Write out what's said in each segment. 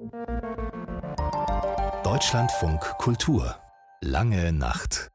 Deutschlandfunk Kultur. Lange Nacht.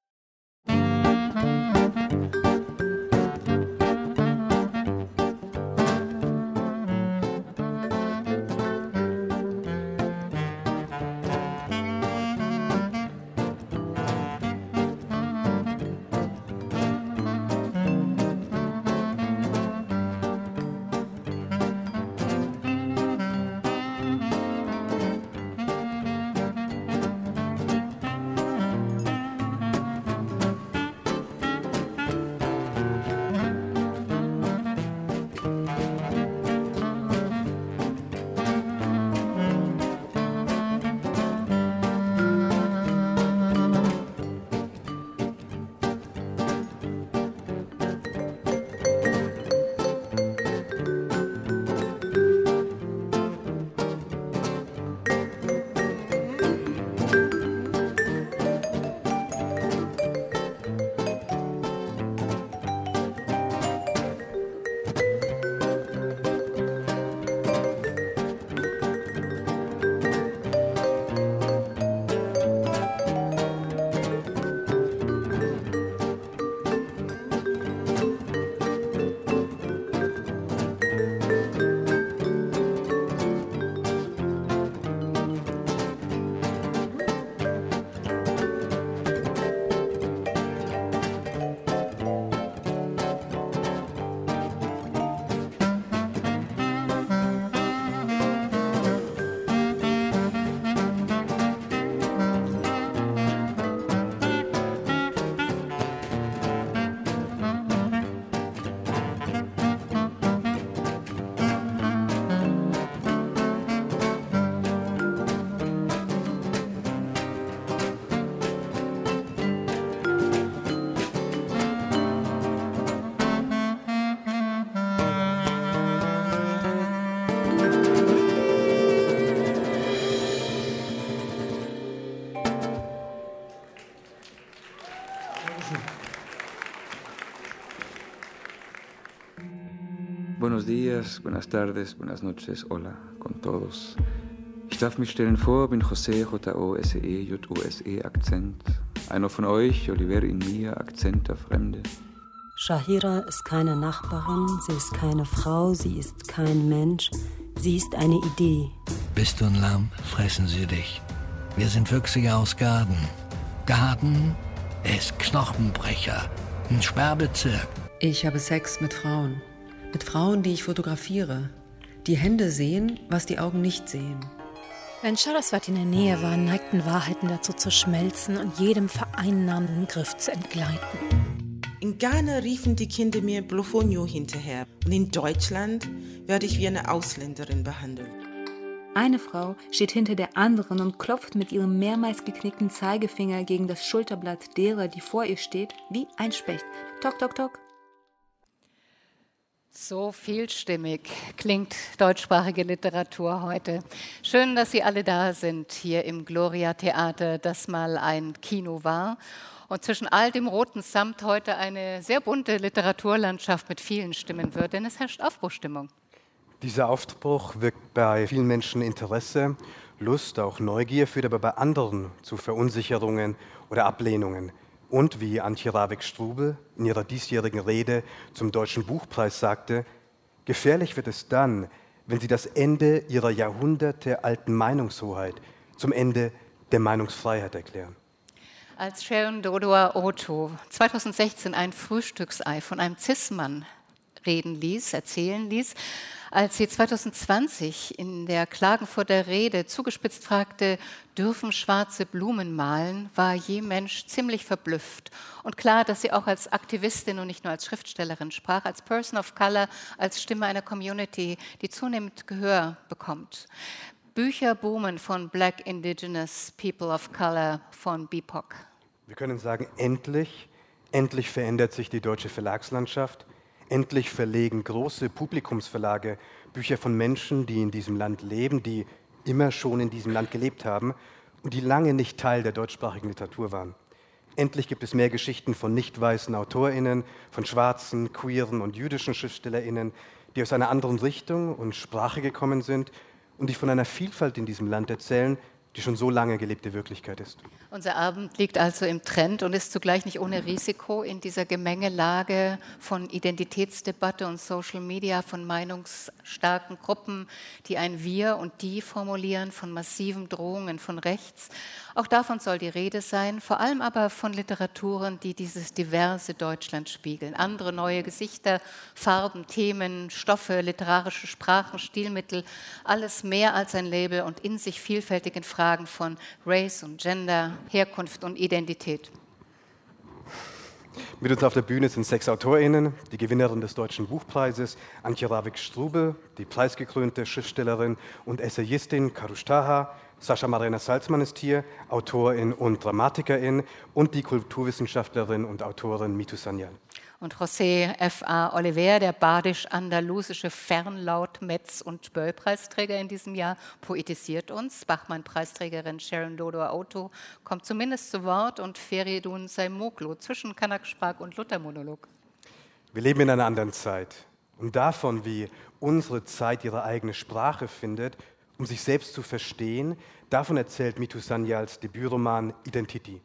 Buenos días, buenas tardes, buenas noches, hola con todos. Ich darf mich stellen vor, bin José, J-O-S-E, J-O-S-E, Akzent. Einer von euch, Oliver in mir, Akzent der Fremde. Shahira ist keine Nachbarin, sie ist keine Frau, sie ist kein Mensch, sie ist eine Idee. Bist du ein Lamm, fressen sie dich. Wir sind Füchse aus Gaden. Gaden ist Knochenbrecher, ein Sperrbezirk. Ich habe Sex mit Frauen. Mit Frauen, die ich fotografiere. Die Hände sehen, was die Augen nicht sehen. Wenn Saraswati in der Nähe war, neigten Wahrheiten dazu zu schmelzen und jedem vereinnahmenden Griff zu entgleiten. In Ghana riefen die Kinder mir Blofonio hinterher. Und in Deutschland werde ich wie eine Ausländerin behandelt. Eine Frau steht hinter der anderen und klopft mit ihrem mehrmals geknickten Zeigefinger gegen das Schulterblatt derer, die vor ihr steht, wie ein Specht. Tok, tok, tok. So vielstimmig klingt deutschsprachige Literatur heute. Schön, dass Sie alle da sind hier im Gloria Theater, das mal ein Kino war. Und zwischen all dem roten Samt heute eine sehr bunte Literaturlandschaft mit vielen Stimmen wird, denn es herrscht Aufbruchstimmung. Dieser Aufbruch wirkt bei vielen Menschen Interesse, Lust, auch Neugier, führt aber bei anderen zu Verunsicherungen oder Ablehnungen. Und wie Antje Ravik-Strubel in ihrer diesjährigen Rede zum Deutschen Buchpreis sagte, gefährlich wird es dann, wenn sie das Ende ihrer jahrhundertealten Meinungshoheit zum Ende der Meinungsfreiheit erklären. Als Sharon Dodua Oto 2016 ein Frühstücksei von einem Cis-Mann erzählen ließ, als sie 2020 in der Klagenfurter Rede zugespitzt fragte, dürfen schwarze Blumen malen, war je Mensch ziemlich verblüfft. Und klar, dass sie auch als Aktivistin und nicht nur als Schriftstellerin sprach, als Person of Color, als Stimme einer Community, die zunehmend Gehör bekommt. Bücher boomen von Black Indigenous People of Color von BIPOC. Wir können sagen, endlich verändert sich die deutsche Verlagslandschaft. Endlich verlegen große Publikumsverlage Bücher von Menschen, die in diesem Land leben, die immer schon in diesem Land gelebt haben und die lange nicht Teil der deutschsprachigen Literatur waren. Endlich gibt es mehr Geschichten von nicht weißen AutorInnen, von schwarzen, queeren und jüdischen SchriftstellerInnen, die aus einer anderen Richtung und Sprache gekommen sind und die von einer Vielfalt in diesem Land erzählen, die schon so lange gelebte Wirklichkeit ist. Unser Abend liegt also im Trend und ist zugleich nicht ohne Risiko in dieser Gemengelage von Identitätsdebatte und Social Media, von meinungsstarken Gruppen, die ein Wir und Die formulieren, von massiven Drohungen von rechts. Auch davon soll die Rede sein, vor allem aber von Literaturen, die dieses diverse Deutschland spiegeln. Andere neue Gesichter, Farben, Themen, Stoffe, literarische Sprachen, Stilmittel, alles mehr als ein Label und in sich vielfältigen Fragen von Race und Gender, Herkunft und Identität. Mit uns auf der Bühne sind 6 AutorInnen, die Gewinnerin des Deutschen Buchpreises, Antje Ravik-Strubel, die preisgekrönte Schriftstellerin und Essayistin Karush Taha, Sascha Marina Salzmann ist hier, Autorin und Dramatikerin und die Kulturwissenschaftlerin und Autorin Mitu Sanyal. Und José F.A. Oliver, der badisch-andalusische Fernlaut-, Metz- und Böll-Preisträger in diesem Jahr, poetisiert uns. Bachmann-Preisträgerin Sharon Dodo-Auto kommt zumindest zu Wort und Feridun Saimoglu zwischen Kanak-Sprach und Luther-Monolog. Wir leben in einer anderen Zeit. Und davon, wie unsere Zeit ihre eigene Sprache findet, um sich selbst zu verstehen, davon erzählt Mitu Sanyals Debütroman Identity.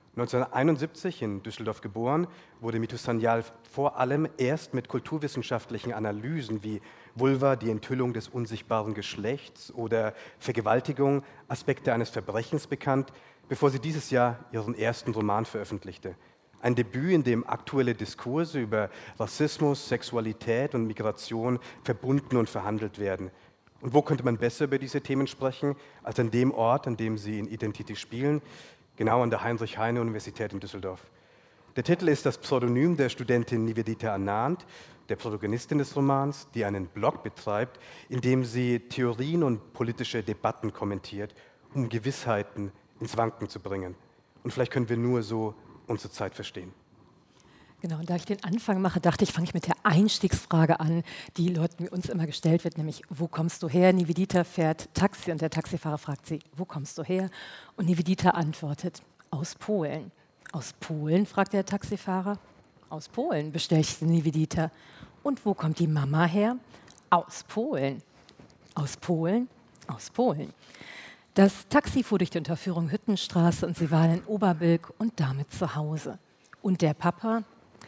1971 in Düsseldorf geboren, wurde Mitu Sanyal vor allem erst mit kulturwissenschaftlichen Analysen wie Vulva, die Enthüllung des unsichtbaren Geschlechts oder Vergewaltigung, Aspekte eines Verbrechens bekannt, bevor sie dieses Jahr ihren ersten Roman veröffentlichte. Ein Debüt, in dem aktuelle Diskurse über Rassismus, Sexualität und Migration verbunden und verhandelt werden. Und wo könnte man besser über diese Themen sprechen, als an dem Ort, an dem sie in Identity spielen, genau an der Heinrich-Heine-Universität in Düsseldorf. Der Titel ist das Pseudonym der Studentin Nivedita Anand, der Protagonistin des Romans, die einen Blog betreibt, in dem sie Theorien und politische Debatten kommentiert, um Gewissheiten ins Wanken zu bringen. Und vielleicht können wir nur so unsere Zeit verstehen. Genau, und da ich den Anfang mache, dachte ich, fange ich mit der Einstiegsfrage an, die Leuten wie uns immer gestellt wird, nämlich, wo kommst du her? Nivedita fährt Taxi und der Taxifahrer fragt sie, wo kommst du her? Und Nivedita antwortet, aus Polen. Aus Polen, fragt der Taxifahrer. Aus Polen, bestätigte Nivedita. Und wo kommt die Mama her? Aus Polen. Aus Polen? Aus Polen. Das Taxi fuhr durch die Unterführung Hüttenstraße und sie waren in Oberbilk und damit zu Hause. Und der Papa?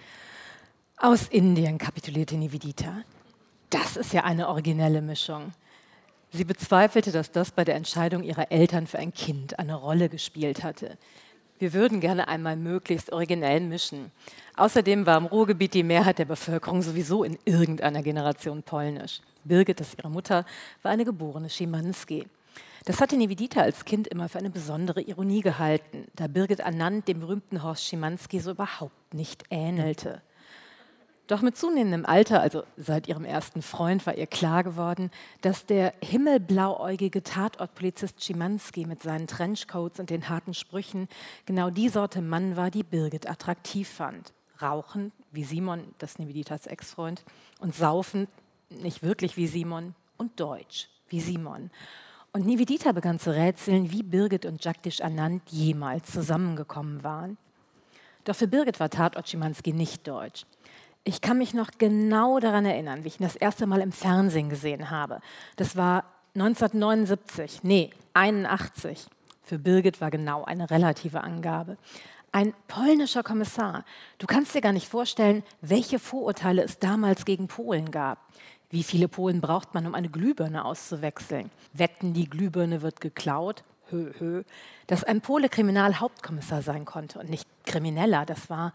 Aus Indien, kapitulierte Nivedita. Das ist ja eine originelle Mischung. Sie bezweifelte, dass das bei der Entscheidung ihrer Eltern für ein Kind eine Rolle gespielt hatte. Wir würden gerne einmal möglichst originell mischen. Außerdem war im Ruhrgebiet die Mehrheit der Bevölkerung sowieso in irgendeiner Generation polnisch. Birgit, das ist ihre Mutter, war eine geborene Schimanski. Das hatte Nivedita als Kind immer für eine besondere Ironie gehalten, da Birgit Anand dem berühmten Horst Schimanski so überhaupt nicht ähnelte. Doch mit zunehmendem Alter, also seit ihrem ersten Freund, war ihr klar geworden, dass der himmelblauäugige Tatortpolizist Schimanski mit seinen Trenchcoats und den harten Sprüchen genau die Sorte Mann war, die Birgit attraktiv fand. Rauchend, wie Simon, das Niveditas Ex-Freund, und saufend, nicht wirklich wie Simon, und deutsch, wie Simon. Und Nivedita begann zu rätseln, wie Birgit und Jagdish Anand jemals zusammengekommen waren. Doch für Birgit war Tatort Schimanski nicht deutsch. Ich kann mich noch genau daran erinnern, wie ich ihn das erste Mal im Fernsehen gesehen habe. Das war 1979, 81. Für Birgit war genau eine relative Angabe. Ein polnischer Kommissar. Du kannst dir gar nicht vorstellen, welche Vorurteile es damals gegen Polen gab. Wie viele Polen braucht man, um eine Glühbirne auszuwechseln? Wetten, die Glühbirne wird geklaut? Dass ein Pole Kriminalhauptkommissar sein konnte und nicht Krimineller, das war...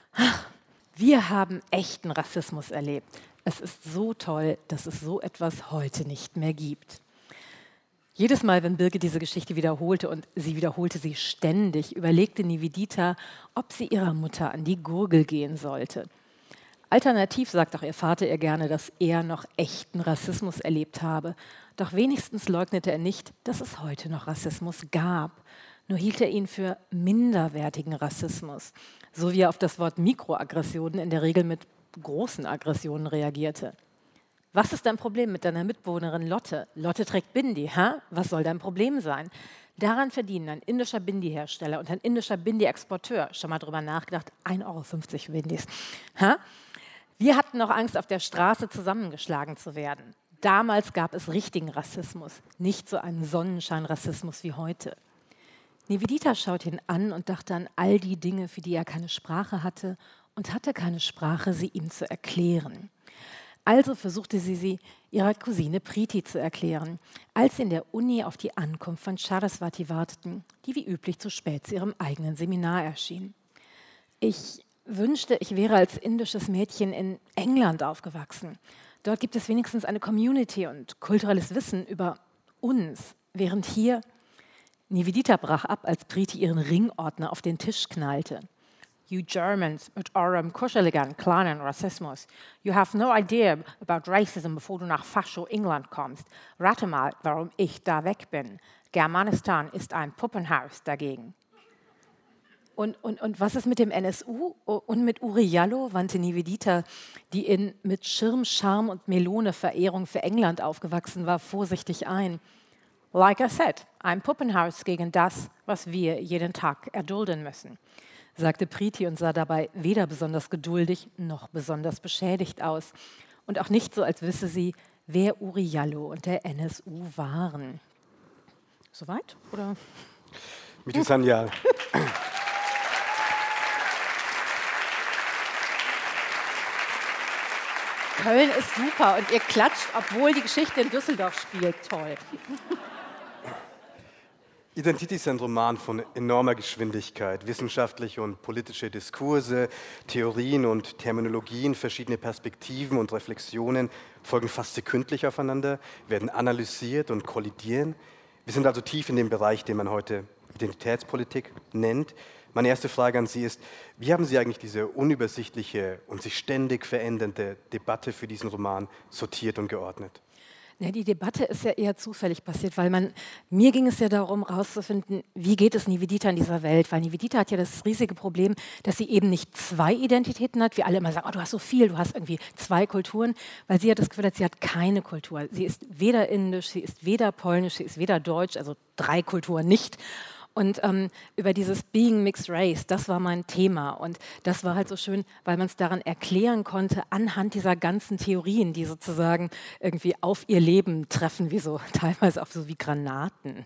Wir haben echten Rassismus erlebt. Es ist so toll, dass es so etwas heute nicht mehr gibt. Jedes Mal, wenn Birgit diese Geschichte wiederholte, und sie wiederholte sie ständig, überlegte Nivedita, ob sie ihrer Mutter an die Gurgel gehen sollte. Alternativ sagt auch ihr Vater ihr gerne, dass er noch echten Rassismus erlebt habe. Doch wenigstens leugnete er nicht, dass es heute noch Rassismus gab. Nur hielt er ihn für minderwertigen Rassismus, so wie er auf das Wort Mikroaggressionen in der Regel mit großen Aggressionen reagierte. Was ist dein Problem mit deiner Mitbewohnerin Lotte? Lotte trägt Bindi, Was soll dein Problem sein? Daran verdienen ein indischer Bindi-Hersteller und ein indischer Bindi-Exporteur, schon mal drüber nachgedacht, 1,50 € Bindis. Wir hatten noch Angst, auf der Straße zusammengeschlagen zu werden. Damals gab es richtigen Rassismus, nicht so einen Sonnenschein-Rassismus wie heute. Nivedita schaut ihn an und dachte an all die Dinge, für die er keine Sprache hatte und hatte keine Sprache, sie ihm zu erklären. Also versuchte sie ihrer Cousine Priti zu erklären, als sie in der Uni auf die Ankunft von Saraswati warteten, die wie üblich zu spät zu ihrem eigenen Seminar erschien. Ich wünschte, ich wäre als indisches Mädchen in England aufgewachsen. Dort gibt es wenigstens eine Community und kulturelles Wissen über uns, während hier... Nivedita brach ab, als Priti ihren Ringordner auf den Tisch knallte. You Germans mit eurem kuscheligen, kleinen Rassismus. You have no idea about racism, bevor du nach Fascho-England kommst. Rate mal, warum ich da weg bin. Germanistan ist ein Puppenhaus dagegen. Und was ist mit dem NSU und mit Uri Jallo, wandte Nivedita, die mit Schirm, Charme und Melone Verehrung für England aufgewachsen war, vorsichtig ein. Like I said, ein Puppenhaus gegen das, was wir jeden Tag erdulden müssen, sagte Priti und sah dabei weder besonders geduldig noch besonders beschädigt aus. Und auch nicht so, als wisse sie, wer Uri Jallo und der NSU waren. Soweit? Oder? Miti Sanyal. Köln ist super und ihr klatscht, obwohl die Geschichte in Düsseldorf spielt. Toll. Identity ist ein Roman von enormer Geschwindigkeit. Wissenschaftliche und politische Diskurse, Theorien und Terminologien, verschiedene Perspektiven und Reflexionen folgen fast sekündlich aufeinander, werden analysiert und kollidieren. Wir sind also tief in dem Bereich, den man heute Identitätspolitik nennt. Meine erste Frage an Sie ist, wie haben Sie eigentlich diese unübersichtliche und sich ständig verändernde Debatte für diesen Roman sortiert und geordnet? Ja, die Debatte ist ja eher zufällig passiert, weil mir ging es ja darum, herauszufinden, wie geht es Nivedita in dieser Welt, weil Nivedita hat ja das riesige Problem, dass sie eben nicht zwei Identitäten hat, wie alle immer sagen, oh, du hast so viel, du hast irgendwie zwei Kulturen, weil sie hat das Gefühl, dass sie hat keine Kultur. Sie ist weder indisch, sie ist weder polnisch, sie ist weder deutsch, also 3 Kulturen nicht. Und über dieses Being Mixed Race, das war mein Thema. Und das war halt so schön, weil man es daran erklären konnte, anhand dieser ganzen Theorien, die sozusagen irgendwie auf ihr Leben treffen, wie so teilweise auch so wie Granaten.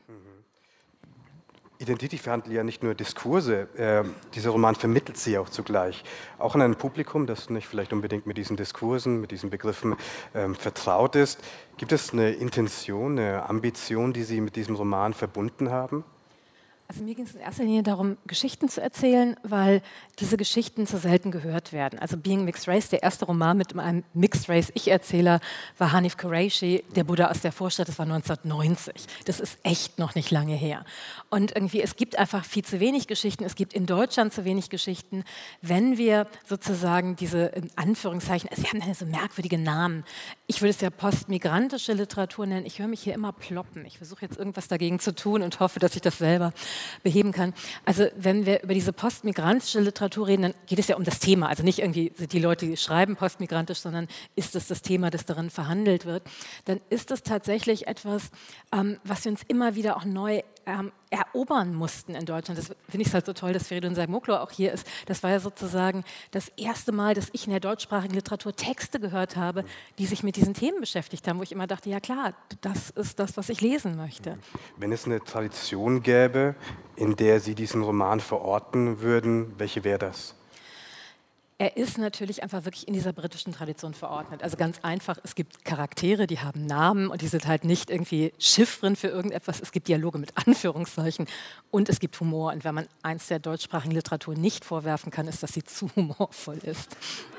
Identity verhandelt ja nicht nur Diskurse, dieser Roman vermittelt sie auch zugleich. Auch an ein Publikum, das nicht vielleicht unbedingt mit diesen Diskursen, mit diesen Begriffen vertraut ist. Gibt es eine Intention, eine Ambition, die Sie mit diesem Roman verbunden haben? Also mir ging es in erster Linie darum, Geschichten zu erzählen, weil diese Geschichten zu selten gehört werden. Also Being Mixed Race, der erste Roman mit einem Mixed Race Ich-Erzähler, war Hanif Kureishi, der Buddha aus der Vorstadt, das war 1990. Das ist echt noch nicht lange her. Und irgendwie, es gibt einfach viel zu wenig Geschichten, es gibt in Deutschland zu wenig Geschichten, wenn wir sozusagen diese, in Anführungszeichen, also wir haben dann so merkwürdige Namen. Ich würde es ja postmigrantische Literatur nennen. Ich höre mich hier immer ploppen. Ich versuche jetzt irgendwas dagegen zu tun und hoffe, dass ich das selber beheben kann. Also wenn wir über diese postmigrantische Literatur reden, dann geht es ja um das Thema. Also nicht irgendwie sind die Leute, die schreiben postmigrantisch, sondern ist es das Thema, das darin verhandelt wird. Dann ist es tatsächlich etwas, was wir uns immer wieder auch neu erobern mussten in Deutschland. Das finde ich halt so toll, dass Feridun Saymoğlu auch hier ist. Das war ja sozusagen das erste Mal, dass ich in der deutschsprachigen Literatur Texte gehört habe, die sich mit diesen Themen beschäftigt haben, wo ich immer dachte, ja klar, das ist das, was ich lesen möchte. Wenn es eine Tradition gäbe, in der Sie diesen Roman verorten würden, welche wäre das? Er ist natürlich einfach wirklich in dieser britischen Tradition verordnet. Also ganz einfach, es gibt Charaktere, die haben Namen und die sind halt nicht irgendwie Chiffren für irgendetwas. Es gibt Dialoge mit Anführungszeichen und es gibt Humor. Und wenn man eins der deutschsprachigen Literatur nicht vorwerfen kann, ist, dass sie zu humorvoll ist.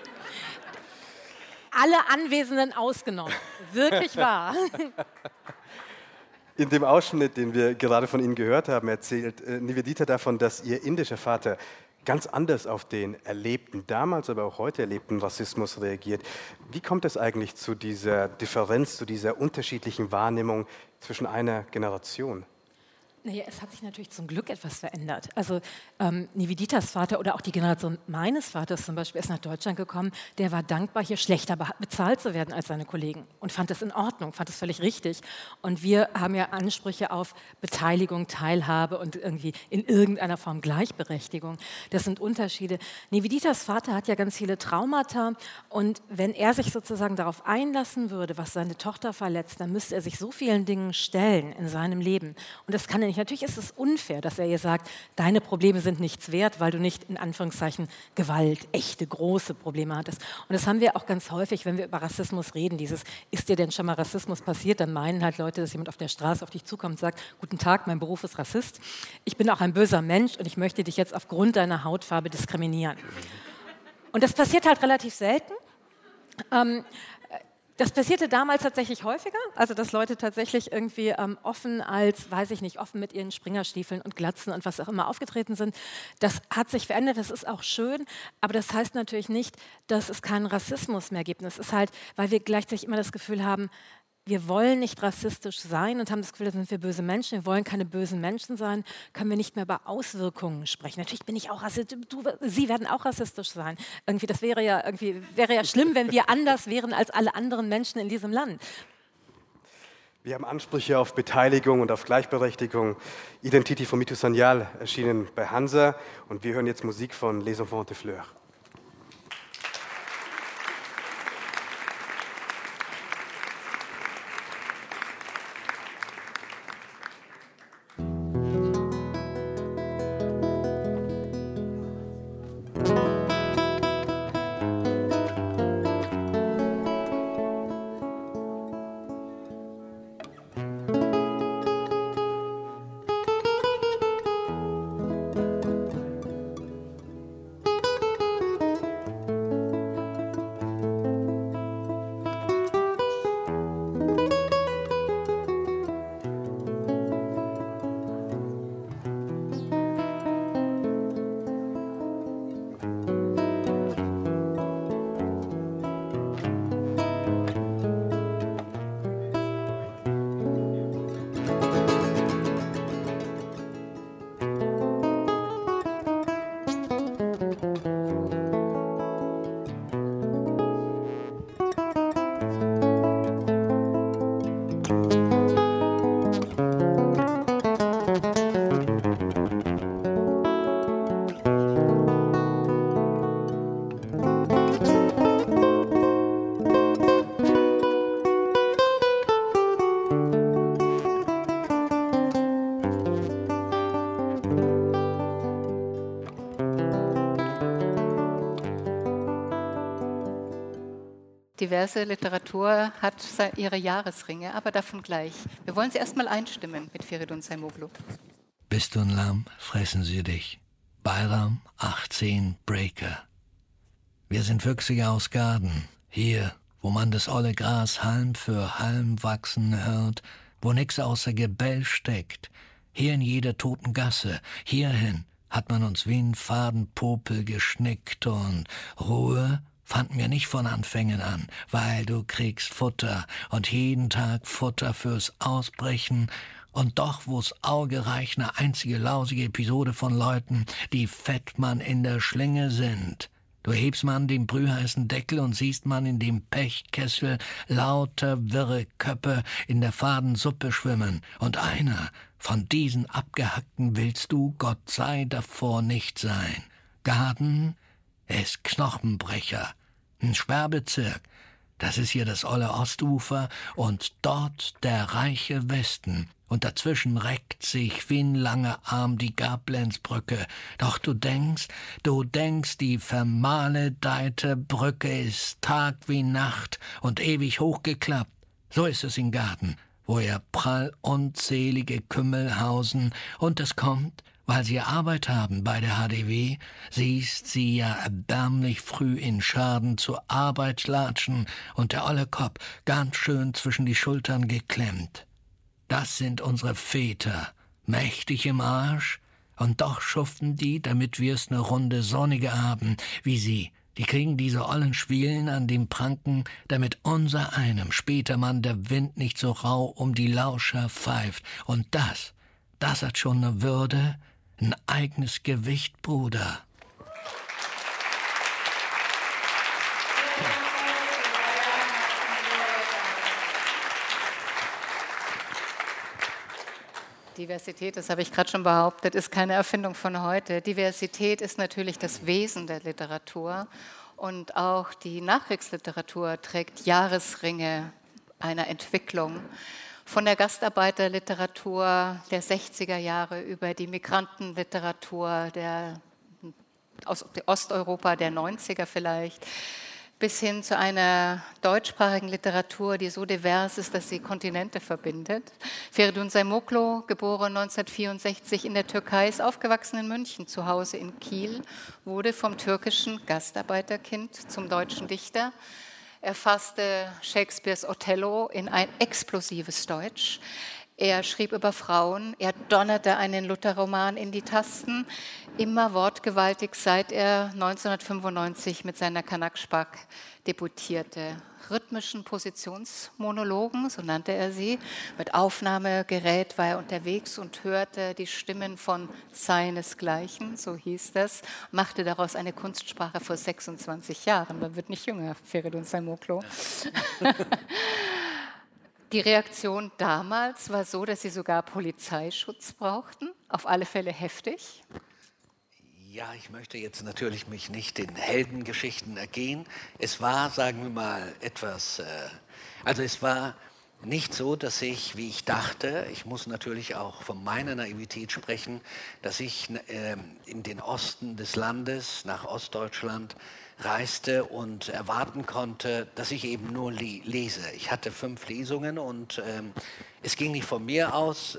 Alle Anwesenden ausgenommen. Wirklich wahr. In dem Ausschnitt, den wir gerade von Ihnen gehört haben, erzählt Nivedita davon, dass ihr indischer Vater ganz anders auf den erlebten, damals aber auch heute erlebten Rassismus reagiert. Wie kommt es eigentlich zu dieser Differenz, zu dieser unterschiedlichen Wahrnehmung zwischen einer Generation? Naja, es hat sich natürlich zum Glück etwas verändert. Also Nivedita's Vater oder auch die Generation meines Vaters zum Beispiel ist nach Deutschland gekommen, der war dankbar, hier schlechter bezahlt zu werden als seine Kollegen und fand das in Ordnung, fand das völlig richtig. Und wir haben ja Ansprüche auf Beteiligung, Teilhabe und irgendwie in irgendeiner Form Gleichberechtigung. Das sind Unterschiede. Nivedita's Vater hat ja ganz viele Traumata und wenn er sich sozusagen darauf einlassen würde, was seine Tochter verletzt, dann müsste er sich so vielen Dingen stellen in seinem Leben. Und das kann er nicht. Natürlich ist es unfair, dass er ihr sagt, deine Probleme sind nichts wert, weil du nicht in Anführungszeichen Gewalt, echte, große Probleme hattest. Und das haben wir auch ganz häufig, wenn wir über Rassismus reden. Dieses, ist dir denn schon mal Rassismus passiert? Dann meinen halt Leute, dass jemand auf der Straße auf dich zukommt und sagt, guten Tag, mein Beruf ist Rassist. Ich bin auch ein böser Mensch und ich möchte dich jetzt aufgrund deiner Hautfarbe diskriminieren. Und das passiert halt relativ selten. Das passierte damals tatsächlich häufiger, also dass Leute tatsächlich irgendwie offen als, weiß ich nicht, offen mit ihren Springerstiefeln und Glatzen und was auch immer aufgetreten sind. Das hat sich verändert, das ist auch schön, aber das heißt natürlich nicht, dass es keinen Rassismus mehr gibt. Und das ist halt, weil wir gleichzeitig immer das Gefühl haben, wir wollen nicht rassistisch sein und haben das Gefühl, da sind wir böse Menschen, wir wollen keine bösen Menschen sein, können wir nicht mehr über Auswirkungen sprechen. Natürlich bin ich auch rassistisch, Sie werden auch rassistisch sein. Irgendwie, das wäre ja schlimm, wenn wir anders wären als alle anderen Menschen in diesem Land. Wir haben Ansprüche auf Beteiligung und auf Gleichberechtigung. Identity von Mitou Sanyal erschienen bei Hansa und wir hören jetzt Musik von Les Enfants de Fleurs. Diverse Literatur hat ihre Jahresringe, aber davon gleich. Wir wollen sie erstmal einstimmen mit Feridun Zaimoglu. Bist du ein Lamm, fressen sie dich. Bayram 18 Breaker. Wir sind Füchse aus Garden. Hier, wo man das olle Gras Halm für Halm wachsen hört, wo nix außer Gebell steckt. Hier in jeder toten Gasse, hierhin hat man uns wie ein Fadenpopel geschnickt und Ruhe fanden wir nicht von Anfängen an, weil du kriegst Futter und jeden Tag Futter fürs Ausbrechen und doch, wo's Auge reicht, eine einzige lausige Episode von Leuten, die fett man in der Schlinge sind. Du hebst man den brühheißen Deckel und siehst man in dem Pechkessel lauter wirre Köpfe in der faden Suppe schwimmen und einer von diesen Abgehackten willst du, Gott sei, davor nicht sein. Garden ist Knochenbrecher, ein Sperrbezirk. Das ist hier das olle Ostufer und dort der reiche Westen. Und dazwischen reckt sich wie ein langer Arm die Gablenzbrücke. Doch du denkst, die vermaledeite Brücke ist Tag wie Nacht und ewig hochgeklappt. So ist es in Garden, wo ihr prall unzählige Kümmel hausen. Und es kommt, weil sie Arbeit haben bei der HDW, siehst sie ja erbärmlich früh in Schaden zur Arbeit latschen und der olle Kopf ganz schön zwischen die Schultern geklemmt. Das sind unsere Väter, mächtig im Arsch, und doch schuften die, damit wir's ne Runde sonniger haben, wie sie. Die kriegen diese ollen Schwielen an den Pranken, damit unser einem später Mann der Wind nicht so rau um die Lauscher pfeift. Und das das hat schon eine Würde, ein eigenes Gewicht, Bruder. Diversität, das habe ich gerade schon behauptet, ist keine Erfindung von heute. Diversität ist natürlich das Wesen der Literatur. Und auch die Nachkriegsliteratur trägt Jahresringe einer Entwicklung. Von der Gastarbeiterliteratur der 60er Jahre über die Migrantenliteratur aus Osteuropa der 90er vielleicht, bis hin zu einer deutschsprachigen Literatur, die so divers ist, dass sie Kontinente verbindet. Feridun Saymoğlu, geboren 1964 in der Türkei, ist aufgewachsen in München, zu Hause in Kiel, wurde vom türkischen Gastarbeiterkind zum deutschen Dichter. Er fasste Shakespeares Othello in ein explosives Deutsch. Er schrieb über Frauen, er donnerte einen Luther-Roman in die Tasten, immer wortgewaltig, seit er 1995 mit seiner Kanak-Spak debütierte. Rhythmischen Positionsmonologen, so nannte er sie. Mit Aufnahmegerät war er unterwegs und hörte die Stimmen von seinesgleichen, so hieß das, machte daraus eine Kunstsprache vor 26 Jahren. Man wird nicht jünger, Feridun Saymoğlu. Die Reaktion damals war so, dass sie sogar Polizeischutz brauchten, auf alle Fälle heftig. Ja, ich möchte jetzt natürlich mich nicht den Heldengeschichten ergehen. Es war, sagen wir mal, es war nicht so, dass ich, wie ich dachte, ich muss natürlich auch von meiner Naivität sprechen, dass ich in den Osten des Landes, nach Ostdeutschland, reiste und erwarten konnte, dass ich eben nur lese. Ich hatte 5 Lesungen und es ging nicht von mir aus.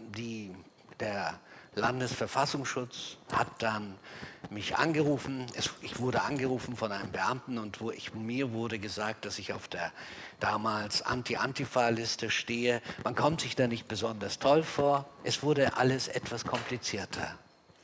Der Landesverfassungsschutz hat dann mich angerufen. Ich wurde angerufen von einem Beamten und mir wurde gesagt, dass ich auf der damals Anti-Antifa-Liste stehe. Man kommt sich da nicht besonders toll vor. Es wurde alles etwas komplizierter.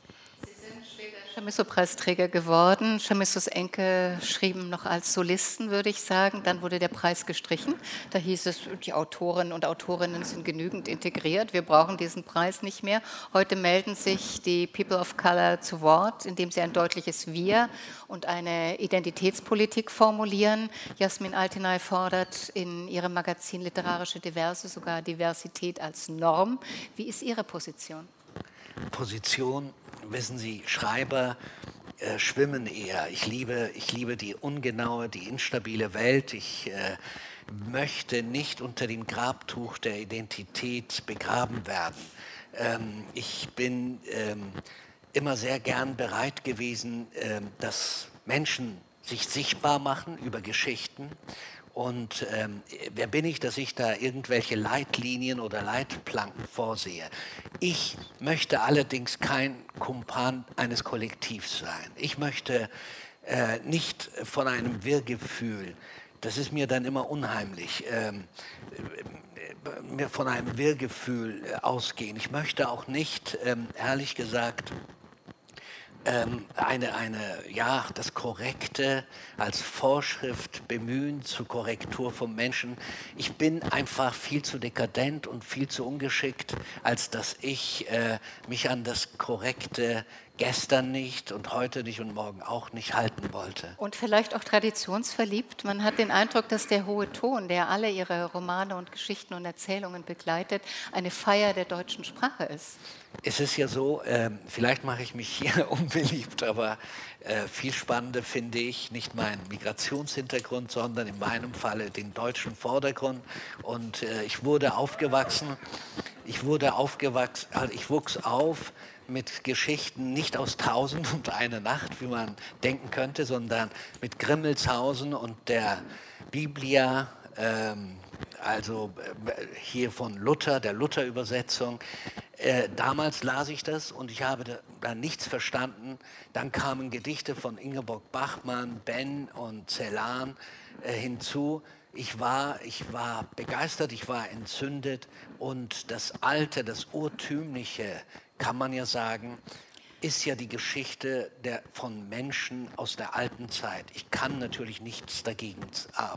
Chamisso-Preisträger geworden. Chamissos Enkel schrieben noch als Solisten, würde ich sagen. Dann wurde der Preis gestrichen. Da hieß es, die Autorinnen und Autorinnen sind genügend integriert. Wir brauchen diesen Preis nicht mehr. Heute melden sich die People of Color zu Wort, indem sie ein deutliches Wir und eine Identitätspolitik formulieren. Jasmin Altinay fordert in ihrem Magazin Literarische Diverse sogar Diversität als Norm. Wie ist Ihre Position? Position, wissen Sie, Schreiber schwimmen eher. Ich liebe die ungenaue, die instabile Welt. Ich möchte nicht unter dem Grabtuch der Identität begraben werden. Ich bin immer sehr gern bereit gewesen, dass Menschen sich sichtbar machen über Geschichten. Und wer bin ich, dass ich da irgendwelche Leitlinien oder Leitplanken vorsehe? Ich möchte allerdings kein Kumpan eines Kollektivs sein. Ich möchte nicht von einem Wir-Gefühl, das ist mir dann immer unheimlich, von einem Wir-Gefühl ausgehen. Ich möchte auch nicht, ehrlich gesagt, das Korrekte als Vorschrift bemühen zur Korrektur von Menschen. Ich bin einfach viel zu dekadent und viel zu ungeschickt, als dass ich mich an das Korrekte gestern nicht und heute nicht und morgen auch nicht halten wollte. Und vielleicht auch traditionsverliebt. Man hat den Eindruck, dass der hohe Ton, der alle ihre Romane und Geschichten und Erzählungen begleitet, eine Feier der deutschen Sprache ist. Es ist ja so, vielleicht mache ich mich hier unbeliebt, aber viel spannender finde ich nicht meinen Migrationshintergrund, sondern in meinem Falle den deutschen Vordergrund. Und ich wuchs auf mit Geschichten nicht aus 1001 Nacht, wie man denken könnte, sondern mit Grimmelshausen und der Biblia, hier von Luther, der Luther-Übersetzung. Damals las ich das und ich habe da nichts verstanden. Dann kamen Gedichte von Ingeborg Bachmann, Ben und Celan hinzu. Ich war begeistert, ich war entzündet und das Alte, das Urtümliche, kann man ja sagen, ist ja die Geschichte von Menschen aus der alten Zeit. Ich kann natürlich nichts dagegen haben.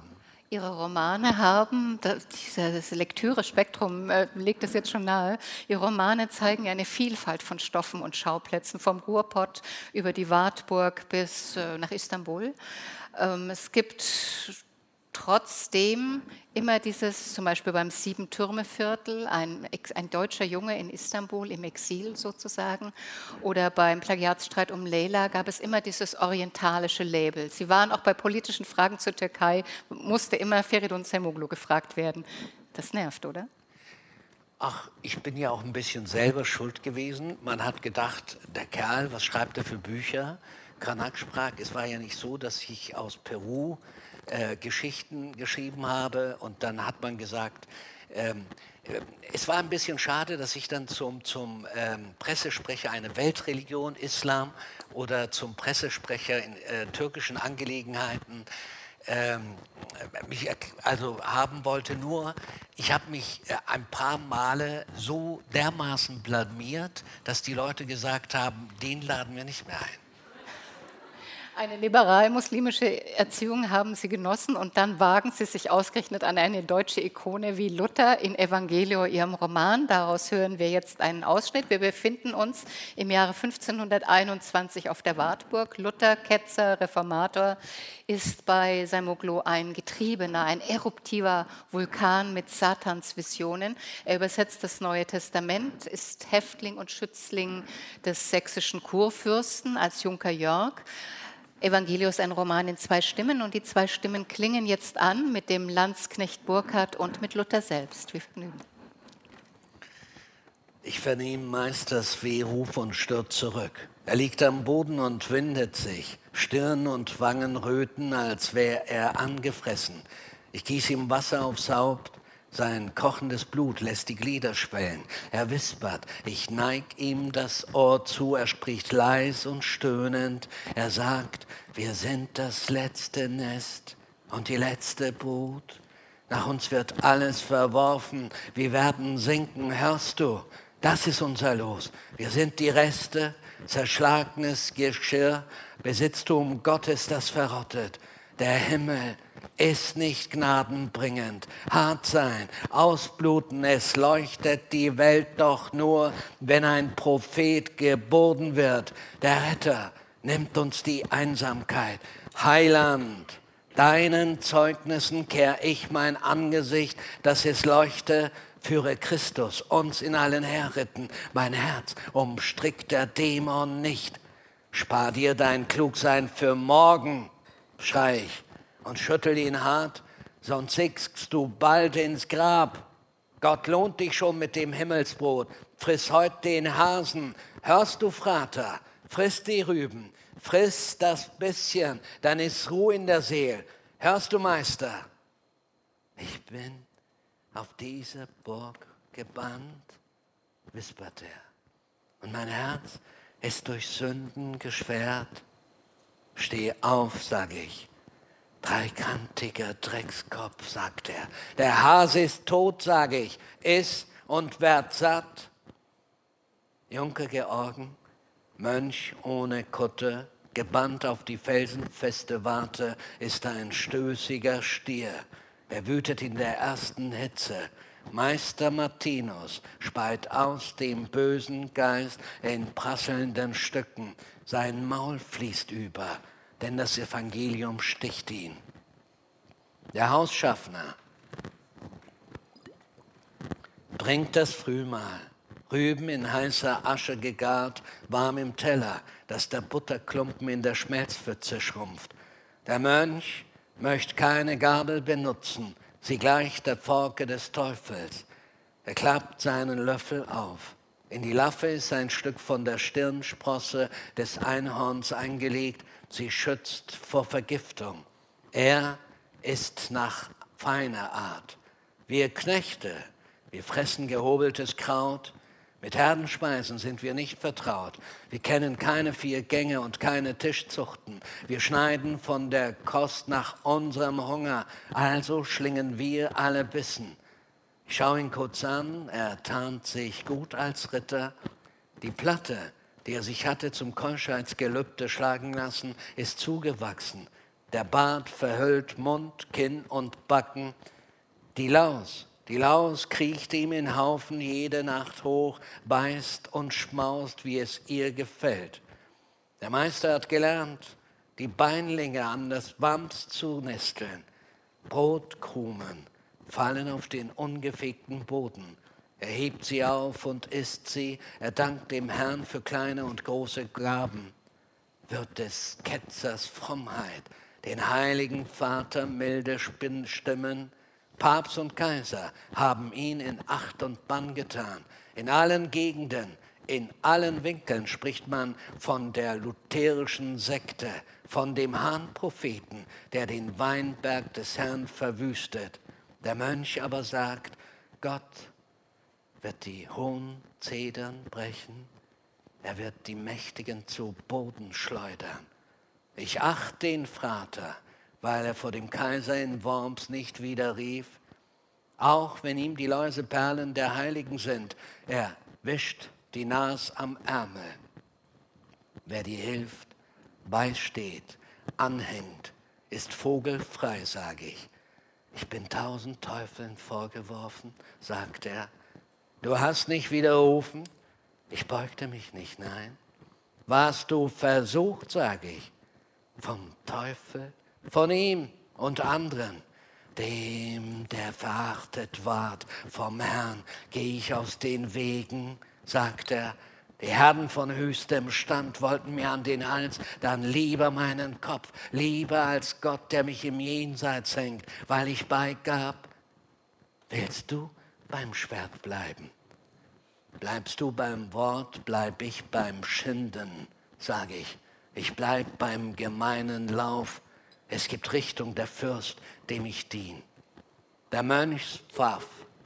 Ihre Romane haben, dieses Lektüre-Spektrum legt es jetzt schon nahe, Ihre Romane zeigen eine Vielfalt von Stoffen und Schauplätzen, vom Ruhrpott über die Wartburg bis nach Istanbul. Es gibt trotzdem immer dieses, zum Beispiel beim Sieben-Türme-Viertel, ein deutscher Junge in Istanbul im Exil sozusagen, oder beim Plagiatsstreit um Leyla gab es immer dieses orientalische Label. Sie waren auch bei politischen Fragen zur Türkei, musste immer Feridun Zemoglu gefragt werden. Das nervt, oder? Ach, ich bin ja auch ein bisschen selber schuld gewesen. Man hat gedacht, der Kerl, was schreibt er für Bücher? Kranak sprach, es war ja nicht so, dass ich aus Peru Geschichten geschrieben habe und dann hat man gesagt, es war ein bisschen schade, dass ich dann zum Pressesprecher einer Weltreligion, Islam, oder zum Pressesprecher in türkischen Angelegenheiten mich haben wollte. Nur, ich habe mich ein paar Male so dermaßen blamiert, dass die Leute gesagt haben, den laden wir nicht mehr ein. Eine liberal-muslimische Erziehung haben Sie genossen und dann wagen Sie sich ausgerechnet an eine deutsche Ikone wie Luther in Evangelio, Ihrem Roman. Daraus hören wir jetzt einen Ausschnitt. Wir befinden uns im Jahre 1521 auf der Wartburg. Luther, Ketzer, Reformator, ist bei Zemoglu ein Getriebener, ein eruptiver Vulkan mit Satansvisionen. Er übersetzt das Neue Testament, ist Häftling und Schützling des sächsischen Kurfürsten als Junker Jörg. Evangelio ist ein Roman in 2 Stimmen und die 2 Stimmen klingen jetzt an mit dem Landsknecht Burkhard und mit Luther selbst. Wir vergnügen. Ich vernehme Meisters Wehruf und stürzt zurück. Er liegt am Boden und windet sich. Stirn und Wangen röten, als wäre er angefressen. Ich gieße ihm Wasser aufs Haupt. Sein kochendes Blut lässt die Glieder schwellen. Er wispert, ich neig ihm das Ohr zu, er spricht leis und stöhnend. Er sagt, wir sind das letzte Nest und die letzte Brut. Nach uns wird alles verworfen, wir werden sinken, hörst du? Das ist unser Los. Wir sind die Reste, zerschlagenes Geschirr, Besitztum Gottes, das verrottet. Der Himmel ist nicht gnadenbringend, hart sein, ausbluten, es leuchtet die Welt doch nur, wenn ein Prophet geboren wird. Der Retter nimmt uns die Einsamkeit. Heiland, deinen Zeugnissen kehr ich mein Angesicht, dass es leuchte, führe Christus uns in allen Herritten. Mein Herz umstrickt der Dämon nicht. Spar dir dein Klugsein für morgen, schrei ich. Und schüttel ihn hart, sonst sickst du bald ins Grab. Gott lohnt dich schon mit dem Himmelsbrot. Friss heut den Hasen. Hörst du, Vater? Friss die Rüben. Friss das bisschen, dann ist Ruhe in der Seele. Hörst du, Meister? Ich bin auf diese Burg gebannt, wispert er. Und mein Herz ist durch Sünden geschwert. Steh auf, sag ich. Dreikantiger Dreckskopf, sagt er. Der Hase ist tot, sage ich. Iss und werd satt. Junker Georgen, Mönch ohne Kutte, gebannt auf die felsenfeste Warte, ist ein stößiger Stier. Er wütet in der ersten Hitze. Meister Martinus speit aus dem bösen Geist in prasselnden Stücken. Sein Maul fließt über, denn das Evangelium sticht ihn. Der Hausschaffner bringt das Frühmahl, Rüben in heißer Asche gegart, warm im Teller, dass der Butterklumpen in der Schmelzpfütze schrumpft. Der Mönch möchte keine Gabel benutzen, sie gleicht der Pforke des Teufels. Er klappt seinen Löffel auf. In die Laffe ist ein Stück von der Stirnsprosse des Einhorns eingelegt, sie schützt vor Vergiftung. Er isst nach feiner Art. Wir Knechte, wir fressen gehobeltes Kraut. Mit Herdenspeisen sind wir nicht vertraut. Wir kennen keine 4 Gänge und keine Tischzuchten. Wir schneiden von der Kost nach unserem Hunger, also schlingen wir alle Bissen. Ich schaue ihn kurz an, er tarnt sich gut als Ritter. Die Platte, die er sich hatte zum Keuschheitsgelübde schlagen lassen, ist zugewachsen. Der Bart verhüllt Mund, Kinn und Backen. Die Laus kriecht ihm in Haufen jede Nacht hoch, beißt und schmaust, wie es ihr gefällt. Der Meister hat gelernt, die Beinlinge an das Wams zu nesteln. Brotkrumen fallen auf den ungefegten Boden. Er hebt sie auf und isst sie. Er dankt dem Herrn für kleine und große Gaben. Wird des Ketzers Frommheit den heiligen Vater milde stimmen? Papst und Kaiser haben ihn in Acht und Bann getan. In allen Gegenden, in allen Winkeln spricht man von der lutherischen Sekte, von dem Hahnpropheten, der den Weinberg des Herrn verwüstet. Der Mönch aber sagt, Gott wird die hohen Zedern brechen, er wird die Mächtigen zu Boden schleudern. Ich achte den Vater, weil er vor dem Kaiser in Worms nicht widerrief, auch wenn ihm die Läuseperlen der Heiligen sind. Er wischt die Nas am Ärmel. Wer dir hilft, beisteht, anhängt, ist vogelfrei, sage ich. Ich bin 1000 Teufeln vorgeworfen, sagt er. Du hast nicht widerrufen, ich beugte mich nicht, nein. Warst du versucht, sage ich, vom Teufel, von ihm und anderen, dem, der verachtet ward vom Herrn, geh ich aus den Wegen, sagt er. Die Herren von höchstem Stand wollten mir an den Hals, dann lieber meinen Kopf, lieber als Gott, der mich im Jenseits hängt, weil ich beigab. Willst du beim Schwert bleiben? Bleibst du beim Wort, bleib ich beim Schinden, sage ich. Ich bleib beim gemeinen Lauf. Es gibt Richtung, der Fürst, dem ich dien. Der Mönchspfaff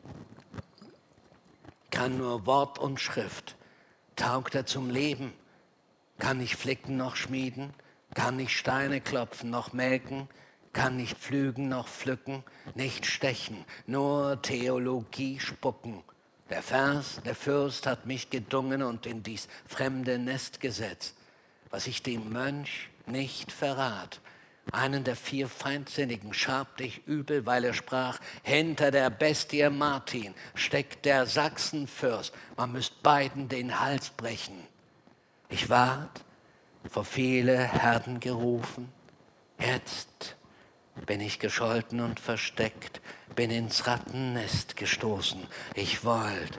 kann nur Wort und Schrift. Taugt er zum Leben? Kann nicht flicken noch schmieden? Kann nicht Steine klopfen noch melken? Kann nicht pflügen noch pflücken? Nicht stechen, nur Theologie spucken. Der Vers, der Fürst hat mich gedungen und in dies fremde Nest gesetzt. Was ich dem Mönch nicht verrat, einen der 4 Feindsinnigen schabte ich übel, weil er sprach, hinter der Bestie Martin steckt der Sachsenfürst, man müsst beiden den Hals brechen. Ich ward vor viele Herden gerufen, jetzt bin ich gescholten und versteckt, bin ins Rattennest gestoßen. Ich wollt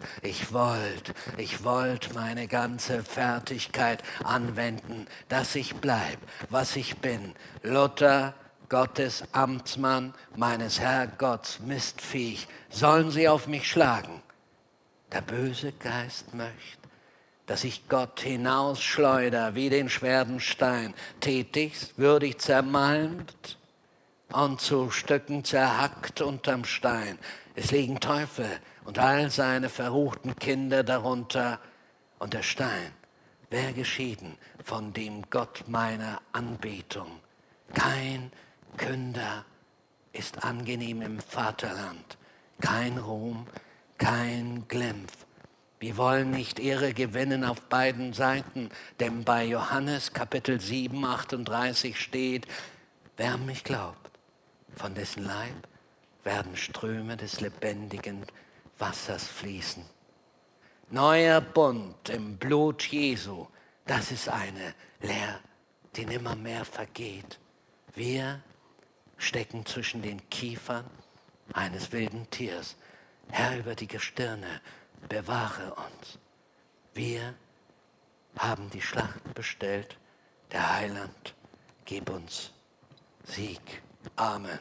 meine ganze Fertigkeit anwenden, dass ich bleib, was ich bin. Luther, Gottes Amtsmann, meines Herrgotts Mistviech, sollen sie auf mich schlagen. Der böse Geist möcht, dass ich Gott hinausschleuder wie den schweren Stein, tätig, würdig zermalmt, und zu Stücken zerhackt unterm Stein. Es liegen Teufel und all seine verruchten Kinder darunter. Und der Stein wär geschieden von dem Gott meiner Anbetung. Kein Künder ist angenehm im Vaterland, kein Ruhm, kein Glimpf. Wir wollen nicht Ehre gewinnen auf beiden Seiten, denn bei Johannes Kapitel 7, 38 steht, wer an mich glaubt, von dessen Leib werden Ströme des lebendigen Wassers fließen. Neuer Bund im Blut Jesu, das ist eine Lehre, die nimmermehr vergeht. Wir stecken zwischen den Kiefern eines wilden Tiers. Herr, über die Gestirne, bewahre uns. Wir haben die Schlacht bestellt. Der Heiland, gib uns Sieg. Amen.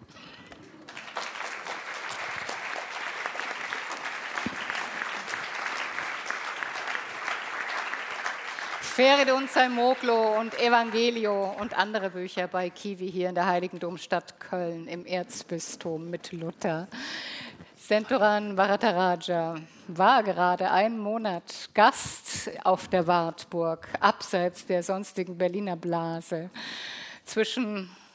Feridun Zaimoglu und Evangelio und andere Bücher bei Kiwi hier in der Heiligen Domstadt Köln im Erzbistum mit Luther. Senturan Bharataraja war gerade einen Monat Gast auf der Wartburg, abseits der sonstigen Berliner Blase, zwischen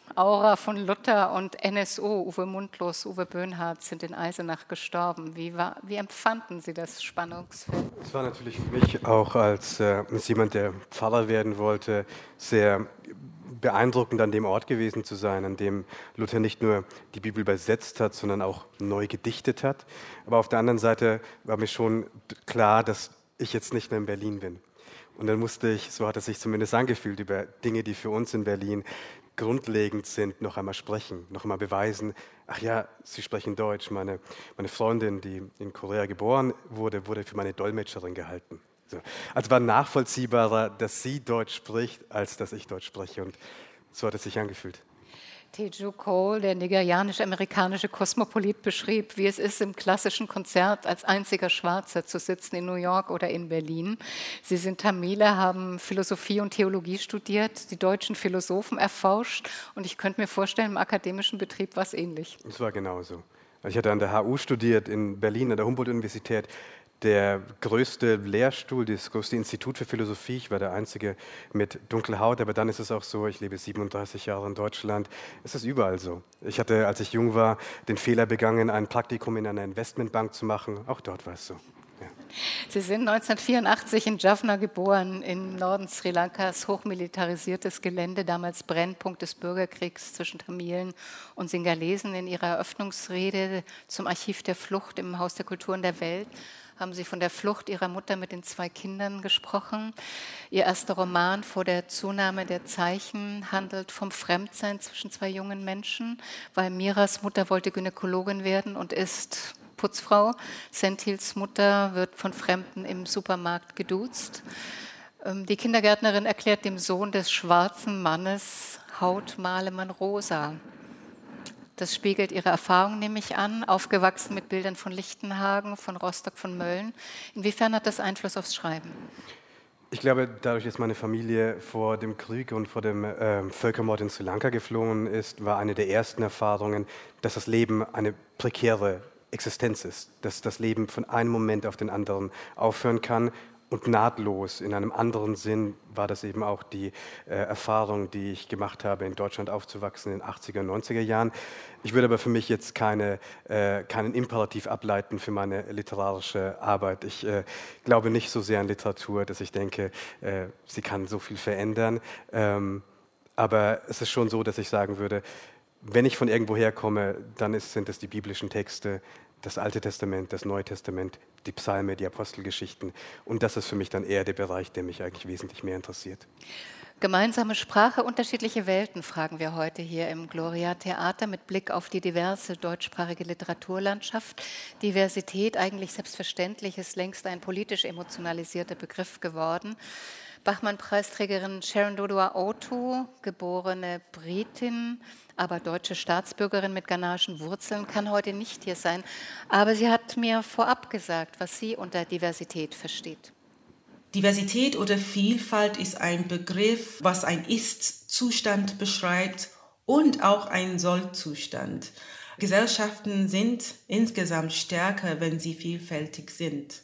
Aura von Luther und NSU, Uwe Mundlos, Uwe Böhnhardt, sind in Eisenach gestorben. Wie empfanden Sie das Spannungsfeld? Es war natürlich für mich auch als jemand, der Pfarrer werden wollte, sehr beeindruckend, an dem Ort gewesen zu sein, an dem Luther nicht nur die Bibel übersetzt hat, sondern auch neu gedichtet hat. Aber auf der anderen Seite war mir schon klar, dass ich jetzt nicht mehr in Berlin bin. Und dann musste ich, so hat es sich zumindest angefühlt, über Dinge, die für uns in Berlin grundlegend sind, noch einmal sprechen, noch einmal beweisen, ach ja, Sie sprechen Deutsch. Meine Freundin, die in Korea geboren wurde, wurde für meine Dolmetscherin gehalten. So. Also war nachvollziehbarer, dass sie Deutsch spricht, als dass ich Deutsch spreche. Und so hat es sich angefühlt. Teju Cole, der nigerianisch-amerikanische Kosmopolit, beschrieb, wie es ist, im klassischen Konzert als einziger Schwarzer zu sitzen in New York oder in Berlin. Sie sind Tamile, haben Philosophie und Theologie studiert, die deutschen Philosophen erforscht und ich könnte mir vorstellen, im akademischen Betrieb war es ähnlich. Es war genauso. Ich hatte an der HU studiert in Berlin, an der Humboldt-Universität. Der größte Lehrstuhl, das größte Institut für Philosophie. Ich war der Einzige mit dunkler Haut, aber dann ist es auch so, ich lebe 37 Jahre in Deutschland, es ist überall so. Ich hatte, als ich jung war, den Fehler begangen, ein Praktikum in einer Investmentbank zu machen. Auch dort war es so. Ja. Sie sind 1984 in Jaffna geboren, im Norden Sri Lankas, hochmilitarisiertes Gelände, damals Brennpunkt des Bürgerkriegs zwischen Tamilen und Singalesen. In Ihrer Eröffnungsrede zum Archiv der Flucht im Haus der Kulturen der Welt haben Sie von der Flucht Ihrer Mutter mit den 2 Kindern gesprochen. Ihr erster Roman Vor der Zunahme der Zeichen handelt vom Fremdsein zwischen 2 jungen Menschen, weil Miras Mutter wollte Gynäkologin werden und ist Putzfrau. Sentils Mutter wird von Fremden im Supermarkt geduzt. Die Kindergärtnerin erklärt dem Sohn des schwarzen Mannes, Haut male man rosa. Das spiegelt ihre Erfahrung nämlich an, aufgewachsen mit Bildern von Lichtenhagen, von Rostock, von Mölln. Inwiefern hat das Einfluss aufs Schreiben? Ich glaube, dadurch, dass meine Familie vor dem Krieg und vor dem Völkermord in Sri Lanka geflohen ist, war eine der ersten Erfahrungen, dass das Leben eine prekäre Existenz ist, dass das Leben von einem Moment auf den anderen aufhören kann. Und nahtlos, in einem anderen Sinn, war das eben auch die Erfahrung, die ich gemacht habe, in Deutschland aufzuwachsen in den 80er und 90er Jahren. Ich würde aber für mich jetzt keinen Imperativ ableiten für meine literarische Arbeit. Ich glaube nicht so sehr an Literatur, dass ich denke, sie kann so viel verändern. Aber es ist schon so, dass ich sagen würde, wenn ich von irgendwo herkomme, dann sind es die biblischen Texte, das Alte Testament, das Neue Testament, die Psalme, die Apostelgeschichten. Und das ist für mich dann eher der Bereich, der mich eigentlich wesentlich mehr interessiert. Gemeinsame Sprache, unterschiedliche Welten, fragen wir heute hier im Gloria Theater mit Blick auf die diverse deutschsprachige Literaturlandschaft. Diversität, eigentlich selbstverständlich, ist längst ein politisch emotionalisierter Begriff geworden. Bachmann-Preisträgerin Sharon Dodua-Otoo, geborene Britin, aber deutsche Staatsbürgerin mit ghanaischen Wurzeln, kann heute nicht hier sein. Aber sie hat mir vorab gesagt, was sie unter Diversität versteht. Diversität oder Vielfalt ist ein Begriff, was ein Ist-Zustand beschreibt und auch einen Soll-Zustand. Gesellschaften sind insgesamt stärker, wenn sie vielfältig sind.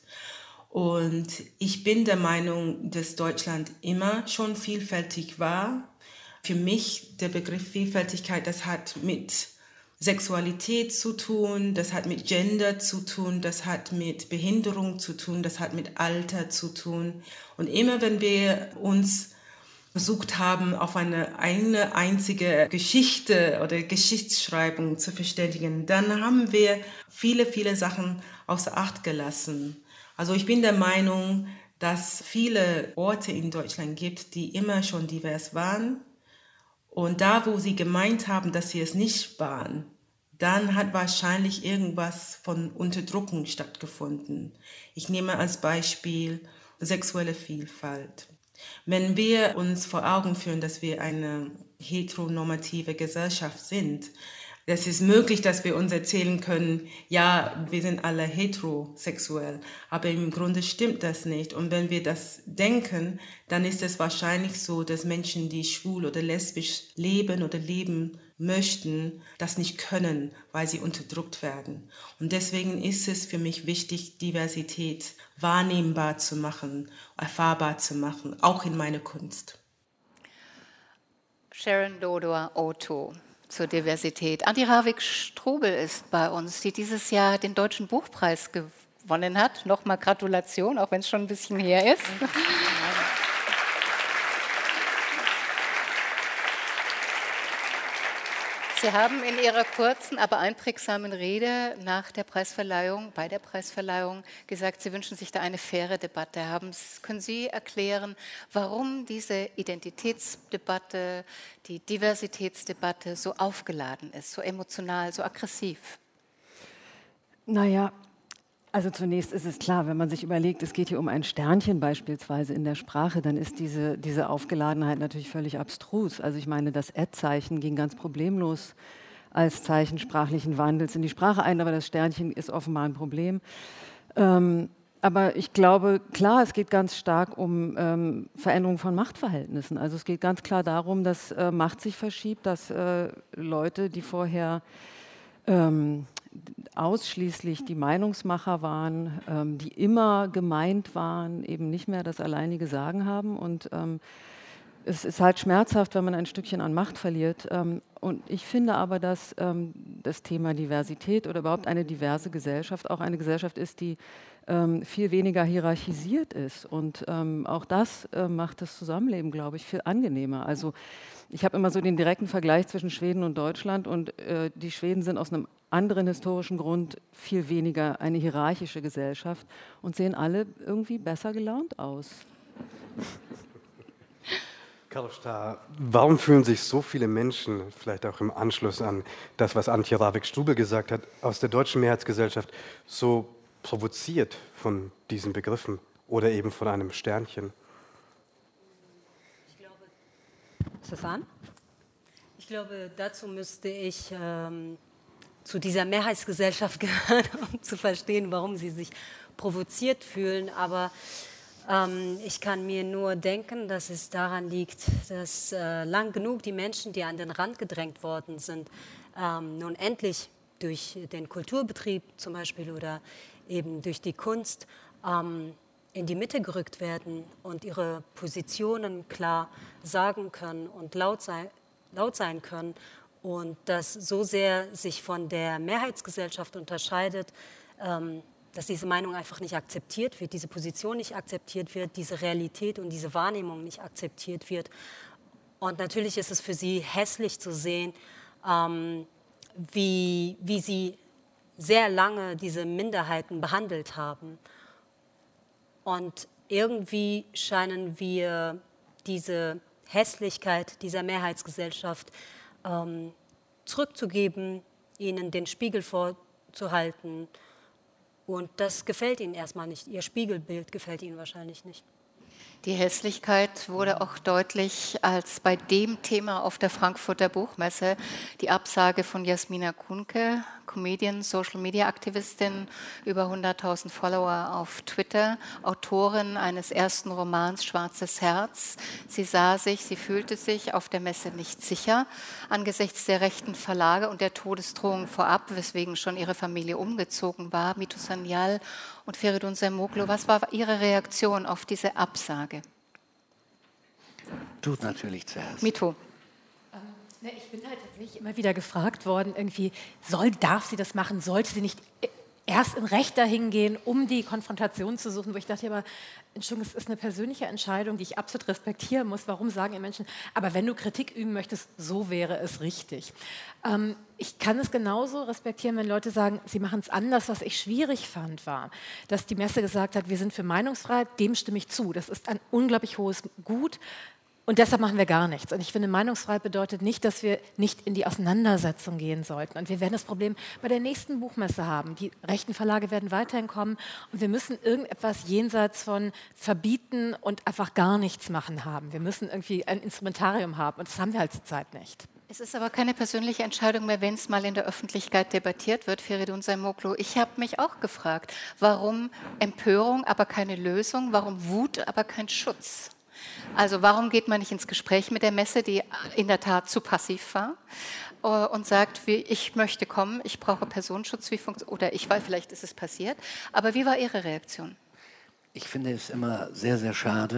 Und ich bin der Meinung, dass Deutschland immer schon vielfältig war. Für mich der Begriff Vielfältigkeit, das hat mit Sexualität zu tun, das hat mit Gender zu tun, das hat mit Behinderung zu tun, das hat mit Alter zu tun. Und immer wenn wir uns versucht haben, auf eine einzige Geschichte oder Geschichtsschreibung zu verständigen, dann haben wir viele, viele Sachen außer Acht gelassen. Also ich bin der Meinung, dass viele Orte in Deutschland gibt, die immer schon divers waren. Und da, wo sie gemeint haben, dass sie es nicht waren, dann hat wahrscheinlich irgendwas von Unterdrückung stattgefunden. Ich nehme als Beispiel sexuelle Vielfalt. Wenn wir uns vor Augen führen, dass wir eine heteronormative Gesellschaft sind, es ist möglich, dass wir uns erzählen können, ja, wir sind alle heterosexuell, aber im Grunde stimmt das nicht. Und wenn wir das denken, dann ist es wahrscheinlich so, dass Menschen, die schwul oder lesbisch leben oder leben möchten, das nicht können, weil sie unterdrückt werden. Und deswegen ist es für mich wichtig, Diversität wahrnehmbar zu machen, erfahrbar zu machen, auch in meiner Kunst. Sharon Dodua-Otto zur Diversität. Antje Ravik-Strubel ist bei uns, die dieses Jahr den Deutschen Buchpreis gewonnen hat. Nochmal Gratulation, auch wenn es schon ein bisschen her ist. Sie haben in Ihrer kurzen, aber einprägsamen Rede bei der Preisverleihung gesagt, Sie wünschen sich da eine faire Debatte. Können Sie erklären, warum diese Identitätsdebatte, die Diversitätsdebatte so aufgeladen ist, so emotional, so aggressiv? Naja, also zunächst ist es klar, wenn man sich überlegt, es geht hier um ein Sternchen beispielsweise in der Sprache, dann ist diese Aufgeladenheit natürlich völlig abstrus. Also ich meine, das Ad-Zeichen ging ganz problemlos als Zeichen sprachlichen Wandels in die Sprache ein, aber das Sternchen ist offenbar ein Problem. Aber ich glaube, klar, es geht ganz stark um Veränderung von Machtverhältnissen. Also es geht ganz klar darum, dass Macht sich verschiebt, dass Leute, die vorher ausschließlich die Meinungsmacher waren, die immer gemeint waren, eben nicht mehr das alleinige Sagen haben. Und es ist halt schmerzhaft, wenn man ein Stückchen an Macht verliert. Und ich finde aber, dass das Thema Diversität oder überhaupt eine diverse Gesellschaft auch eine Gesellschaft ist, die viel weniger hierarchisiert ist. Und auch das macht das Zusammenleben, glaube ich, viel angenehmer. Also ich habe immer so den direkten Vergleich zwischen Schweden und Deutschland und die Schweden sind aus einem anderen historischen Grund viel weniger eine hierarchische Gesellschaft und sehen alle irgendwie besser gelaunt aus. Carlo Stahr, warum fühlen sich so viele Menschen, vielleicht auch im Anschluss an das, was Antje Ravik-Strubel gesagt hat, aus der deutschen Mehrheitsgesellschaft so provoziert von diesen Begriffen oder eben von einem Sternchen? Ich glaube, ist das an? Ich glaube, dazu müsste ich zu dieser Mehrheitsgesellschaft gehören, um zu verstehen, warum sie sich provoziert fühlen. Aber ich kann mir nur denken, dass es daran liegt, dass lang genug die Menschen, die an den Rand gedrängt worden sind, nun endlich durch den Kulturbetrieb zum Beispiel oder eben durch die Kunst in die Mitte gerückt werden und ihre Positionen klar sagen können und laut sein können. Und das so sehr sich von der Mehrheitsgesellschaft unterscheidet, dass diese Meinung einfach nicht akzeptiert wird, diese Position nicht akzeptiert wird, diese Realität und diese Wahrnehmung nicht akzeptiert wird. Und natürlich ist es für sie hässlich zu sehen, wie sie sehr lange diese Minderheiten behandelt haben. Und irgendwie scheinen wir diese Hässlichkeit dieser Mehrheitsgesellschaft zurückzugeben, ihnen den Spiegel vorzuhalten. Und das gefällt ihnen erstmal nicht. Ihr Spiegelbild gefällt ihnen wahrscheinlich nicht. Die Hässlichkeit wurde auch deutlich, als bei dem Thema auf der Frankfurter Buchmesse die Absage von Jasmina Kuhnke, Comedian, Social-Media-Aktivistin, über 100.000 Follower auf Twitter, Autorin eines ersten Romans Schwarzes Herz. Sie fühlte sich auf der Messe nicht sicher angesichts der rechten Verlage und der Todesdrohung vorab, weswegen schon ihre Familie umgezogen war. Mitu Sanyal und Feridun Sermoglu, was war Ihre Reaktion auf diese Absage? Du natürlich zuerst. Mitu. Ich bin halt tatsächlich immer wieder gefragt worden, irgendwie, darf sie das machen, sollte sie nicht erst in Recht dahin gehen, um die Konfrontation zu suchen, wo ich dachte, aber Entschuldigung, es ist eine persönliche Entscheidung, die ich absolut respektieren muss. Warum sagen ihr Menschen, aber wenn du Kritik üben möchtest, so wäre es richtig. Ich kann es genauso respektieren, wenn Leute sagen, sie machen es anders. Was ich schwierig fand, war, dass die Messe gesagt hat, wir sind für Meinungsfreiheit, dem stimme ich zu. Das ist ein unglaublich hohes Gut. Und deshalb machen wir gar nichts. Und ich finde, Meinungsfreiheit bedeutet nicht, dass wir nicht in die Auseinandersetzung gehen sollten. Und wir werden das Problem bei der nächsten Buchmesse haben. Die rechten Verlage werden weiterhin kommen. Und wir müssen irgendetwas jenseits von verbieten und einfach gar nichts machen haben. Wir müssen irgendwie ein Instrumentarium haben. Und das haben wir halt zurzeit nicht. Es ist aber keine persönliche Entscheidung mehr, wenn es mal in der Öffentlichkeit debattiert wird, Feridun Sermoglu. Ich habe mich auch gefragt, warum Empörung, aber keine Lösung? Warum Wut, aber kein Schutz? Also warum geht man nicht ins Gespräch mit der Messe, die in der Tat zu passiv war, und sagt, ich möchte kommen, ich brauche Personenschutz, oder ich weiß, vielleicht ist es passiert. Aber wie war Ihre Reaktion? Ich finde es immer sehr, sehr schade,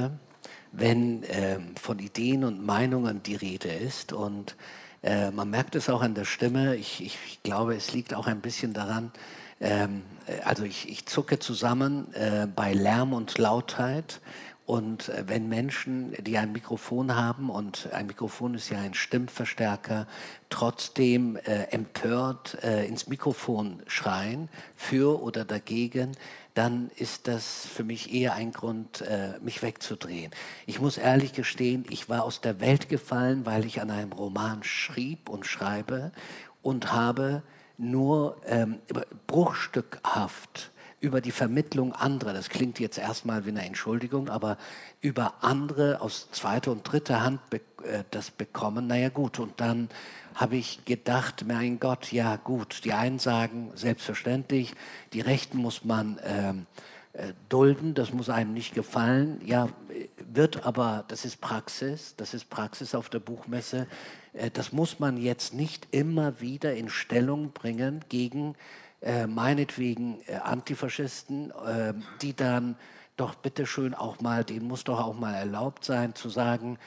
wenn von Ideen und Meinungen die Rede ist. Und man merkt es auch an der Stimme. Ich glaube, es liegt auch ein bisschen daran, also ich zucke zusammen bei Lärm und Lautheit. Und wenn Menschen, die ein Mikrofon haben, und ein Mikrofon ist ja ein Stimmverstärker, trotzdem empört ins Mikrofon schreien, für oder dagegen, dann ist das für mich eher ein Grund, mich wegzudrehen. Ich muss ehrlich gestehen, ich war aus der Welt gefallen, weil ich an einem Roman schrieb und schreibe und habe nur bruchstückhaft über die Vermittlung anderer, das klingt jetzt erstmal wie eine Entschuldigung, aber über andere aus zweiter und dritter Hand das bekommen, naja gut, und dann habe ich gedacht, mein Gott, ja gut, die einen sagen, selbstverständlich, die Rechten muss man dulden, das muss einem nicht gefallen, ja, wird aber, das ist Praxis auf der Buchmesse, das muss man jetzt nicht immer wieder in Stellung bringen gegen meinetwegen Antifaschisten, die dann doch bitteschön auch mal, denen muss doch auch mal erlaubt sein zu sagen,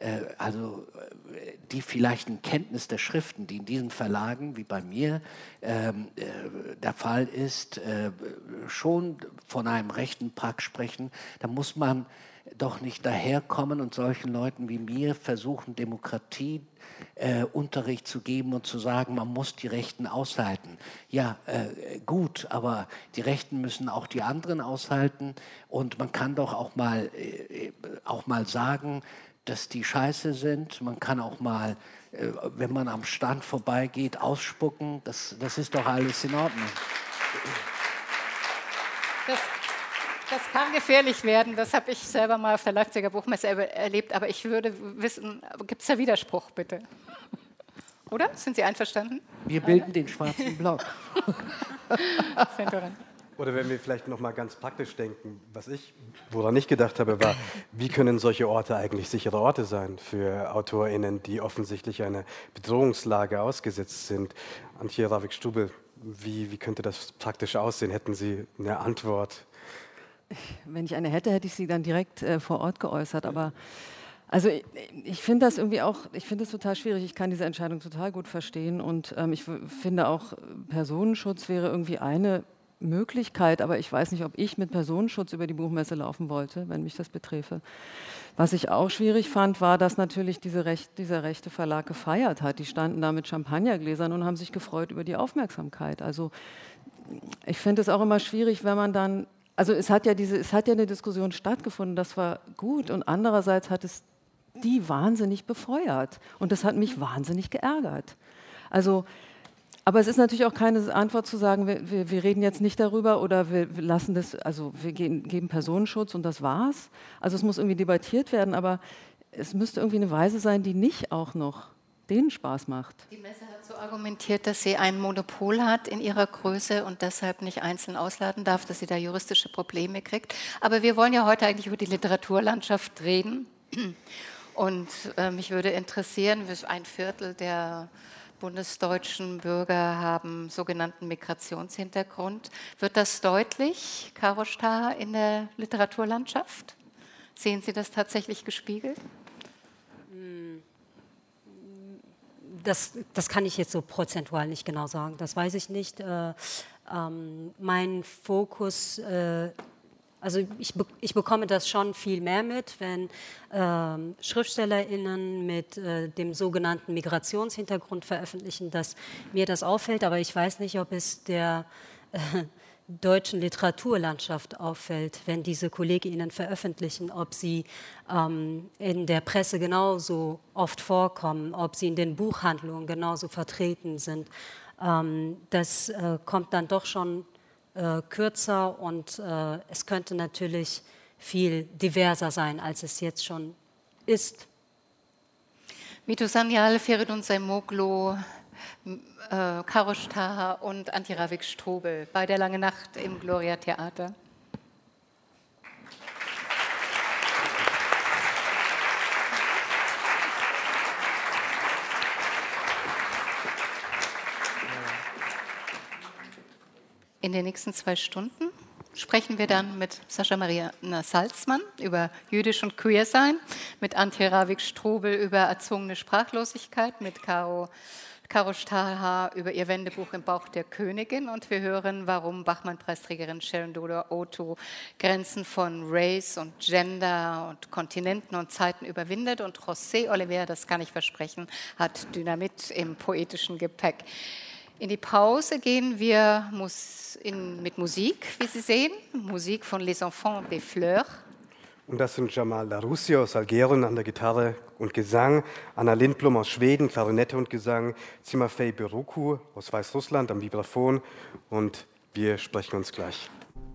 die vielleicht in Kenntnis der Schriften, die in diesen Verlagen, wie bei mir, der Fall ist, schon von einem rechten Pack sprechen, da muss man doch nicht daherkommen und solchen Leuten wie mir versuchen, Unterricht zu geben und zu sagen, man muss die Rechten aushalten. Ja, gut, aber die Rechten müssen auch die anderen aushalten und man kann doch auch mal sagen, dass die scheiße sind. Man kann auch mal, wenn man am Stand vorbeigeht, ausspucken. Das ist doch alles in Ordnung. Das kann gefährlich werden, das habe ich selber mal auf der Leipziger Buchmesse erlebt, aber ich würde wissen, gibt es da Widerspruch, bitte? Oder? Sind Sie einverstanden? Wir bilden den schwarzen Block. Oder wenn wir vielleicht noch mal ganz praktisch denken, woran ich gedacht habe, war, wie können solche Orte eigentlich sichere Orte sein für AutorInnen, die offensichtlich einer Bedrohungslage ausgesetzt sind? Antje Ravik-Strubel, wie könnte das praktisch aussehen? Hätten Sie eine Antwort? Wenn ich eine hätte, hätte ich sie dann direkt vor Ort geäußert. Aber also ich finde das irgendwie auch, ich finde es total schwierig. Ich kann diese Entscheidung total gut verstehen und ich finde auch, Personenschutz wäre irgendwie eine Möglichkeit, aber ich weiß nicht, ob ich mit Personenschutz über die Buchmesse laufen wollte, wenn mich das beträfe. Was ich auch schwierig fand, war, dass natürlich dieser rechte Verlag gefeiert hat. Die standen da mit Champagnergläsern und haben sich gefreut über die Aufmerksamkeit. Also ich finde es auch immer schwierig, wenn man dann, also es hat ja eine Diskussion stattgefunden, das war gut und andererseits hat es die wahnsinnig befeuert und das hat mich wahnsinnig geärgert. Also, aber es ist natürlich auch keine Antwort zu sagen, wir reden jetzt nicht darüber oder wir lassen das, also wir geben Personenschutz und das war's. Also es muss irgendwie debattiert werden, aber es müsste irgendwie eine Weise sein, die nicht auch noch denen Spaß macht. Die Messe hat so argumentiert, dass sie ein Monopol hat in ihrer Größe und deshalb nicht einzeln ausladen darf, dass sie da juristische Probleme kriegt. Aber wir wollen ja heute eigentlich über die Literaturlandschaft reden. Und mich würde interessieren, 1/4 der bundesdeutschen Bürger haben sogenannten Migrationshintergrund. Wird das deutlich, Karo Staher, in der Literaturlandschaft? Sehen Sie das tatsächlich gespiegelt? Das kann ich jetzt so prozentual nicht genau sagen, das weiß ich nicht. Mein Fokus, also ich bekomme das schon viel mehr mit, wenn SchriftstellerInnen mit dem sogenannten Migrationshintergrund veröffentlichen, dass mir das auffällt, aber ich weiß nicht, ob es der deutschen Literaturlandschaft auffällt, wenn diese KollegInnen veröffentlichen, ob sie in der Presse genauso oft vorkommen, ob sie in den Buchhandlungen genauso vertreten sind. Das kommt dann doch schon kürzer und es könnte natürlich viel diverser sein, als es jetzt schon ist. Mito Sanyal, Feridun Saimoglu, Karo Staher und Antje Ravik-Strubel bei der Lange Nacht im Gloria Theater. In den nächsten 2 Stunden sprechen wir dann mit Sascha Mariana Salzmann über Jüdisch und Queersein, mit Antje Ravik-Strubel über erzwungene Sprachlosigkeit, mit Caro Stahlhaar über ihr Wendebuch im Bauch der Königin und wir hören, warum Bachmann-Preisträgerin Sharon Dodo-Otto Grenzen von Race und Gender und Kontinenten und Zeiten überwindet und José Oliver, das kann ich versprechen, hat Dynamit im poetischen Gepäck. In die Pause gehen wir mit Musik, wie Sie sehen, Musik von Les Enfants des Fleurs. Und das sind Jamal Laroussi aus Algerien an der Gitarre und Gesang, Anna Lindblom aus Schweden, Klarinette und Gesang, Timofei Beruku aus Weißrussland am Vibraphon und wir sprechen uns gleich.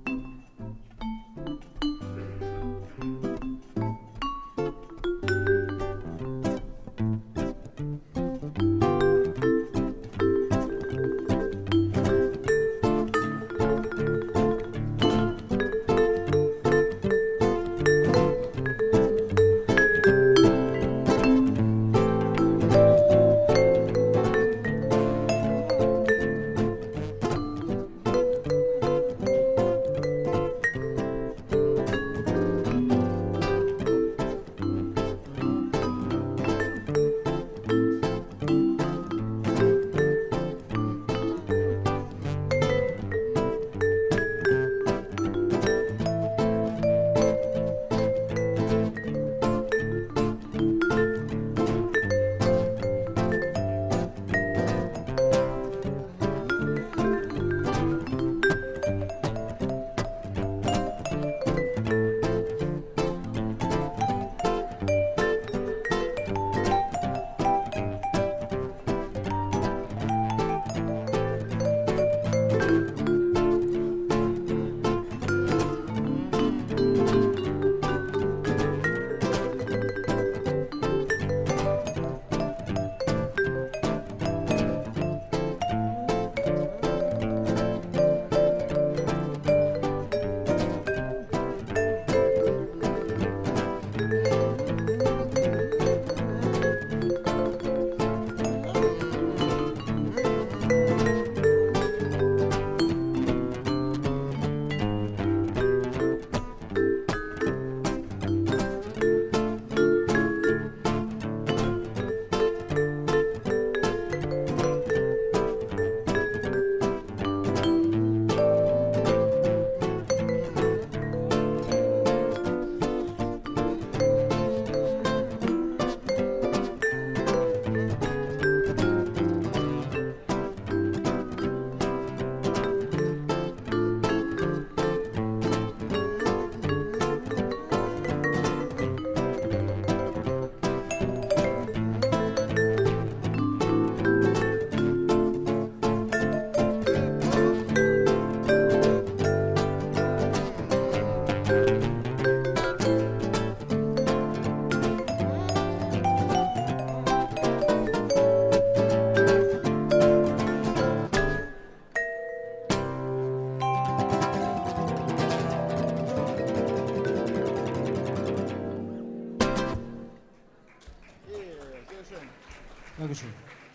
Dankeschön.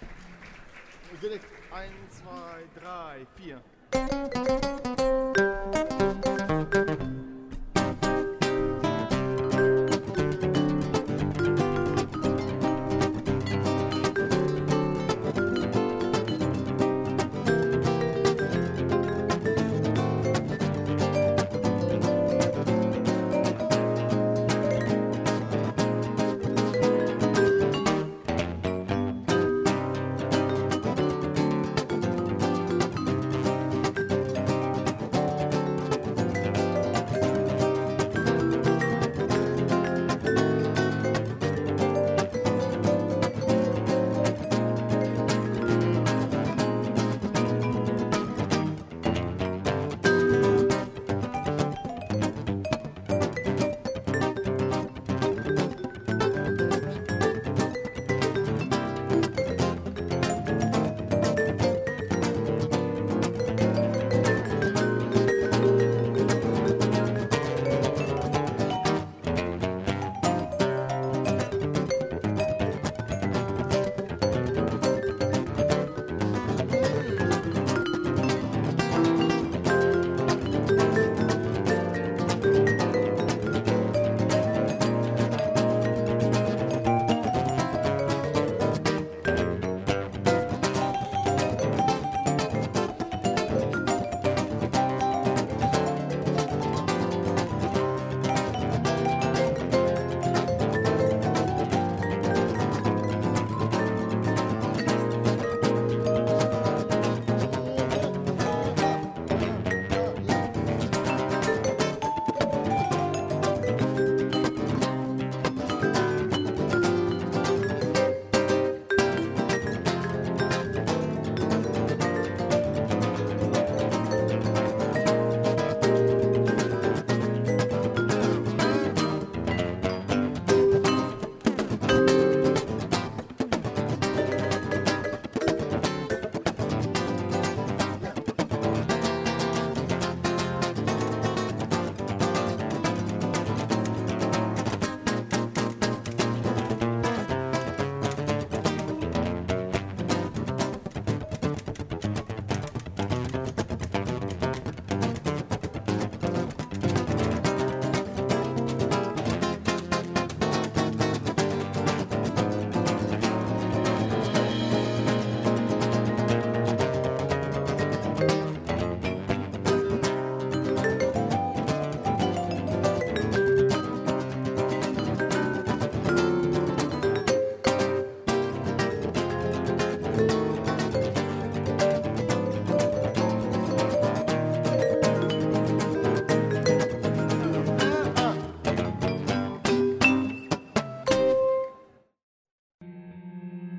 Direkt 1, 2, 3, 4.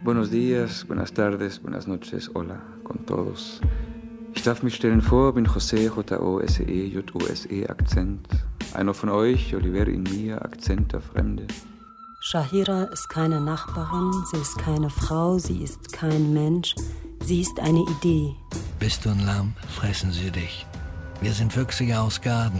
Buenos días, buenas tardes, buenas noches, hola con todos. Ich darf mich stellen vor, bin José, J-O-S-E, J-U-S-E, Akzent. Einer von euch, Oliver in mir, Akzent der Fremde. Shahira ist keine Nachbarin, sie ist keine Frau, sie ist kein Mensch, sie ist eine Idee. Bist du ein Lamm, fressen sie dich. Wir sind Füchsige aus Gaden.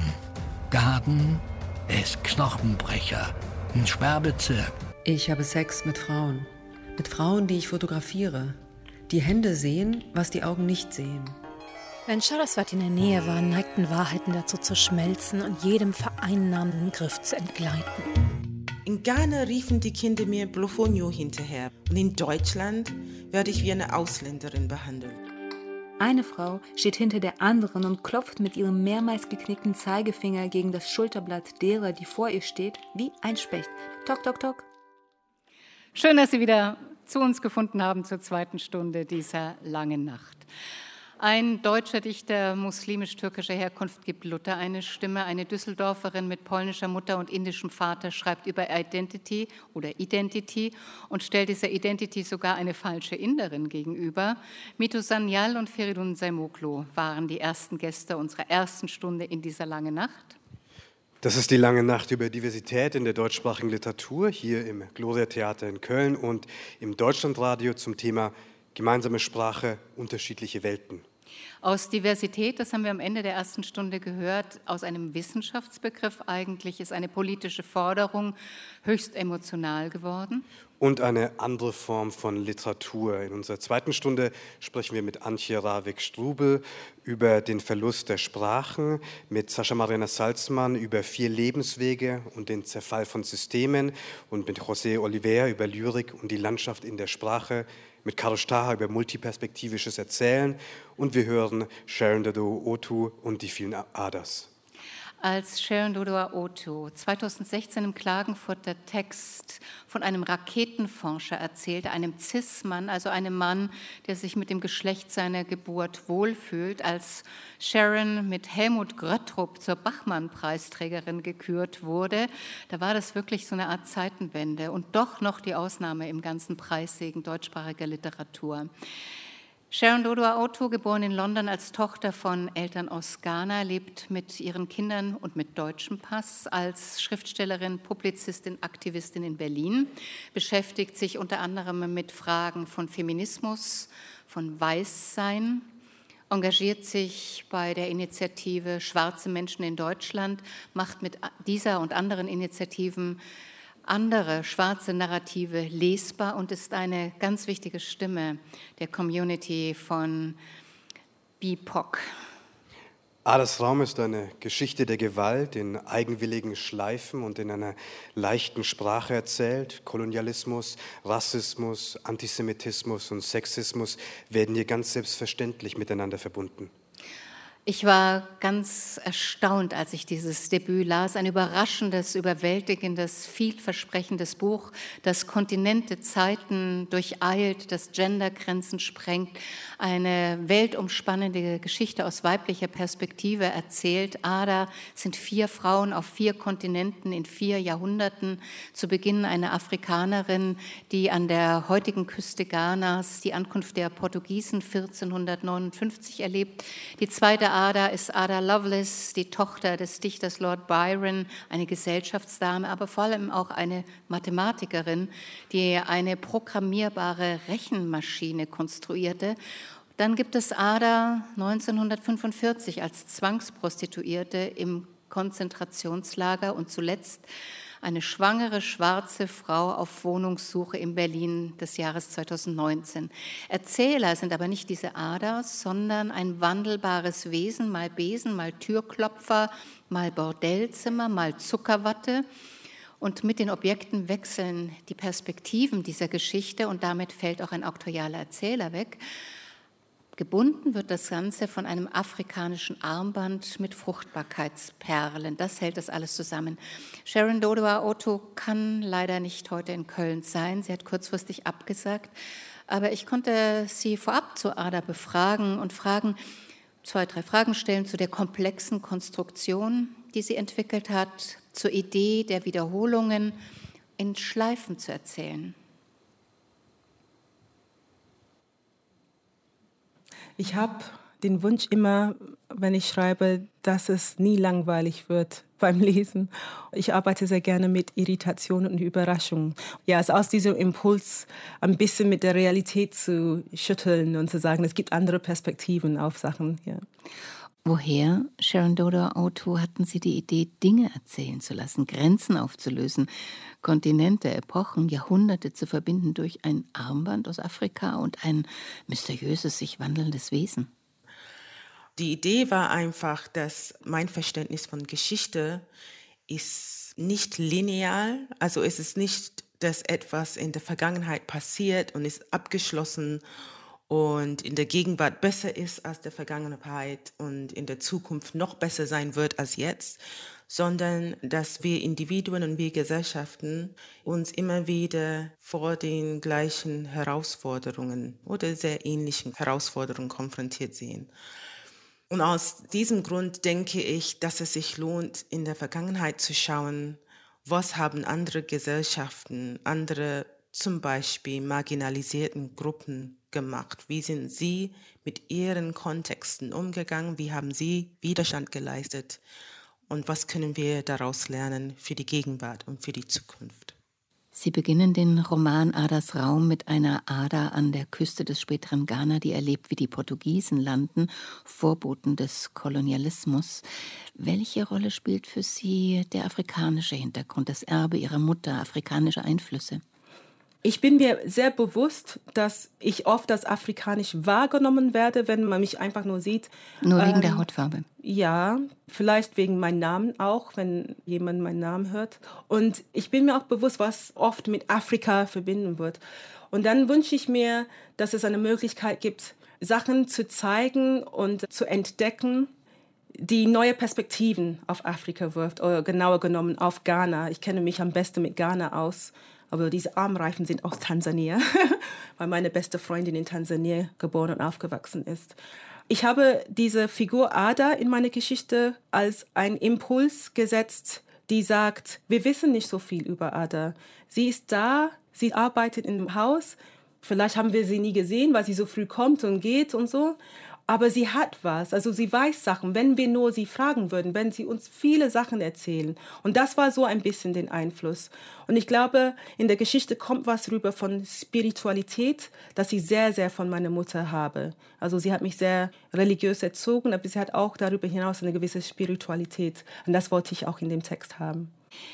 Gaden ist Knochenbrecher, ein Sperrbezirk. Ich habe Sex mit Frauen, die ich fotografiere. Die Hände sehen, was die Augen nicht sehen. Wenn Saraswat in der Nähe war, neigten Wahrheiten dazu zu schmelzen und jedem vereinnahmenden Griff zu entgleiten. In Ghana riefen die Kinder mir Blofonio hinterher und in Deutschland werde ich wie eine Ausländerin behandelt. Eine Frau steht hinter der anderen und klopft mit ihrem mehrmals geknickten Zeigefinger gegen das Schulterblatt derer, die vor ihr steht, wie ein Specht. Tok, tok, tok. Schön, dass Sie wieder zu uns gefunden haben zur zweiten Stunde dieser langen Nacht. Ein deutscher Dichter muslimisch-türkischer Herkunft gibt Luther eine Stimme. Eine Düsseldorferin mit polnischer Mutter und indischem Vater schreibt über Identity oder Identity und stellt dieser Identity sogar eine falsche Inderin gegenüber. Mito Sanyal und Feridun Zaimoglu waren die ersten Gäste unserer ersten Stunde in dieser langen Nacht. Das ist die lange Nacht über Diversität in der deutschsprachigen Literatur hier im Gloria Theater in Köln und im Deutschlandradio zum Thema Gemeinsame Sprache, unterschiedliche Welten. Aus Diversität, das haben wir am Ende der ersten Stunde gehört, aus einem Wissenschaftsbegriff eigentlich ist eine politische Forderung höchst emotional geworden. Und eine andere Form von Literatur. In unserer zweiten Stunde sprechen wir mit Antje Ravik-Strubel über den Verlust der Sprachen, mit Sascha Mariana Salzmann über 4 Lebenswege und den Zerfall von Systemen und mit José Oliver über Lyrik und die Landschaft in der Sprache, mit Karo Staha über multiperspektivisches Erzählen und wir hören Sharon Dodo Otu und die vielen Adas. Als Sharon Dodo Otu 2016 im Klagenfurter Text von einem Raketenforscher erzählte, einem Cis-Mann, also einem Mann, der sich mit dem Geschlecht seiner Geburt wohlfühlt, als Sharon mit Helmut Gröttrup zur Bachmann-Preisträgerin gekürt wurde, da war das wirklich so eine Art Zeitenwende und doch noch die Ausnahme im ganzen Preissegen deutschsprachiger Literatur. Sharon Dodo Otu, geboren in London als Tochter von Eltern aus Ghana, lebt mit ihren Kindern und mit deutschem Pass als Schriftstellerin, Publizistin, Aktivistin in Berlin, beschäftigt sich unter anderem mit Fragen von Feminismus, von Weißsein, engagiert sich bei der Initiative Schwarze Menschen in Deutschland, macht mit dieser und anderen Initiativen andere schwarze Narrative lesbar und ist eine ganz wichtige Stimme der Community von BIPOC. Adas Raum ist eine Geschichte der Gewalt in eigenwilligen Schleifen und in einer leichten Sprache erzählt. Kolonialismus, Rassismus, Antisemitismus und Sexismus werden hier ganz selbstverständlich miteinander verbunden. Ich war ganz erstaunt, als ich dieses Debüt las. Ein überraschendes, überwältigendes, vielversprechendes Buch, das Kontinente, Zeiten durcheilt, das Gendergrenzen sprengt, eine weltumspannende Geschichte aus weiblicher Perspektive erzählt. Ada sind 4 Frauen auf 4 Kontinenten in 4 Jahrhunderten. Zu Beginn eine Afrikanerin, die an der heutigen Küste Ghanas die Ankunft der Portugiesen 1459 erlebt. Die zweite Ada ist Ada Lovelace, die Tochter des Dichters Lord Byron, eine Gesellschaftsdame, aber vor allem auch eine Mathematikerin, die eine programmierbare Rechenmaschine konstruierte. Dann gibt es Ada 1945 als Zwangsprostituierte im Konzentrationslager und zuletzt eine schwangere schwarze Frau auf Wohnungssuche in Berlin des Jahres 2019. Erzähler sind aber nicht diese Adas, sondern ein wandelbares Wesen, mal Besen, mal Türklopfer, mal Bordellzimmer, mal Zuckerwatte. Und mit den Objekten wechseln die Perspektiven dieser Geschichte und damit fällt auch ein auktorialer Erzähler weg. Gebunden wird das Ganze von einem afrikanischen Armband mit Fruchtbarkeitsperlen. Das hält das alles zusammen. Sharon Dodo Otu kann leider nicht heute in Köln sein. Sie hat kurzfristig abgesagt. Aber ich konnte sie vorab zu Ada befragen und 2, 3 Fragen stellen zu der komplexen Konstruktion, die sie entwickelt hat, zur Idee der Wiederholungen in Schleifen zu erzählen. Ich habe den Wunsch immer, wenn ich schreibe, dass es nie langweilig wird beim Lesen. Ich arbeite sehr gerne mit Irritation und Überraschung. Ja, es ist aus diesem Impuls, ein bisschen mit der Realität zu schütteln und zu sagen, es gibt andere Perspektiven auf Sachen. Ja. Woher, Sharon Dodo-Otoo, hatten Sie die Idee, Dinge erzählen zu lassen, Grenzen aufzulösen, Kontinente, Epochen, Jahrhunderte zu verbinden durch ein Armband aus Afrika und ein mysteriöses, sich wandelndes Wesen? Die Idee war einfach, dass mein Verständnis von Geschichte ist nicht linear. Also es ist nicht, dass etwas in der Vergangenheit passiert und ist abgeschlossen und in der Gegenwart besser ist als der Vergangenheit und in der Zukunft noch besser sein wird als jetzt, sondern dass wir Individuen und wir Gesellschaften uns immer wieder vor den gleichen Herausforderungen oder sehr ähnlichen Herausforderungen konfrontiert sehen. Und aus diesem Grund denke ich, dass es sich lohnt, in der Vergangenheit zu schauen, was haben andere Gesellschaften, andere zum Beispiel marginalisierten Gruppen gemacht? Wie sind sie mit ihren Kontexten umgegangen? Wie haben sie Widerstand geleistet? Und was können wir daraus lernen für die Gegenwart und für die Zukunft? Sie beginnen den Roman Adas Raum mit einer Ader an der Küste des späteren Ghana, die erlebt, wie die Portugiesen landen, Vorboten des Kolonialismus. Welche Rolle spielt für Sie der afrikanische Hintergrund, das Erbe Ihrer Mutter, afrikanische Einflüsse? Ich bin mir sehr bewusst, dass ich oft als afrikanisch wahrgenommen werde, wenn man mich einfach nur sieht. Nur wegen der Hautfarbe? Ja, vielleicht wegen meinem Namen auch, wenn jemand meinen Namen hört. Und ich bin mir auch bewusst, was oft mit Afrika verbunden wird. Und dann wünsche ich mir, dass es eine Möglichkeit gibt, Sachen zu zeigen und zu entdecken, die neue Perspektiven auf Afrika wirft, oder genauer genommen auf Ghana. Ich kenne mich am besten mit Ghana aus. Aber diese Armreifen sind aus Tansania, weil meine beste Freundin in Tansania geboren und aufgewachsen ist. Ich habe diese Figur Ada in meine Geschichte als einen Impuls gesetzt, die sagt, wir wissen nicht so viel über Ada. Sie ist da, sie arbeitet im Haus. Vielleicht haben wir sie nie gesehen, weil sie so früh kommt und geht und so. Aber sie hat was, also sie weiß Sachen, wenn wir nur sie fragen würden, wenn sie uns viele Sachen erzählen. Und das war so ein bisschen den Einfluss. Und ich glaube, in der Geschichte kommt was rüber von Spiritualität, das ich sehr, sehr von meiner Mutter habe. Also sie hat mich sehr religiös erzogen, aber sie hat auch darüber hinaus eine gewisse Spiritualität. Und das wollte ich auch in dem Text haben.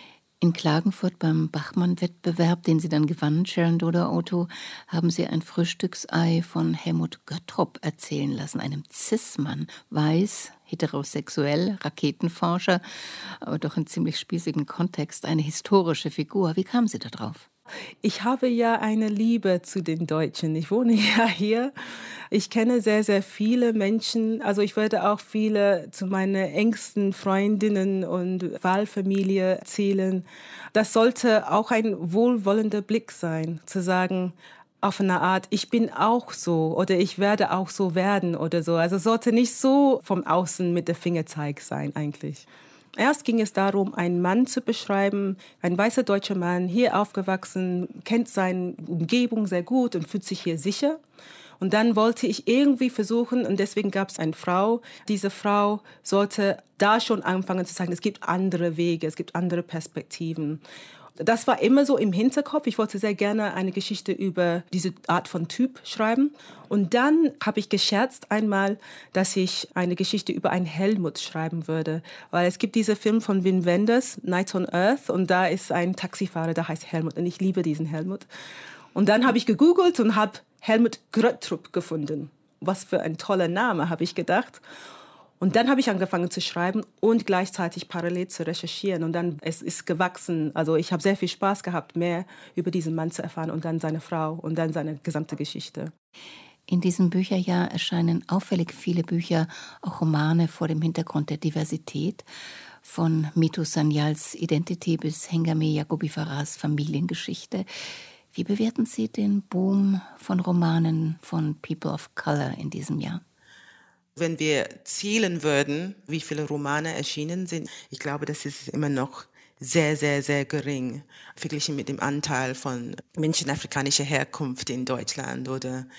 In Klagenfurt beim Bachmann-Wettbewerb, den Sie dann gewannen, Sharon Dodo-Otoo, haben Sie ein Frühstücksei von Helmut Gottrop erzählen lassen, einem Cis-Mann, weiß, heterosexuell, Raketenforscher, aber doch in ziemlich spießigem Kontext, eine historische Figur. Wie kamen Sie da drauf? Ich habe ja eine Liebe zu den Deutschen. Ich wohne ja hier. Ich kenne sehr, sehr viele Menschen. Also ich würde auch viele zu meinen engsten Freundinnen und Wahlfamilie zählen. Das sollte auch ein wohlwollender Blick sein, zu sagen, auf eine Art, ich bin auch so oder ich werde auch so werden oder so. Also es sollte nicht so vom Außen mit der Fingerzeig sein eigentlich. Erst ging es darum, einen Mann zu beschreiben, ein weißer deutscher Mann, hier aufgewachsen, kennt seine Umgebung sehr gut und fühlt sich hier sicher. Und dann wollte ich irgendwie versuchen, und deswegen gab es eine Frau, diese Frau sollte da schon anfangen zu sagen, es gibt andere Wege, es gibt andere Perspektiven. Das war immer so im Hinterkopf. Ich wollte sehr gerne eine Geschichte über diese Art von Typ schreiben. Und dann habe ich gescherzt einmal, dass ich eine Geschichte über einen Helmut schreiben würde. Weil es gibt diesen Film von Wim Wenders, Night on Earth, und da ist ein Taxifahrer, der heißt Helmut. Und ich liebe diesen Helmut. Und dann habe ich gegoogelt und habe Helmut Gottrop gefunden. Was für ein toller Name, habe ich gedacht. Und dann habe ich angefangen zu schreiben und gleichzeitig parallel zu recherchieren. Und dann es ist gewachsen. Also ich habe sehr viel Spaß gehabt, mehr über diesen Mann zu erfahren und dann seine Frau und dann seine gesamte Geschichte. In diesem Bücherjahr erscheinen auffällig viele Bücher, auch Romane vor dem Hintergrund der Diversität. Von Mitu Sanyals Identity bis Hengame Yacobi Farahs Familiengeschichte. Wie bewerten Sie den Boom von Romanen von People of Color in diesem Jahr? Wenn wir zählen würden, wie viele Romane erschienen sind, ich glaube, das ist immer noch sehr, sehr, sehr gering, verglichen mit dem Anteil von Menschen afrikanischer Herkunft in Deutschland oder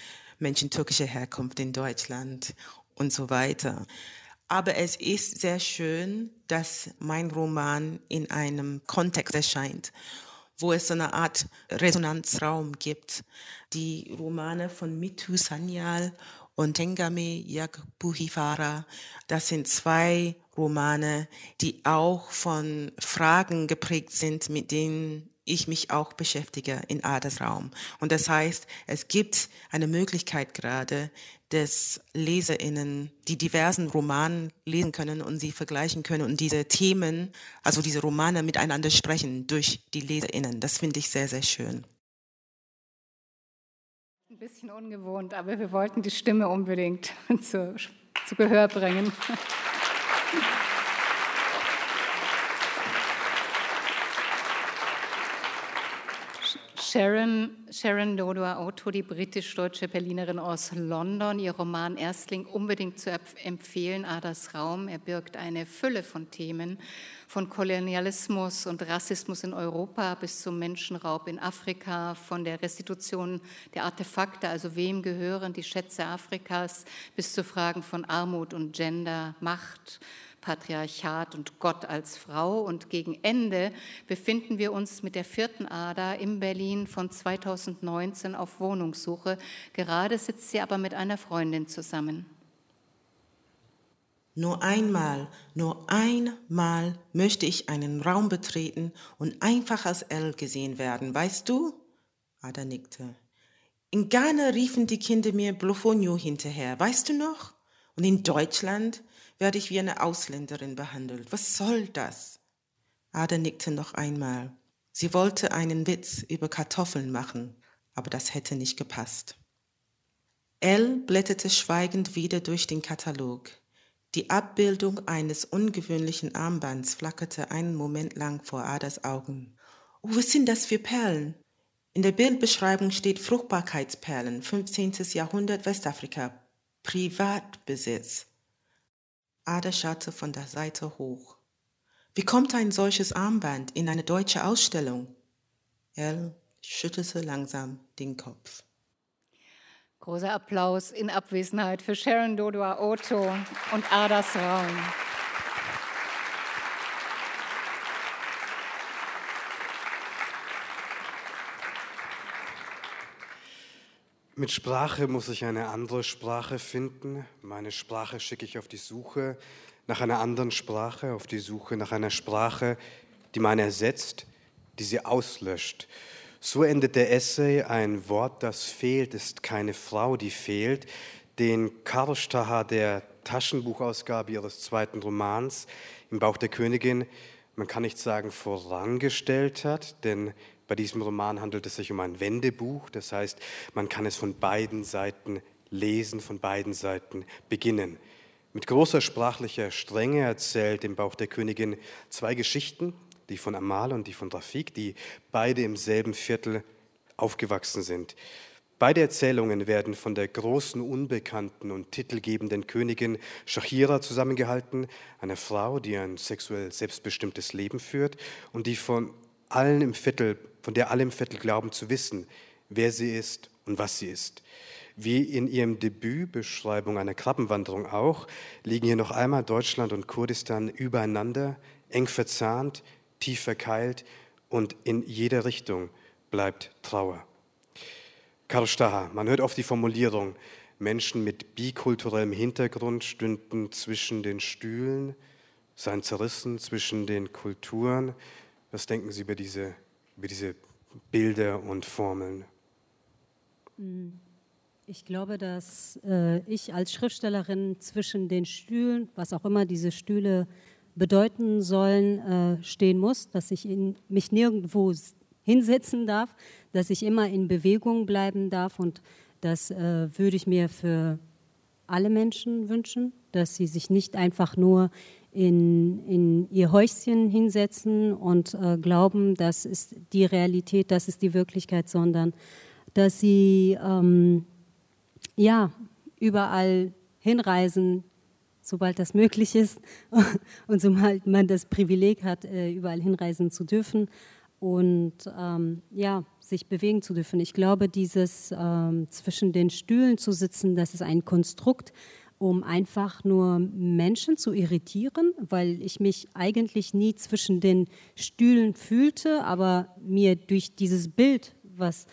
Menschen türkischer Herkunft in Deutschland und so weiter. Aber es ist sehr schön, dass mein Roman in einem Kontext erscheint, wo es so eine Art Resonanzraum gibt. Die Romane von Mitu Sanyal und Tengame Yakbuhifara, das sind 2 Romane, die auch von Fragen geprägt sind, mit denen ich mich auch beschäftige in Adas Raum. Und das heißt, es gibt eine Möglichkeit gerade, dass LeserInnen die diversen Romane lesen können und sie vergleichen können und diese Themen, also diese Romane miteinander sprechen durch die LeserInnen. Das finde ich sehr, sehr schön. Ein bisschen ungewohnt, aber wir wollten die Stimme unbedingt zu Gehör bringen. Sharon Dodua-Otto, die britisch-deutsche Berlinerin aus London, ihr Roman Erstling unbedingt zu empfehlen, Adas Raum. Er birgt eine Fülle von Themen, von Kolonialismus und Rassismus in Europa bis zum Menschenraub in Afrika, von der Restitution der Artefakte, also wem gehören die Schätze Afrikas, bis zu Fragen von Armut und Gender, Macht, Patriarchat und Gott als Frau. Und gegen Ende befinden wir uns mit der 4. Ada in Berlin von 2019 auf Wohnungssuche. Gerade sitzt sie aber mit einer Freundin zusammen. Nur einmal möchte ich einen Raum betreten und einfach als Elle gesehen werden, weißt du? Ada nickte. In Ghana riefen die Kinder mir Blofonio hinterher, weißt du noch? Und in Deutschland werde ich wie eine Ausländerin behandelt. Was soll das? Ada nickte noch einmal. Sie wollte einen Witz über Kartoffeln machen, aber das hätte nicht gepasst. Elle blätterte schweigend wieder durch den Katalog. Die Abbildung eines ungewöhnlichen Armbands flackerte einen Moment lang vor Adas Augen. Oh, was sind das für Perlen? In der Bildbeschreibung steht Fruchtbarkeitsperlen, 15. Jahrhundert Westafrika, Privatbesitz. Ada schaute von der Seite hoch. Wie kommt ein solches Armband in eine deutsche Ausstellung? Elle schüttelte langsam den Kopf. Großer Applaus in Abwesenheit für Sharon Dodua-Otto und Adas Raum. Mit Sprache muss ich eine andere Sprache finden. Meine Sprache schicke ich auf die Suche nach einer anderen Sprache, auf die Suche nach einer Sprache, die meine ersetzt, die sie auslöscht. So endet der Essay, ein Wort, das fehlt, ist keine Frau, die fehlt, den Karl Staher der Taschenbuchausgabe ihres 2. Romans Im Bauch der Königin, man kann nicht sagen vorangestellt hat, denn bei diesem Roman handelt es sich um ein Wendebuch, das heißt, man kann es von beiden Seiten lesen, von beiden Seiten beginnen. Mit großer sprachlicher Strenge erzählt Im Bauch der Königin 2 Geschichten, die von Amal und die von Rafik, die beide im selben Viertel aufgewachsen sind. Beide Erzählungen werden von der großen, unbekannten und titelgebenden Königin Shahira zusammengehalten, einer Frau, die ein sexuell selbstbestimmtes Leben führt und die von der alle im Viertel glauben zu wissen, wer sie ist und was sie ist. Wie in ihrem Debüt, Beschreibung einer Krabbenwanderung auch, liegen hier noch einmal Deutschland und Kurdistan übereinander, eng verzahnt, tief verkeilt und in jeder Richtung bleibt Trauer. Karl Staher, man hört oft die Formulierung, Menschen mit bikulturellem Hintergrund stünden zwischen den Stühlen, seien zerrissen zwischen den Kulturen. Was denken Sie über diese Bilder und Formeln? Ich glaube, dass ich als Schriftstellerin zwischen den Stühlen, was auch immer diese Stühle bedeuten sollen, stehen muss, dass ich mich nirgendwo hinsetzen darf, dass ich immer in Bewegung bleiben darf und das würde ich mir für alle Menschen wünschen, dass sie sich nicht einfach nur in ihr Häuschen hinsetzen und glauben, das ist die Realität, das ist die Wirklichkeit, sondern dass sie überall hinreisen, sobald das möglich ist und sobald man das Privileg hat, überall hinreisen zu dürfen und sich bewegen zu dürfen. Ich glaube, dieses zwischen den Stühlen zu sitzen, das ist ein Konstrukt, um einfach nur Menschen zu irritieren, weil ich mich eigentlich nie zwischen den Stühlen fühlte, aber mir durch dieses Bild, was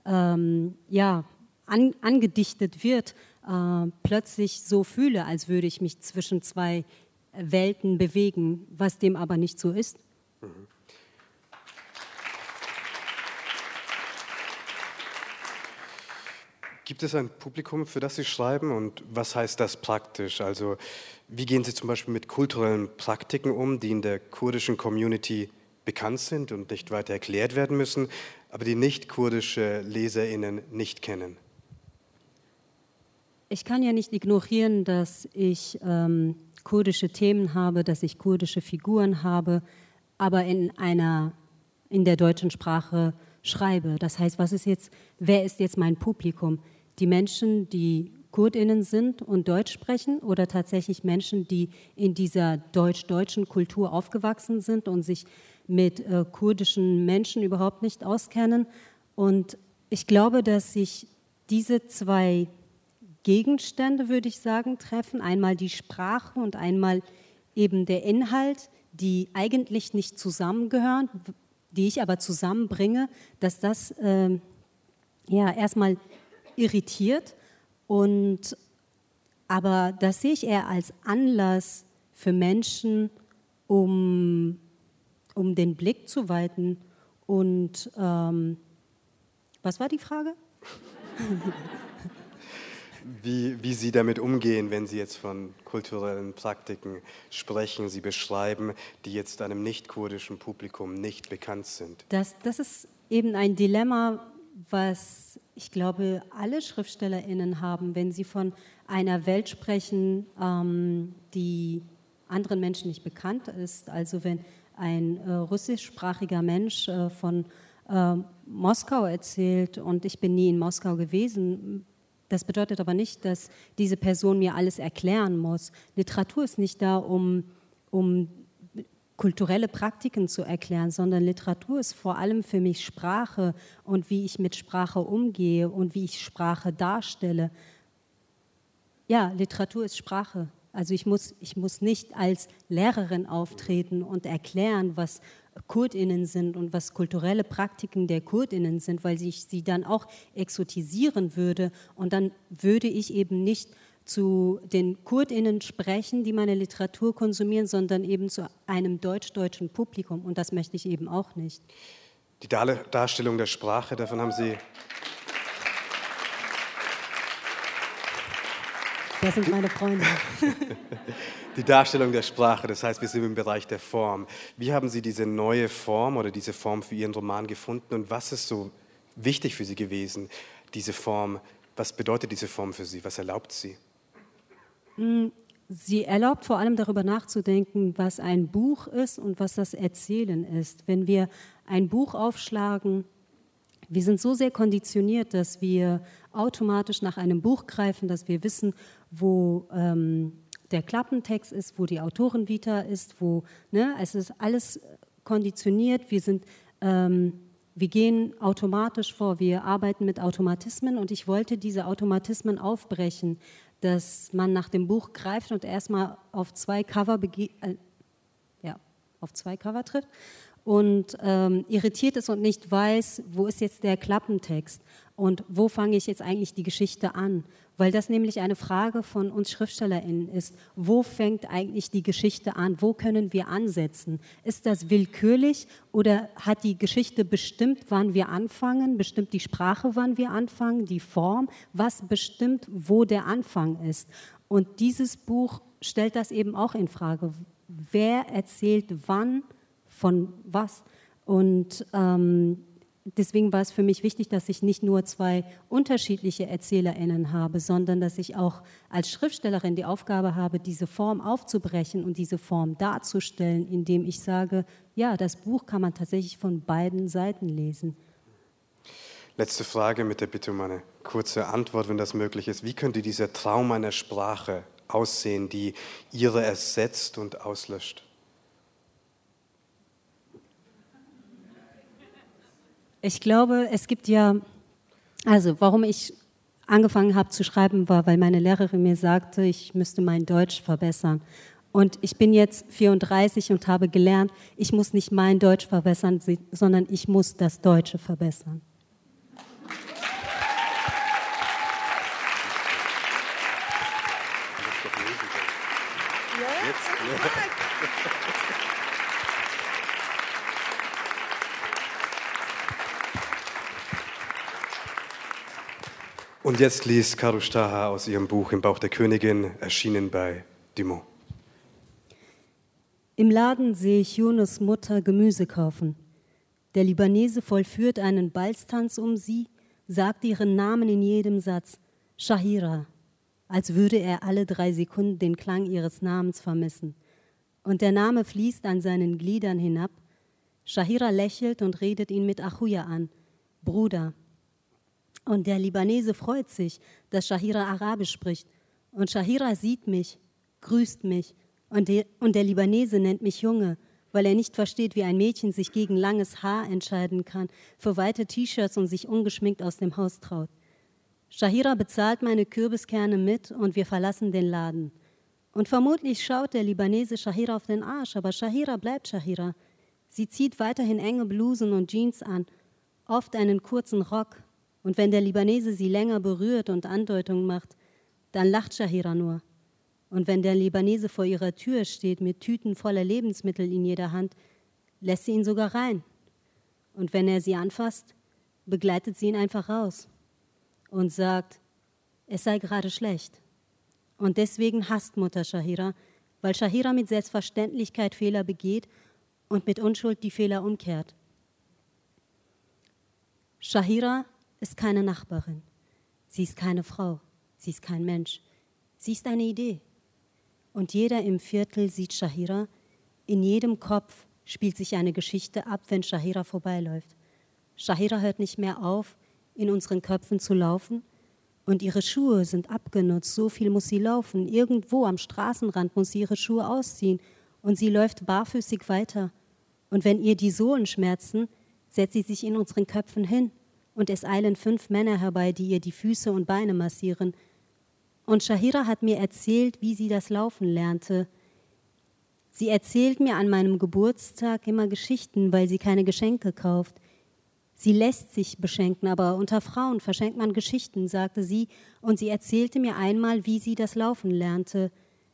angedichtet wird, plötzlich so fühle, als würde ich mich zwischen zwei Welten bewegen, was dem aber nicht so ist. Gibt es ein Publikum, für das Sie schreiben, und was heißt das praktisch? Also wie gehen Sie zum Beispiel mit kulturellen Praktiken um, die in der kurdischen Community bekannt sind und nicht weiter erklärt werden müssen, aber die nicht-kurdische LeserInnen nicht kennen? Ich kann ja nicht ignorieren, dass ich kurdische Themen habe, dass ich kurdische Figuren habe, aber in der deutschen Sprache schreibe. Das heißt, wer ist jetzt mein Publikum? Die Menschen, die KurdInnen sind und Deutsch sprechen, oder tatsächlich Menschen, die in dieser deutsch-deutschen Kultur aufgewachsen sind und sich mit kurdischen Menschen überhaupt nicht auskennen? Und ich glaube, dass sich diese zwei Gegenstände, würde ich sagen, treffen. Einmal die Sprache und einmal eben der Inhalt, die eigentlich nicht zusammengehören, die ich aber zusammenbringe, dass das erstmal irritiert. Aber das sehe ich eher als Anlass für Menschen, um den Blick zu weiten. Und was war die Frage? Wie Sie damit umgehen, wenn Sie jetzt von kulturellen Praktiken sprechen, Sie beschreiben, die jetzt einem nicht-kurdischen Publikum nicht bekannt sind. Das ist eben ein Dilemma, was ich glaube, alle SchriftstellerInnen haben, wenn sie von einer Welt sprechen, die anderen Menschen nicht bekannt ist. Also wenn ein russischsprachiger Mensch von Moskau erzählt und ich bin nie in Moskau gewesen. Das bedeutet aber nicht, dass diese Person mir alles erklären muss. Literatur ist nicht da, um kulturelle Praktiken zu erklären, sondern Literatur ist vor allem für mich Sprache und wie ich mit Sprache umgehe und wie ich Sprache darstelle. Ja, Literatur ist Sprache. Also ich muss nicht als Lehrerin auftreten und erklären, was KurdInnen sind und was kulturelle Praktiken der KurdInnen sind, weil ich sie dann auch exotisieren würde und dann würde ich eben nicht zu den KurdInnen sprechen, die meine Literatur konsumieren, sondern eben zu einem deutsch-deutschen Publikum und das möchte ich eben auch nicht. Die Darstellung der Sprache, davon haben Sie... Das sind meine Freunde. Die Darstellung der Sprache, das heißt, wir sind im Bereich der Form. Wie haben Sie diese neue Form oder diese Form für Ihren Roman gefunden und was ist so wichtig für Sie gewesen, diese Form? Was bedeutet diese Form für Sie? Was erlaubt sie? Sie erlaubt vor allem darüber nachzudenken, was ein Buch ist und was das Erzählen ist. Wenn wir ein Buch aufschlagen, wir sind so sehr konditioniert, dass wir automatisch nach einem Buch greifen, dass wir wissen, wo der Klappentext ist, wo die Autorenvita ist, es ist alles konditioniert. Wir gehen automatisch vor, wir arbeiten mit Automatismen und ich wollte diese Automatismen aufbrechen, dass man nach dem Buch greift und erstmal auf zwei Cover tritt und irritiert ist und nicht weiß, wo ist jetzt der Klappentext und wo fange ich jetzt eigentlich die Geschichte an. Weil das nämlich eine Frage von uns SchriftstellerInnen ist. Wo fängt eigentlich die Geschichte an? Wo können wir ansetzen? Ist das willkürlich oder hat die Geschichte bestimmt, wann wir anfangen? Bestimmt die Sprache, wann wir anfangen? Die Form? Was bestimmt, wo der Anfang ist? Und dieses Buch stellt das eben auch in Frage. Wer erzählt wann von was? Und deswegen war es für mich wichtig, dass ich nicht nur zwei unterschiedliche ErzählerInnen habe, sondern dass ich auch als Schriftstellerin die Aufgabe habe, diese Form aufzubrechen und diese Form darzustellen, indem ich sage, ja, das Buch kann man tatsächlich von beiden Seiten lesen. Letzte Frage mit der Bitte um eine kurze Antwort, wenn das möglich ist. Wie könnte dieser Traum einer Sprache aussehen, die Ihre ersetzt und auslöscht? Ich glaube, es gibt ja, also warum ich angefangen habe zu schreiben, war, weil meine Lehrerin mir sagte, ich müsste mein Deutsch verbessern. Und ich bin jetzt 34 und habe gelernt, ich muss nicht mein Deutsch verbessern, sondern ich muss das Deutsche verbessern. Und jetzt liest Karrush Taha aus ihrem Buch Im Bauch der Königin, erschienen bei Dumont. Im Laden sehe ich Yunus Mutter Gemüse kaufen. Der Libanese vollführt einen Balztanz um sie, sagt ihren Namen in jedem Satz, Shahira, als würde er alle 3 Sekunden den Klang ihres Namens vermissen. Und der Name fließt an seinen Gliedern hinab. Shahira lächelt und redet ihn mit Achuya an, Bruder. Und der Libanese freut sich, dass Shahira Arabisch spricht. Und Shahira sieht mich, grüßt mich. Und der Libanese nennt mich Junge, weil er nicht versteht, wie ein Mädchen sich gegen langes Haar entscheiden kann, für weite T-Shirts und sich ungeschminkt aus dem Haus traut. Shahira bezahlt meine Kürbiskerne mit und wir verlassen den Laden. Und vermutlich schaut der Libanese Shahira auf den Arsch, aber Shahira bleibt Shahira. Sie zieht weiterhin enge Blusen und Jeans an, oft einen kurzen Rock. Und wenn der Libanese sie länger berührt und Andeutungen macht, dann lacht Shahira nur. Und wenn der Libanese vor ihrer Tür steht mit Tüten voller Lebensmittel in jeder Hand, lässt sie ihn sogar rein. Und wenn er sie anfasst, begleitet sie ihn einfach raus und sagt, es sei gerade schlecht. Und deswegen hasst Mutter Shahira, weil Shahira mit Selbstverständlichkeit Fehler begeht und mit Unschuld die Fehler umkehrt. Shahira ist keine Nachbarin. Sie ist keine Frau. Sie ist kein Mensch. Sie ist eine Idee. Und jeder im Viertel sieht Shahira. In jedem Kopf spielt sich eine Geschichte ab, wenn Shahira vorbeiläuft. Shahira hört nicht mehr auf, in unseren Köpfen zu laufen. Und ihre Schuhe sind abgenutzt. So viel muss sie laufen. Irgendwo am Straßenrand muss sie ihre Schuhe ausziehen. Und sie läuft barfüßig weiter. Und wenn ihr die Sohlen schmerzen, setzt sie sich in unseren Köpfen hin. Und es eilen 5 Männer herbei, die ihr die Füße und Beine massieren. Und Shahira hat mir erzählt, wie sie das Laufen lernte. Sie erzählt mir an meinem Geburtstag immer Geschichten, weil sie keine Geschenke kauft. Sie lässt sich beschenken, aber unter Frauen verschenkt man Geschichten, sagte sie. Und sie erzählte mir einmal, wie sie das Laufen lernte.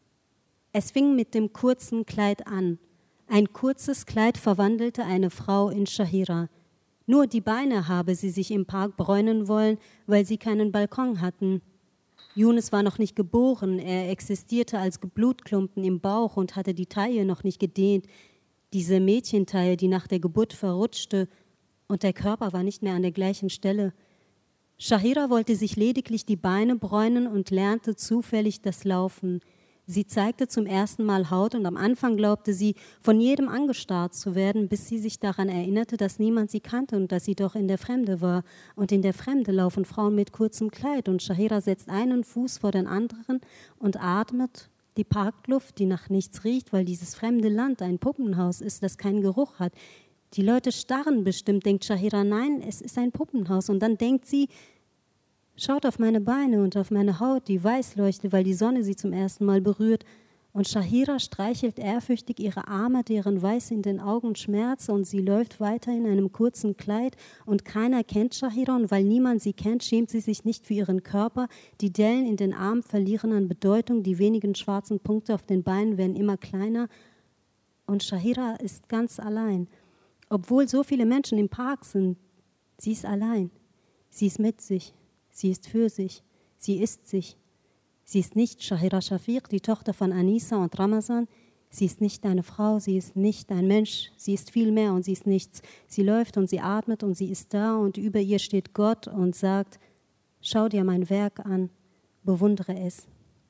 Es fing mit dem kurzen Kleid an. Ein kurzes Kleid verwandelte eine Frau in Shahira. Nur die Beine habe sie sich im Park bräunen wollen, weil sie keinen Balkon hatten. Yunus war noch nicht geboren, er existierte als Blutklumpen im Bauch und hatte die Taille noch nicht gedehnt, diese Mädchentaille, die nach der Geburt verrutschte, und der Körper war nicht mehr an der gleichen Stelle. Shahira wollte sich lediglich die Beine bräunen und lernte zufällig das Laufen. Sie zeigte zum ersten Mal Haut und am Anfang glaubte sie, von jedem angestarrt zu werden, bis sie sich daran erinnerte, dass niemand sie kannte und dass sie doch in der Fremde war. Und in der Fremde laufen Frauen mit kurzem Kleid und Shahira setzt einen Fuß vor den anderen und atmet die Parkluft, die nach nichts riecht, weil dieses fremde Land ein Puppenhaus ist, das keinen Geruch hat. Die Leute starren bestimmt, denkt Shahira, nein, es ist ein Puppenhaus. Und dann denkt sie, schaut auf meine Beine und auf meine Haut, die weiß leuchtet, weil die Sonne sie zum ersten Mal berührt. Und Shahira streichelt ehrfürchtig ihre Arme, deren Weiß in den Augen schmerzt, und sie läuft weiter in einem kurzen Kleid. Und keiner kennt Shahira, und weil niemand sie kennt, schämt sie sich nicht für ihren Körper. Die Dellen in den Armen verlieren an Bedeutung, die wenigen schwarzen Punkte auf den Beinen werden immer kleiner. Und Shahira ist ganz allein. Obwohl so viele Menschen im Park sind, sie ist allein. Sie ist mit sich. Sie ist für sich, sie ist sich. Sie ist nicht Shahira Shafiq, die Tochter von Anissa und Ramazan. Sie ist nicht eine Frau, sie ist nicht ein Mensch, sie ist viel mehr und sie ist nichts. Sie läuft und sie atmet und sie ist da und über ihr steht Gott und sagt, schau dir mein Werk an, bewundere es.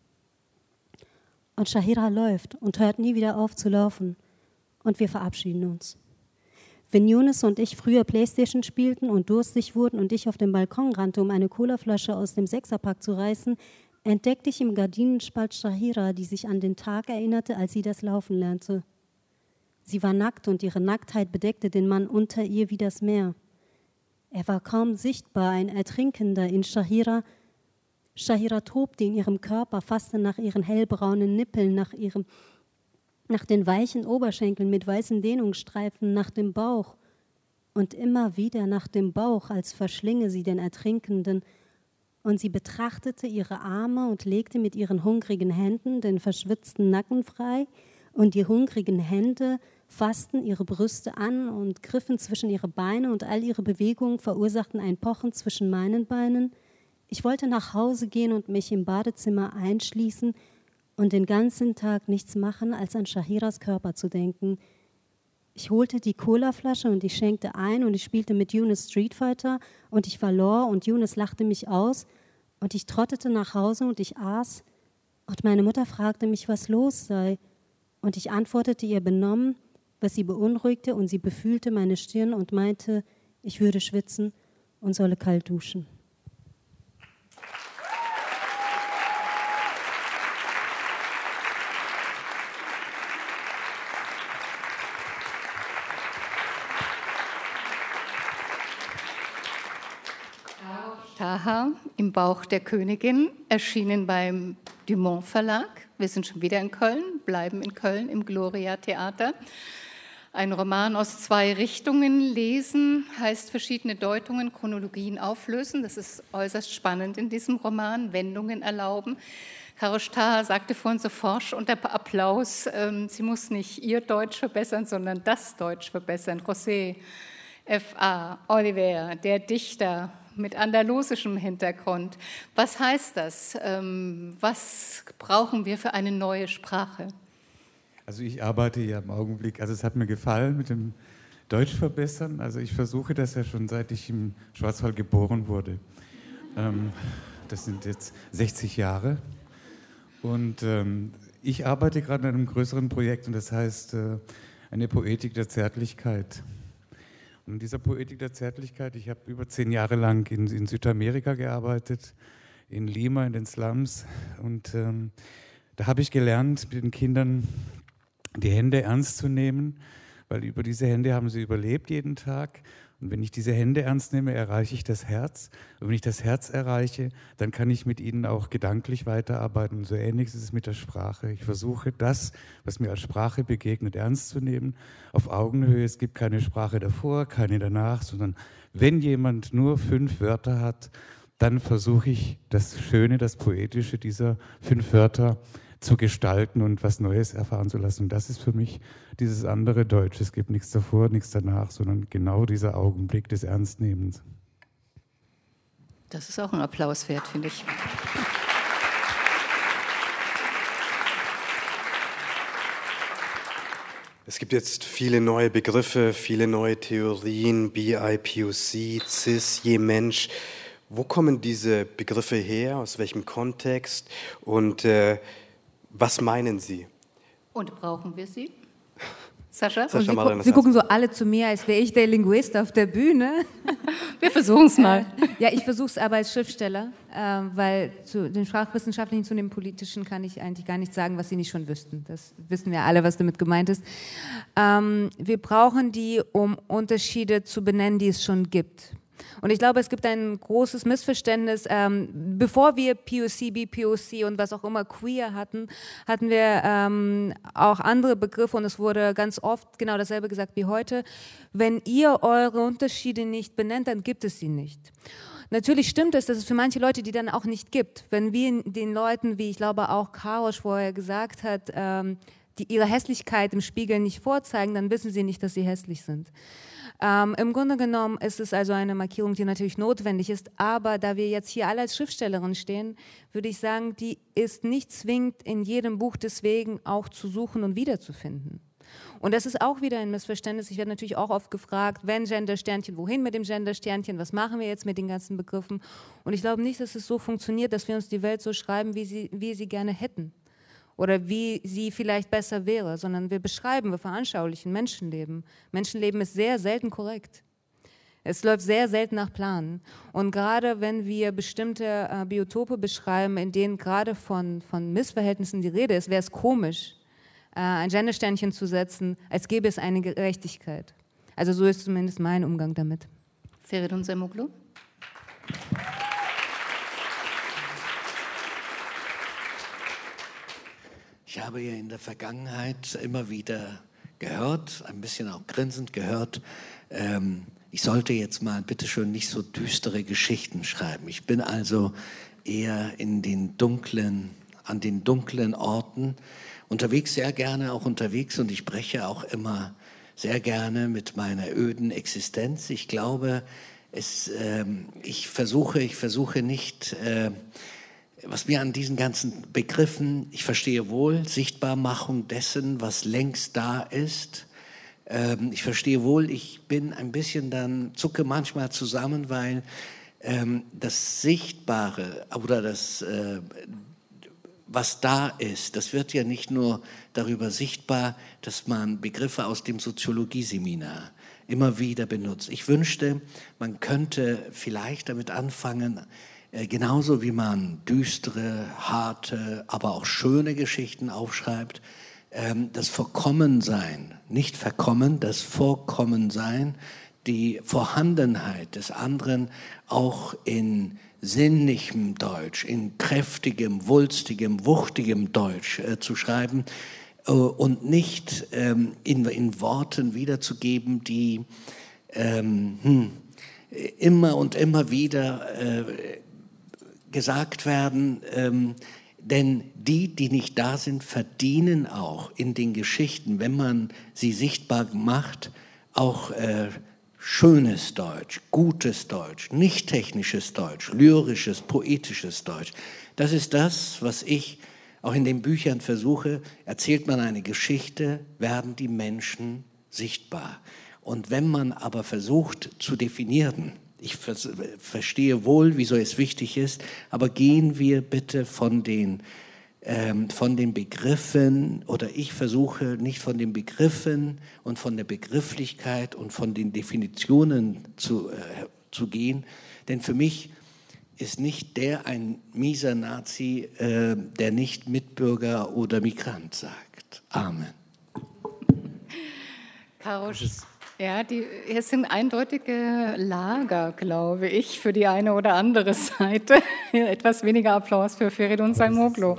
Und Shahira läuft und hört nie wieder auf zu laufen und wir verabschieden uns. Wenn Yunus und ich früher Playstation spielten und durstig wurden und ich auf dem Balkon rannte, um eine Colaflasche aus dem Sechserpack zu reißen, entdeckte ich im Gardinenspalt Shahira, die sich an den Tag erinnerte, als sie das Laufen lernte. Sie war nackt und ihre Nacktheit bedeckte den Mann unter ihr wie das Meer. Er war kaum sichtbar, ein Ertrinkender in Shahira. Shahira tobte in ihrem Körper, fasste nach ihren hellbraunen Nippeln, nach den weichen Oberschenkeln mit weißen Dehnungsstreifen, nach dem Bauch und immer wieder nach dem Bauch, als verschlinge sie den Ertrinkenden. Und sie betrachtete ihre Arme und legte mit ihren hungrigen Händen den verschwitzten Nacken frei, und die hungrigen Hände fassten ihre Brüste an und griffen zwischen ihre Beine, und all ihre Bewegungen verursachten ein Pochen zwischen meinen Beinen. Ich wollte nach Hause gehen und mich im Badezimmer einschließen und den ganzen Tag nichts machen, als an Shahiras Körper zu denken. Ich holte die Colaflasche und ich schenkte ein und ich spielte mit Yunus Street Fighter und ich verlor und Yunus lachte mich aus und ich trottete nach Hause und ich aß und meine Mutter fragte mich, was los sei, und ich antwortete ihr benommen, was sie beunruhigte, und sie befühlte meine Stirn und meinte, ich würde schwitzen und solle kalt duschen. Taha im Bauch der Königin, erschienen beim Dumont Verlag. Wir sind schon wieder in Köln, bleiben in Köln im Gloria Theater. Ein Roman aus 2 Richtungen. Lesen heißt verschiedene Deutungen, Chronologien auflösen. Das ist äußerst spannend in diesem Roman, Wendungen erlauben. Karosh Taha sagte vorhin so forsch unter Applaus, sie muss nicht ihr Deutsch verbessern, sondern das Deutsch verbessern. José F.A. Oliver, der Dichter mit andalusischem Hintergrund. Was heißt das? Was brauchen wir für eine neue Sprache? Also ich arbeite ja im Augenblick, also es hat mir gefallen mit dem Deutsch verbessern. Also ich versuche das ja schon, seit ich im Schwarzwald geboren wurde. Das sind jetzt 60 Jahre. Und ich arbeite gerade an einem größeren Projekt und das heißt eine Poetik der Zärtlichkeit. Und in dieser Poetik der Zärtlichkeit, ich habe über 10 Jahre lang in Südamerika gearbeitet, in Lima, in den Slums. Und da habe ich gelernt, mit den Kindern die Hände ernst zu nehmen, weil über diese Hände haben sie überlebt jeden Tag. Und wenn ich diese Hände ernst nehme, erreiche ich das Herz. Und wenn ich das Herz erreiche, dann kann ich mit ihnen auch gedanklich weiterarbeiten. Und so ähnlich ist es mit der Sprache. Ich versuche das, was mir als Sprache begegnet, ernst zu nehmen, auf Augenhöhe. Es gibt keine Sprache davor, keine danach, sondern wenn jemand nur 5 Wörter hat, dann versuche ich das Schöne, das Poetische dieser 5 Wörter zu gestalten und was Neues erfahren zu lassen. Und das ist für mich dieses andere Deutsch. Es gibt nichts davor, nichts danach, sondern genau dieser Augenblick des Ernstnehmens. Das ist auch ein Applaus wert, finde ich. Es gibt jetzt viele neue Begriffe, viele neue Theorien, BIPOC, Cis, je Mensch. Wo kommen diese Begriffe her, aus welchem Kontext und was meinen Sie? Und brauchen wir sie? Sascha? Sie gucken so alle zu mir, als wäre ich der Linguist auf der Bühne. Wir versuchen es mal. Ja, ich versuche es aber als Schriftsteller, weil zu den Sprachwissenschaftlichen, zu dem Politischen kann ich eigentlich gar nicht sagen, was Sie nicht schon wüssten. Das wissen wir alle, was damit gemeint ist. Wir brauchen die, um Unterschiede zu benennen, die es schon gibt. Und ich glaube, es gibt ein großes Missverständnis. Bevor wir POC, BPOC und was auch immer queer hatten wir auch andere Begriffe und es wurde ganz oft genau dasselbe gesagt wie heute. Wenn ihr eure Unterschiede nicht benennt, dann gibt es sie nicht. Natürlich stimmt es, dass es für manche Leute die dann auch nicht gibt. Wenn wir den Leuten, wie ich glaube auch Karosh vorher gesagt hat, die ihre Hässlichkeit im Spiegel nicht vorzeigen, dann wissen sie nicht, dass sie hässlich sind. Im Grunde genommen ist es also eine Markierung, die natürlich notwendig ist, aber da wir jetzt hier alle als Schriftstellerin stehen, würde ich sagen, die ist nicht zwingend in jedem Buch deswegen auch zu suchen und wiederzufinden. Und das ist auch wieder ein Missverständnis. Ich werde natürlich auch oft gefragt, wenn Gendersternchen, wohin mit dem Gendersternchen, was machen wir jetzt mit den ganzen Begriffen? Und ich glaube nicht, dass es so funktioniert, dass wir uns die Welt so schreiben, wie wir sie gerne hätten. Oder wie sie vielleicht besser wäre, sondern wir beschreiben, wir veranschaulichen Menschenleben. Menschenleben ist sehr selten korrekt. Es läuft sehr selten nach Plan. Und gerade wenn wir bestimmte Biotope beschreiben, in denen gerade von Missverhältnissen die Rede ist, wäre es komisch, ein Gendersternchen zu setzen, als gäbe es eine Gerechtigkeit. Also so ist zumindest mein Umgang damit. Feridun Zemoglu. Ich habe ja in der Vergangenheit immer wieder gehört, ein bisschen auch grinsend gehört, ich sollte jetzt mal bitteschön nicht so düstere Geschichten schreiben. Ich bin also eher an den dunklen Orten unterwegs, sehr gerne auch unterwegs, und ich spreche auch immer sehr gerne mit meiner öden Existenz. Ich glaube, ich versuche nicht, was mir an diesen ganzen Begriffen, ich verstehe wohl Sichtbarmachung dessen, was längst da ist. Ich verstehe wohl, ich bin ein bisschen dann, zucke manchmal zusammen, weil das Sichtbare oder das, was da ist, das wird ja nicht nur darüber sichtbar, dass man Begriffe aus dem Soziologieseminar immer wieder benutzt. Ich wünschte, man könnte vielleicht damit anfangen, genauso wie man düstere, harte, aber auch schöne Geschichten aufschreibt, das Vorkommensein, nicht Verkommen, das Vorkommensein, die Vorhandenheit des anderen auch in sinnlichem Deutsch, in kräftigem, wulstigem, wuchtigem Deutsch zu schreiben und nicht in Worten wiederzugeben, die immer und immer wieder gesagt werden, denn die nicht da sind, verdienen auch in den Geschichten, wenn man sie sichtbar macht, auch schönes Deutsch, gutes Deutsch, nicht technisches Deutsch, lyrisches, poetisches Deutsch. Das ist das, was ich auch in den Büchern versuche. Erzählt man eine Geschichte, werden die Menschen sichtbar. Und wenn man aber versucht zu definieren, ich verstehe wohl, wieso es wichtig ist, aber gehen wir bitte von den Begriffen, oder ich versuche nicht von den Begriffen und von der Begrifflichkeit und von den Definitionen zu gehen, denn für mich ist nicht der ein mieser Nazi, der nicht Mitbürger oder Migrant sagt. Amen. Karosch. Ja, hier sind eindeutige Lager, glaube ich, für die eine oder andere Seite. Etwas weniger Applaus für Feridun Zemoglu.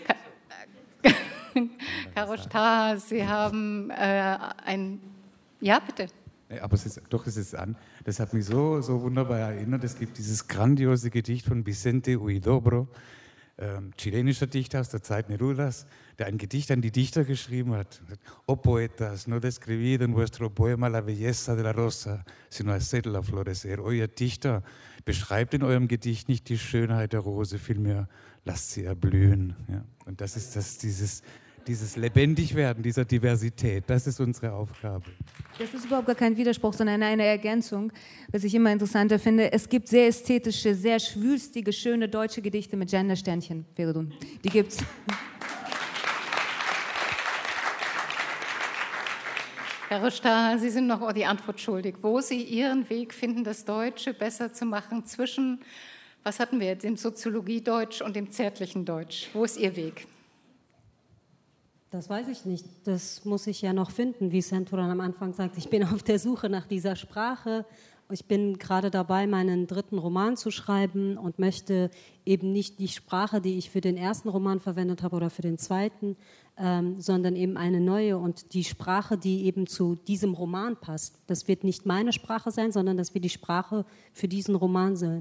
Karosch Taha, Sie haben ein... Ja, bitte. Aber es ist an. Das hat mich so wunderbar erinnert. Es gibt dieses grandiose Gedicht von Vicente Huidobro, chilenischer Dichter aus der Zeit Nerudas, der ein Gedicht an die Dichter geschrieben hat. Oh poetas, no describid en vuestro poema la belleza de la rosa, sino hacedla florecer. Oh ihr Dichter, beschreibt in eurem Gedicht nicht die Schönheit der Rose, vielmehr lasst sie erblühen. Ja? Und das ist dieses Lebendigwerden dieser Diversität, das ist unsere Aufgabe. Das ist überhaupt gar kein Widerspruch, sondern eine Ergänzung, was ich immer interessanter finde. Es gibt sehr ästhetische, sehr schwülstige, schöne deutsche Gedichte mit Gendersternchen, Feridun. Die gibt's. Herr Röster, Sie sind noch die Antwort schuldig. Wo Sie Ihren Weg finden, das Deutsche besser zu machen zwischen, was hatten wir, dem Soziologiedeutsch und dem zärtlichen Deutsch? Wo ist Ihr Weg? Das weiß ich nicht. Das muss ich ja noch finden, wie Senturan am Anfang sagt. Ich bin auf der Suche nach dieser Sprache. Ich bin gerade dabei, meinen 3. Roman zu schreiben und möchte eben nicht die Sprache, die ich für den ersten Roman verwendet habe oder für den zweiten, sondern eben eine neue und die Sprache, die eben zu diesem Roman passt. Das wird nicht meine Sprache sein, sondern das wird die Sprache für diesen Roman sein.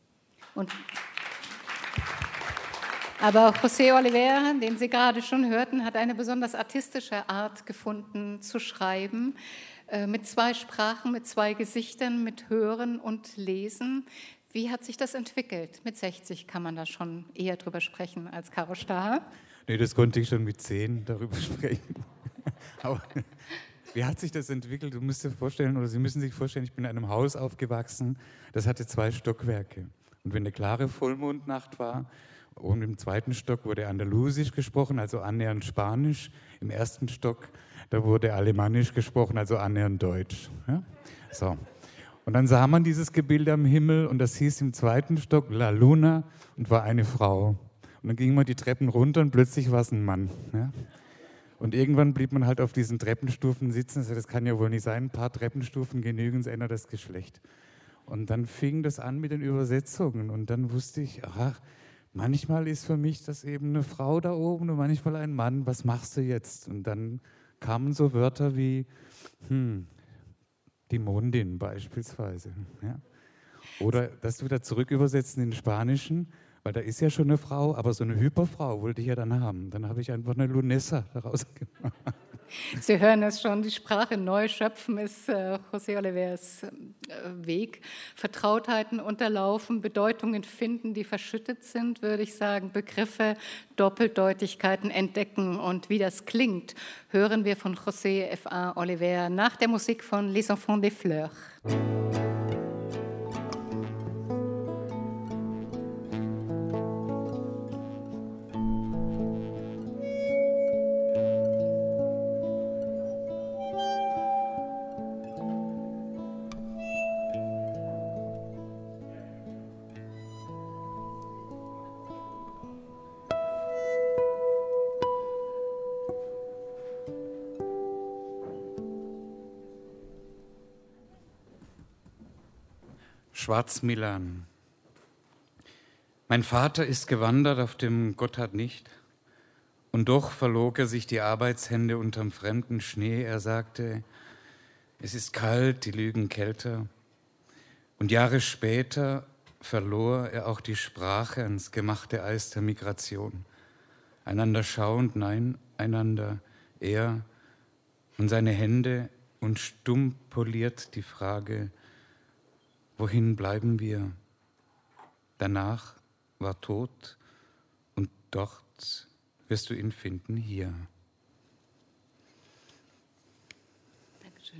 Aber José Oliveira, den Sie gerade schon hörten, hat eine besonders artistische Art gefunden zu schreiben, mit 2 Sprachen, mit 2 Gesichtern, mit Hören und Lesen. Wie hat sich das entwickelt? Mit 60 kann man da schon eher drüber sprechen als Karosch Taha. Nee, das konnte ich schon mit 10 darüber sprechen. Aber wie hat sich das entwickelt? Du musst dir vorstellen, oder Sie müssen sich vorstellen, ich bin in einem Haus aufgewachsen, das hatte 2 Stockwerke. Und wenn eine klare Vollmondnacht war, und im 2. Stock wurde Andalusisch gesprochen, also annähernd Spanisch. Im 1. Stock, da wurde Alemannisch gesprochen, also annähernd Deutsch. Ja? So. Und dann sah man dieses Gebilde am Himmel und das hieß im 2. Stock La Luna und war eine Frau. Und dann ging man die Treppen runter und plötzlich war es ein Mann. Ja? Und irgendwann blieb man halt auf diesen Treppenstufen sitzen. Also das kann ja wohl nicht sein, ein paar Treppenstufen genügen, es ändert das Geschlecht. Und dann fing das an mit den Übersetzungen und dann wusste ich, ach, manchmal ist für mich das eben eine Frau da oben und manchmal ein Mann, was machst du jetzt? Und dann kamen so Wörter wie die Mondin beispielsweise. Ja? Oder das wieder zurück übersetzen in den Spanischen, weil da ist ja schon eine Frau, aber so eine Hyperfrau wollte ich ja dann haben. Dann habe ich einfach eine Lunessa daraus gemacht. Sie hören es schon, die Sprache neu schöpfen ist José Olivers Weg. Vertrautheiten unterlaufen, Bedeutungen finden, die verschüttet sind, würde ich sagen. Begriffe, Doppeldeutigkeiten entdecken. Und wie das klingt, hören wir von José F.A. Oliver nach der Musik von Les Enfants des Fleurs. Schwarzmilan. Mein Vater ist gewandert auf dem Gotthard nicht, und doch verlog er sich die Arbeitshände unterm fremden Schnee. Er sagte, es ist kalt, die Lügen kälter. Und Jahre später verlor er auch die Sprache ans gemachte Eis der Migration. Einander schauend, nein, einander er und seine Hände, und stumm poliert die Frage, wohin bleiben wir? Danach war tot und dort wirst du ihn finden, hier. Dankeschön.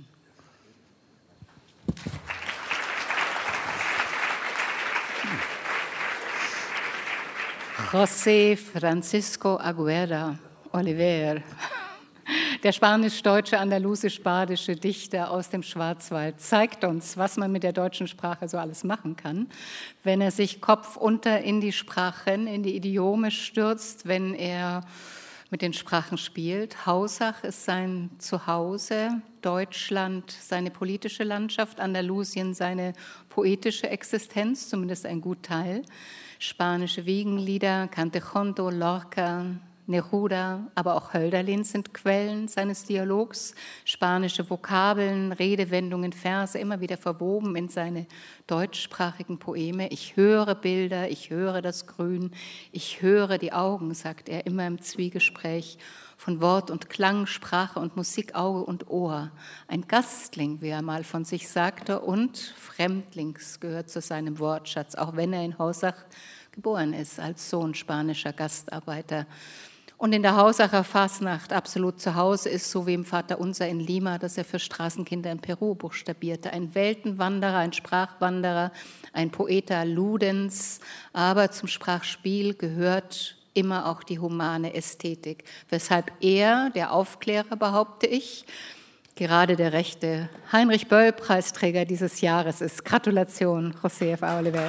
José Francisco Aguera Oliver, der spanisch-deutsche, andalusisch-badische Dichter aus dem Schwarzwald, zeigt uns, was man mit der deutschen Sprache so alles machen kann, wenn er sich kopfunter in die Sprachen, in die Idiome stürzt, wenn er mit den Sprachen spielt. Hausach ist sein Zuhause, Deutschland seine politische Landschaft, Andalusien seine poetische Existenz, zumindest ein Gutteil. Spanische Wiegenlieder, Cantejondo, Lorca, Neruda, aber auch Hölderlin sind Quellen seines Dialogs. Spanische Vokabeln, Redewendungen, Verse, immer wieder verwoben in seine deutschsprachigen Poeme. Ich höre Bilder, ich höre das Grün, ich höre die Augen, sagt er immer im Zwiegespräch von Wort und Klang, Sprache und Musik, Auge und Ohr. Ein Gastling, wie er mal von sich sagte, und Fremdlings gehört zu seinem Wortschatz, auch wenn er in Hausach geboren ist als Sohn spanischer Gastarbeiter. Und in der Hausacher Fasnacht absolut zu Hause ist, so wie im Vaterunser in Lima, das er für Straßenkinder in Peru buchstabierte. Ein Weltenwanderer, ein Sprachwanderer, ein Poeta Ludens, aber zum Sprachspiel gehört immer auch die humane Ästhetik, weshalb er, der Aufklärer, behaupte ich, gerade der rechte Heinrich-Böll-Preisträger dieses Jahres ist. Gratulation, José F.A. Oliver.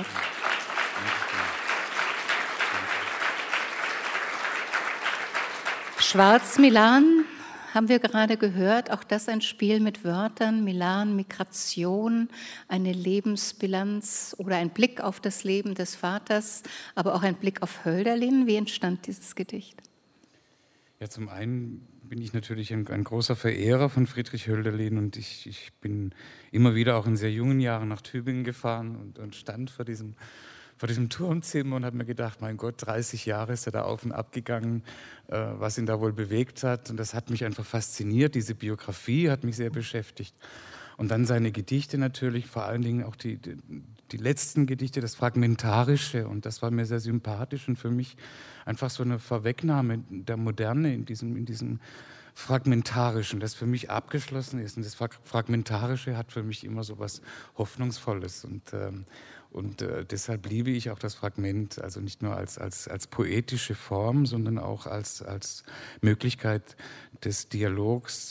Schwarz-Milan haben wir gerade gehört, auch das ein Spiel mit Wörtern, Milan, Migration, eine Lebensbilanz oder ein Blick auf das Leben des Vaters, aber auch ein Blick auf Hölderlin. Wie entstand dieses Gedicht? Ja, zum einen bin ich natürlich ein großer Verehrer von Friedrich Hölderlin und ich bin immer wieder auch in sehr jungen Jahren nach Tübingen gefahren und stand vor diesem Turmzimmer und habe mir gedacht, mein Gott, 30 Jahre ist er da auf und ab gegangen, was ihn da wohl bewegt hat. Und das hat mich einfach fasziniert, diese Biografie hat mich sehr beschäftigt. Und dann seine Gedichte natürlich, vor allen Dingen auch die letzten Gedichte, das Fragmentarische. Und das war mir sehr sympathisch und für mich einfach so eine Vorwegnahme der Moderne in diesem Fragmentarischen, das für mich abgeschlossen ist. Und das Fragmentarische hat für mich immer so was Hoffnungsvolles. Und deshalb liebe ich auch das Fragment, also nicht nur als poetische Form, sondern auch als Möglichkeit des Dialogs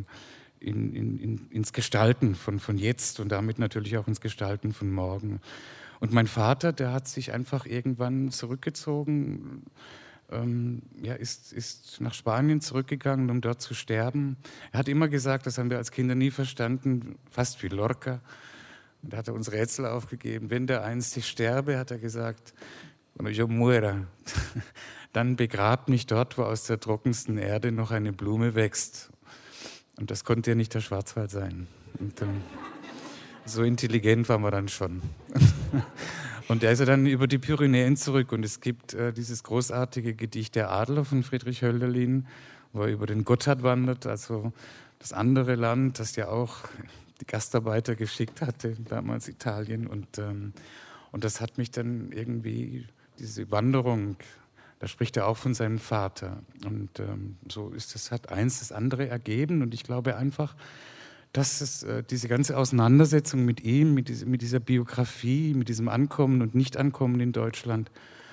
ins Gestalten von jetzt und damit natürlich auch ins Gestalten von morgen. Und mein Vater, der hat sich einfach irgendwann zurückgezogen, ist nach Spanien zurückgegangen, um dort zu sterben. Er hat immer gesagt, das haben wir als Kinder nie verstanden, fast wie Lorca, Und da hat er uns Rätsel aufgegeben. Wenn der einst ich sterbe, hat er gesagt, cuando yo muera, dann begrabt mich dort, wo aus der trockensten Erde noch eine Blume wächst. Und das konnte ja nicht der Schwarzwald sein. Und so intelligent waren wir dann schon. Und er ist ja dann über die Pyrenäen zurück. Und es gibt dieses großartige Gedicht Der Adler von Friedrich Hölderlin, wo er über den Gotthard wandert, also das andere Land, das ja auch die Gastarbeiter geschickt hatte, damals Italien. Und das hat mich dann irgendwie, diese Wanderung, da spricht er auch von seinem Vater. Und so ist es, hat eins das andere ergeben. Und ich glaube einfach, dass es diese ganze Auseinandersetzung mit ihm, mit dieser Biografie, mit diesem Ankommen und Nicht-Ankommen in Deutschland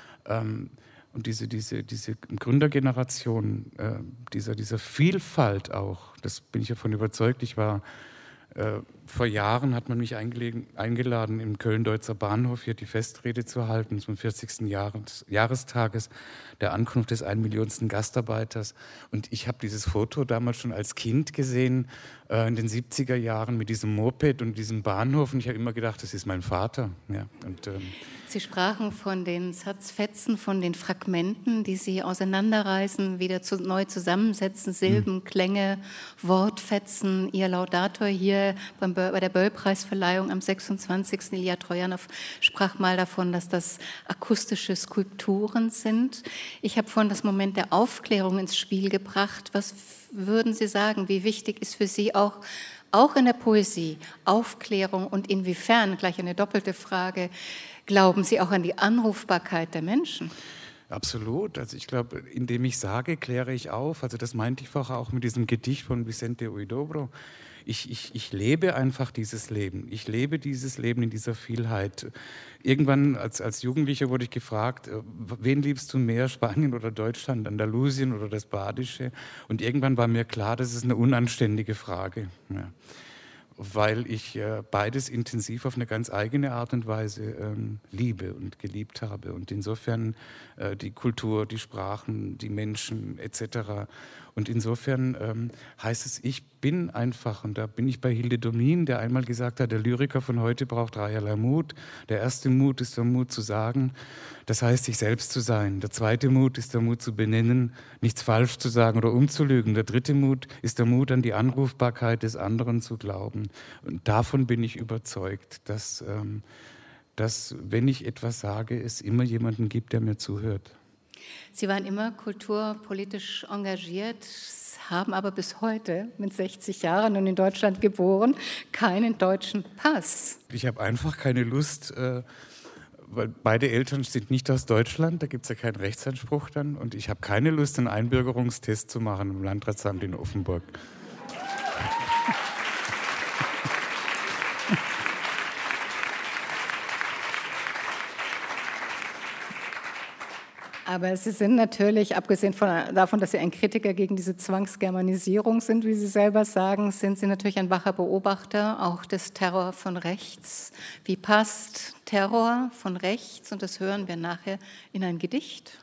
und diese Gründergeneration, dieser Vielfalt auch, das bin ich davon überzeugt. Ich war vor Jahren, hat man mich eingeladen, im Köln-Deutzer Bahnhof hier die Festrede zu halten zum 40. Jahrestages der Ankunft des 1 Millionsten Gastarbeiters. Und ich habe dieses Foto damals schon als Kind gesehen, in den 70er Jahren mit diesem Moped und diesem Bahnhof. Und ich habe immer gedacht, das ist mein Vater. Ja, und, Sie sprachen von den Satzfetzen, von den Fragmenten, die Sie auseinanderreißen, wieder neu zusammensetzen, Silben, Klänge, Wortfetzen. Ihr Laudator hier bei der Böll-Preisverleihung am 26. Ilja Trojanow sprach mal davon, dass das akustische Skulpturen sind. Ich habe vorhin das Moment der Aufklärung ins Spiel gebracht. Was würden Sie sagen, wie wichtig ist für Sie auch in der Poesie Aufklärung und inwiefern, gleich eine doppelte Frage, glauben Sie auch an die Anrufbarkeit der Menschen? Absolut. Also ich glaube, indem ich sage, kläre ich auf. Also das meinte ich vorher auch mit diesem Gedicht von Vicente Huidobro. Ich lebe einfach dieses Leben. Ich lebe dieses Leben in dieser Vielheit. Irgendwann als Jugendlicher wurde ich gefragt, wen liebst du mehr, Spanien oder Deutschland, Andalusien oder das Badische? Und irgendwann war mir klar, das ist eine unanständige Frage. Ja. Weil ich beides intensiv auf eine ganz eigene Art und Weise liebe und geliebt habe. Und insofern die Kultur, die Sprachen, die Menschen etc. Und insofern heißt es, ich bin einfach, und da bin ich bei Hilde Domin, der einmal gesagt hat, der Lyriker von heute braucht dreierlei Mut. Der erste Mut ist der Mut zu sagen, das heißt, sich selbst zu sein. Der zweite Mut ist der Mut zu benennen, nichts falsch zu sagen oder umzulügen. Der dritte Mut ist der Mut, an die Anrufbarkeit des anderen zu glauben. Und davon bin ich überzeugt, dass wenn ich etwas sage, es immer jemanden gibt, der mir zuhört. Sie waren immer kulturpolitisch engagiert, haben aber bis heute mit 60 Jahren und in Deutschland geboren keinen deutschen Pass. Ich habe einfach keine Lust, weil beide Eltern sind nicht aus Deutschland, da gibt es ja keinen Rechtsanspruch dann. Und ich habe keine Lust, einen Einbürgerungstest zu machen im Landratsamt in Offenburg. Aber Sie sind natürlich, abgesehen davon, dass Sie ein Kritiker gegen diese Zwangsgermanisierung sind, wie Sie selber sagen, sind Sie natürlich ein wacher Beobachter auch des Terror von rechts. Wie passt Terror von rechts, und das hören wir nachher, in ein Gedicht?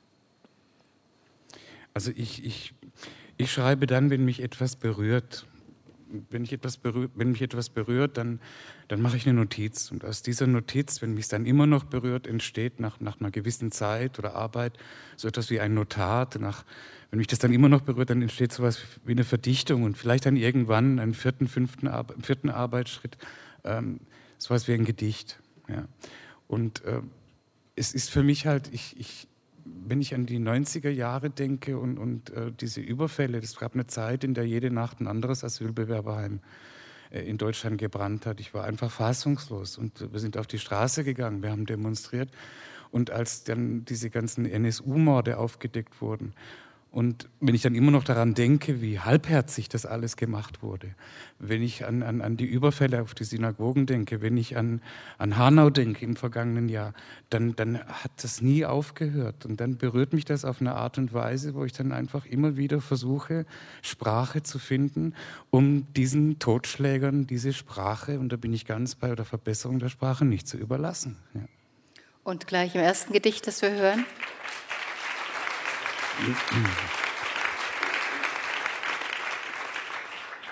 Also ich schreibe dann, wenn mich etwas berührt. Wenn mich etwas berührt, dann mache ich eine Notiz. Und aus dieser Notiz, wenn mich es dann immer noch berührt, entsteht nach einer gewissen Zeit oder Arbeit so etwas wie ein Notat. Wenn mich das dann immer noch berührt, dann entsteht so etwas wie eine Verdichtung und vielleicht dann irgendwann einen vierten Arbeitsschritt, so etwas wie ein Gedicht. Ja. Und es ist für mich halt, wenn ich an die 90er Jahre denke und diese Überfälle, es gab eine Zeit, in der jede Nacht ein anderes Asylbewerberheim in Deutschland gebrannt hat. Ich war einfach fassungslos und wir sind auf die Straße gegangen, wir haben demonstriert. Und als dann diese ganzen NSU-Morde aufgedeckt wurden und wenn ich dann immer noch daran denke, wie halbherzig das alles gemacht wurde, wenn ich an die Überfälle auf die Synagogen denke, wenn ich an Hanau denke im vergangenen Jahr, dann hat das nie aufgehört. Und dann berührt mich das auf eine Art und Weise, wo ich dann einfach immer wieder versuche, Sprache zu finden, um diesen Totschlägern diese Sprache, und da bin ich ganz bei der Verbesserung der Sprache, nicht zu überlassen. Ja. Und gleich im ersten Gedicht, das wir hören.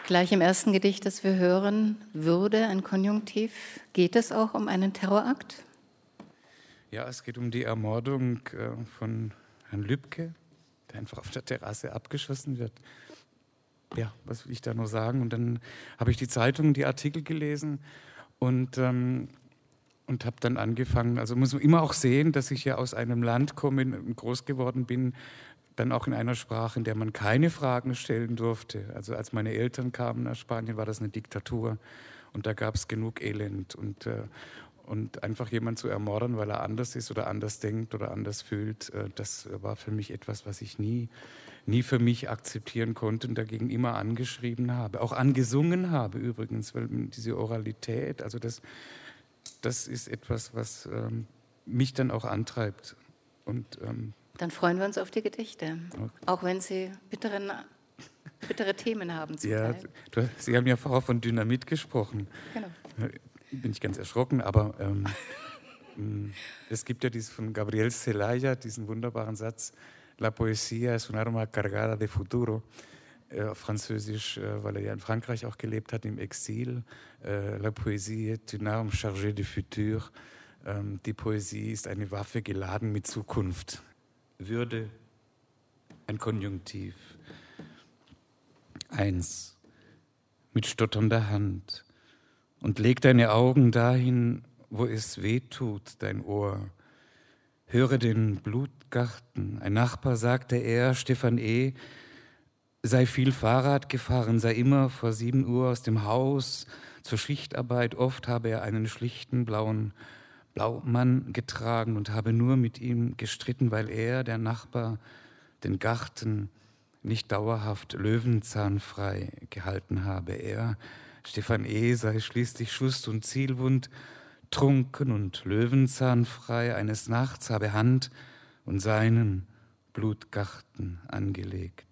Gleich im ersten Gedicht, das wir hören, Würde, ein Konjunktiv. Geht es auch um einen Terrorakt? Ja, es geht um die Ermordung von Herrn Lübcke, der einfach auf der Terrasse abgeschossen wird. Ja, was will ich da nur sagen? Und dann habe ich die Zeitung, die Artikel gelesen und habe dann angefangen, also muss man immer auch sehen, dass ich ja aus einem Land komme und groß geworden bin, dann auch in einer Sprache, in der man keine Fragen stellen durfte. Also als meine Eltern kamen nach Spanien, war das eine Diktatur und da gab es genug Elend und einfach jemanden zu ermorden, weil er anders ist oder anders denkt oder anders fühlt, das war für mich etwas, was ich nie für mich akzeptieren konnte und dagegen immer angeschrieben habe. Auch angesungen habe übrigens, weil diese Oralität, also das ist etwas, was mich dann auch antreibt. Und, dann freuen wir uns auf die Gedichte, okay. Auch wenn sie bittere Themen haben. Ja, Sie haben ja vorher von Dynamit gesprochen. Genau. Bin ich ganz erschrocken, aber es gibt ja von Gabriel Zelaya diesen wunderbaren Satz, La poesía es un arma cargada de futuro, auf Französisch, weil er ja in Frankreich auch gelebt hat, im Exil. La poésie est une arme chargée de futur. Die Poesie ist eine Waffe geladen mit Zukunft. Würde, ein Konjunktiv. 1. Mit stotternder Hand. Und leg deine Augen dahin, wo es weh tut, dein Ohr. Höre den Blutgarten. Ein Nachbar sagte Stefan E., sei viel Fahrrad gefahren, sei immer vor 7 Uhr aus dem Haus zur Schichtarbeit. Oft habe er einen schlichten blauen Blaumann getragen und habe nur mit ihm gestritten, weil er, der Nachbar, den Garten nicht dauerhaft löwenzahnfrei gehalten habe. Er, Stefan E., sei schließlich Schuss- und Zielwund, trunken und löwenzahnfrei, eines Nachts habe Hand und seinen Blutgarten angelegt.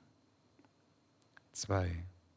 2.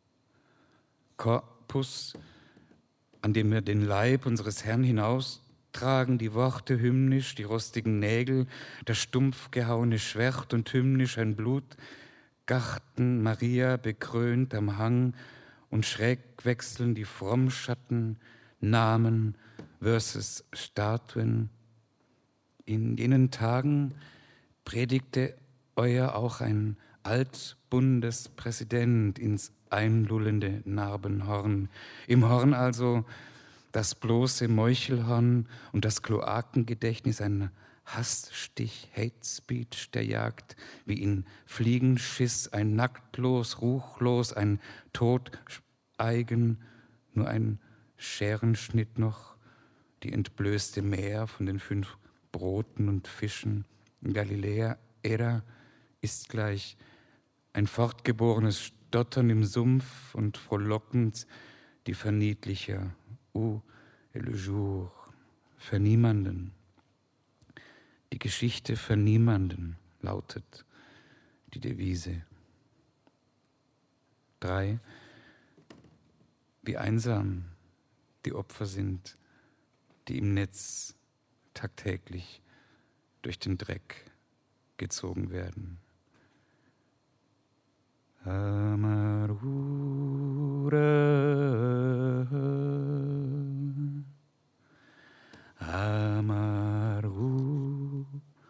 Korpus, an dem wir den Leib unseres Herrn hinaustragen, die Worte hymnisch, die rostigen Nägel, das stumpf gehauene Schwert und hymnisch ein Blutgarten, Maria bekrönt am Hang und schräg wechseln die Frommschatten, Namen versus Statuen. In jenen Tagen predigte euer auch ein Altbundespräsident ins einlullende Narbenhorn. Im Horn also das bloße Meuchelhorn und das Kloakengedächtnis, ein Hassstich, Hate Speech der Jagd, wie in Fliegenschiss, ein Nacktlos, Ruchlos, ein Todeigen, nur ein Scherenschnitt noch, die entblößte Meer von den 5 Broten und Fischen. Galiläa Era ist gleich ein fortgeborenes Stottern im Sumpf und frohlockend die Verniedlicher, et le jour, verniemanden. Die Geschichte verniemanden lautet die Devise. 3. Wie einsam die Opfer sind, die im Netz tagtäglich durch den Dreck gezogen werden. Amarura, amarura.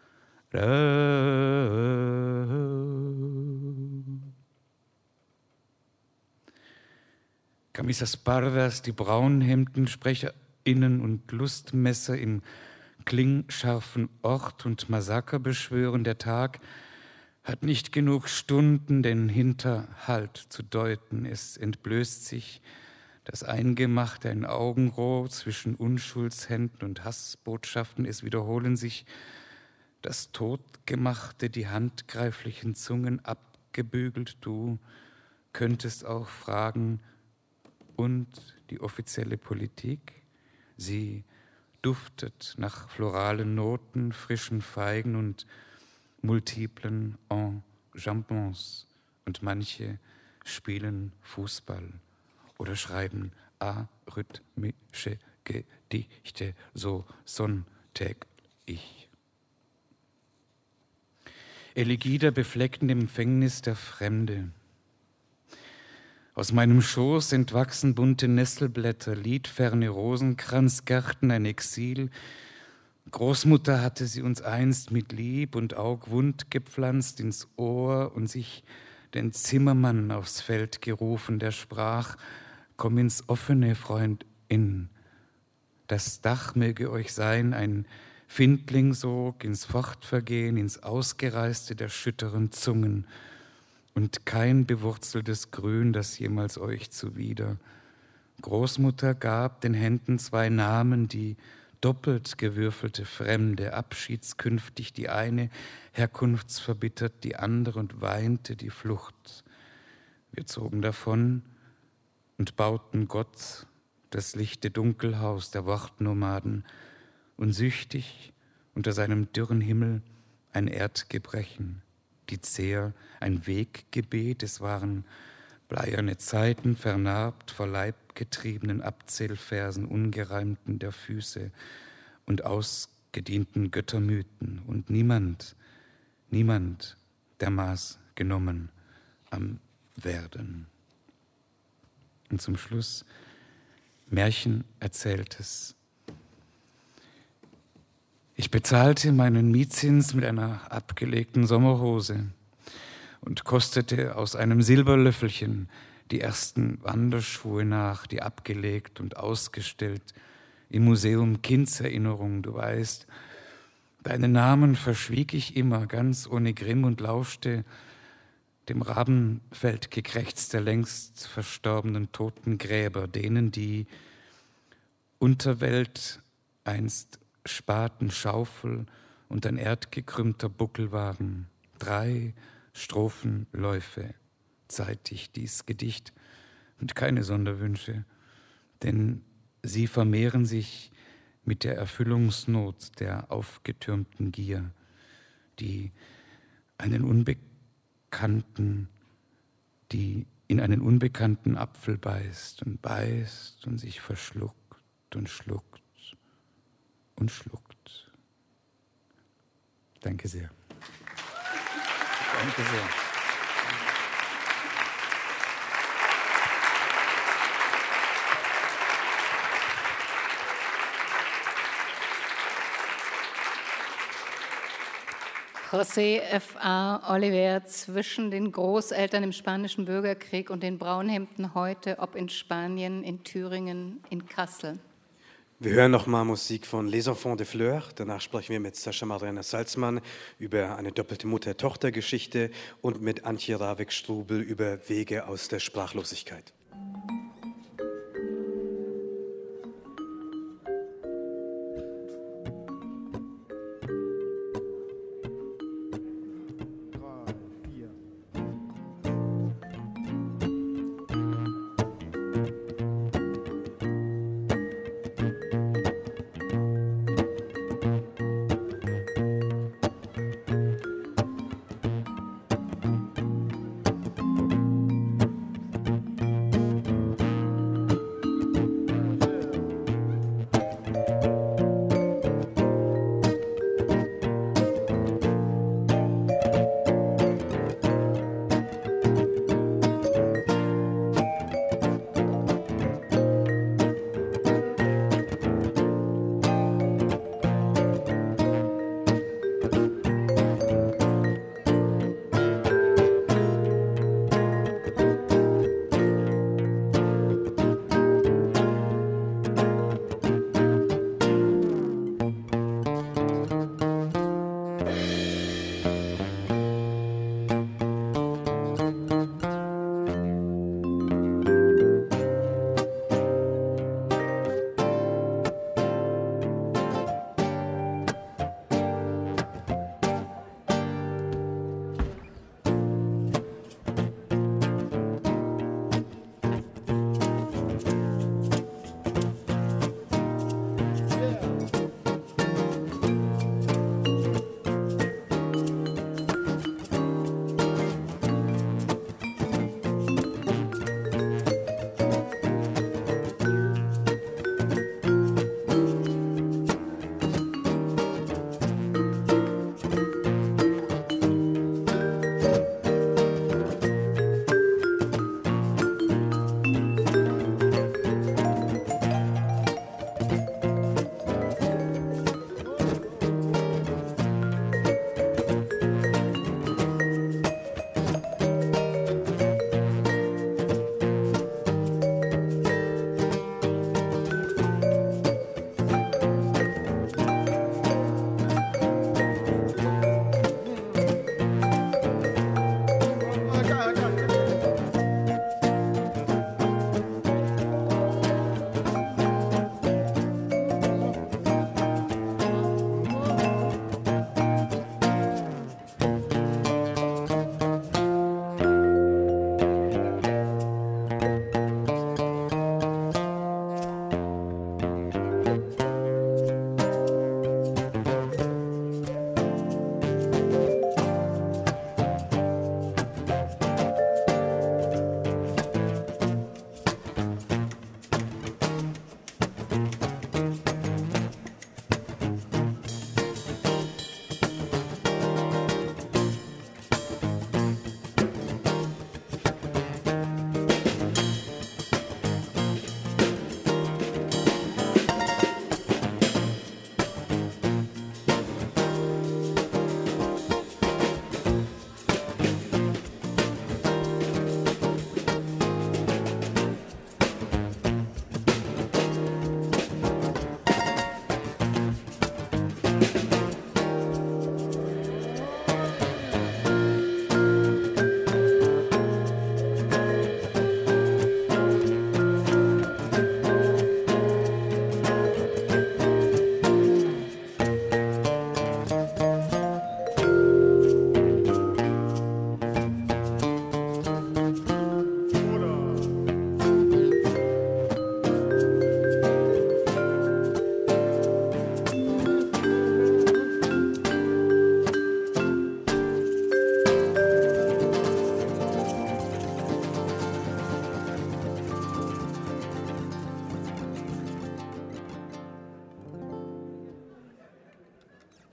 Camisas pardas, die Braunhemden, SprecherInnen und Lustmesser im klingscharfen Ort und Massaker beschwören. Der Tag hat nicht genug Stunden, den Hinterhalt zu deuten. Es entblößt sich das Eingemachte, ein Augenrohr zwischen Unschuldshänden und Hassbotschaften. Es wiederholen sich das Totgemachte, die handgreiflichen Zungen abgebügelt. Du könntest auch fragen, und die offizielle Politik? Sie duftet nach floralen Noten, frischen Feigen und multiplen Enjambons. Und manche spielen Fußball oder schreiben arrhythmische Gedichte, so sonntäglich. Elegie der befleckten Empfängnis der Fremde. Aus meinem Schoß entwachsen bunte Nesselblätter, liedferne Rosenkranzgärten, ein Exil. Großmutter hatte sie uns einst mit Lieb und Augwund gepflanzt ins Ohr und sich den Zimmermann aufs Feld gerufen, der sprach: Komm ins Offene, Freundin, das Dach möge euch sein, ein Findlingsog ins Fortvergehen, ins Ausgereiste der schütteren Zungen und kein bewurzeltes Grün, das jemals euch zuwider. Großmutter gab den Händen 2 Namen, die doppelt gewürfelte Fremde, abschiedskünftig die eine, herkunftsverbittert die andere und weinte die Flucht. Wir zogen davon und bauten Gott das lichte Dunkelhaus der Wortnomaden und süchtig unter seinem dürren Himmel ein Erdgebrechen, die Zehr, ein Weggebet, es waren bleierne Zeiten, vernarbt vor leibgetriebenen Abzählversen, ungereimten der Füße und ausgedienten Göttermythen und niemand der Maß genommen am Werden. Und zum Schluss Märchen erzähltes. Ich bezahlte meinen Mietzins mit einer abgelegten Sommerhose und kostete aus einem Silberlöffelchen die ersten Wanderschuhe nach, die abgelegt und ausgestellt im Museum Kindserinnerung. Du weißt, deinen Namen verschwieg ich immer, ganz ohne Grimm und lauschte dem Rabenfeldgekrächz der längst verstorbenen Totengräber, denen die Unterwelt einst Spaten, Schaufel und ein erdgekrümmter Buckel waren. 3 Strophenläufe zeitig dies Gedicht und keine Sonderwünsche, denn sie vermehren sich mit der Erfüllungsnot der aufgetürmten Gier, die in einen unbekannten Apfel beißt und sich verschluckt und schluckt und schluckt. Danke sehr. Danke sehr. José F.A. Oliver, zwischen den Großeltern im Spanischen Bürgerkrieg und den Braunhemden heute, ob in Spanien, in Thüringen, in Kassel. Wir hören nochmal Musik von Les Enfants de Fleur. Danach sprechen wir mit Sascha Madrena Salzmann über eine doppelte Mutter-Tochter-Geschichte und mit Antje Ravik-Strubel über Wege aus der Sprachlosigkeit.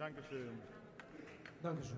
Dankeschön. Dankeschön.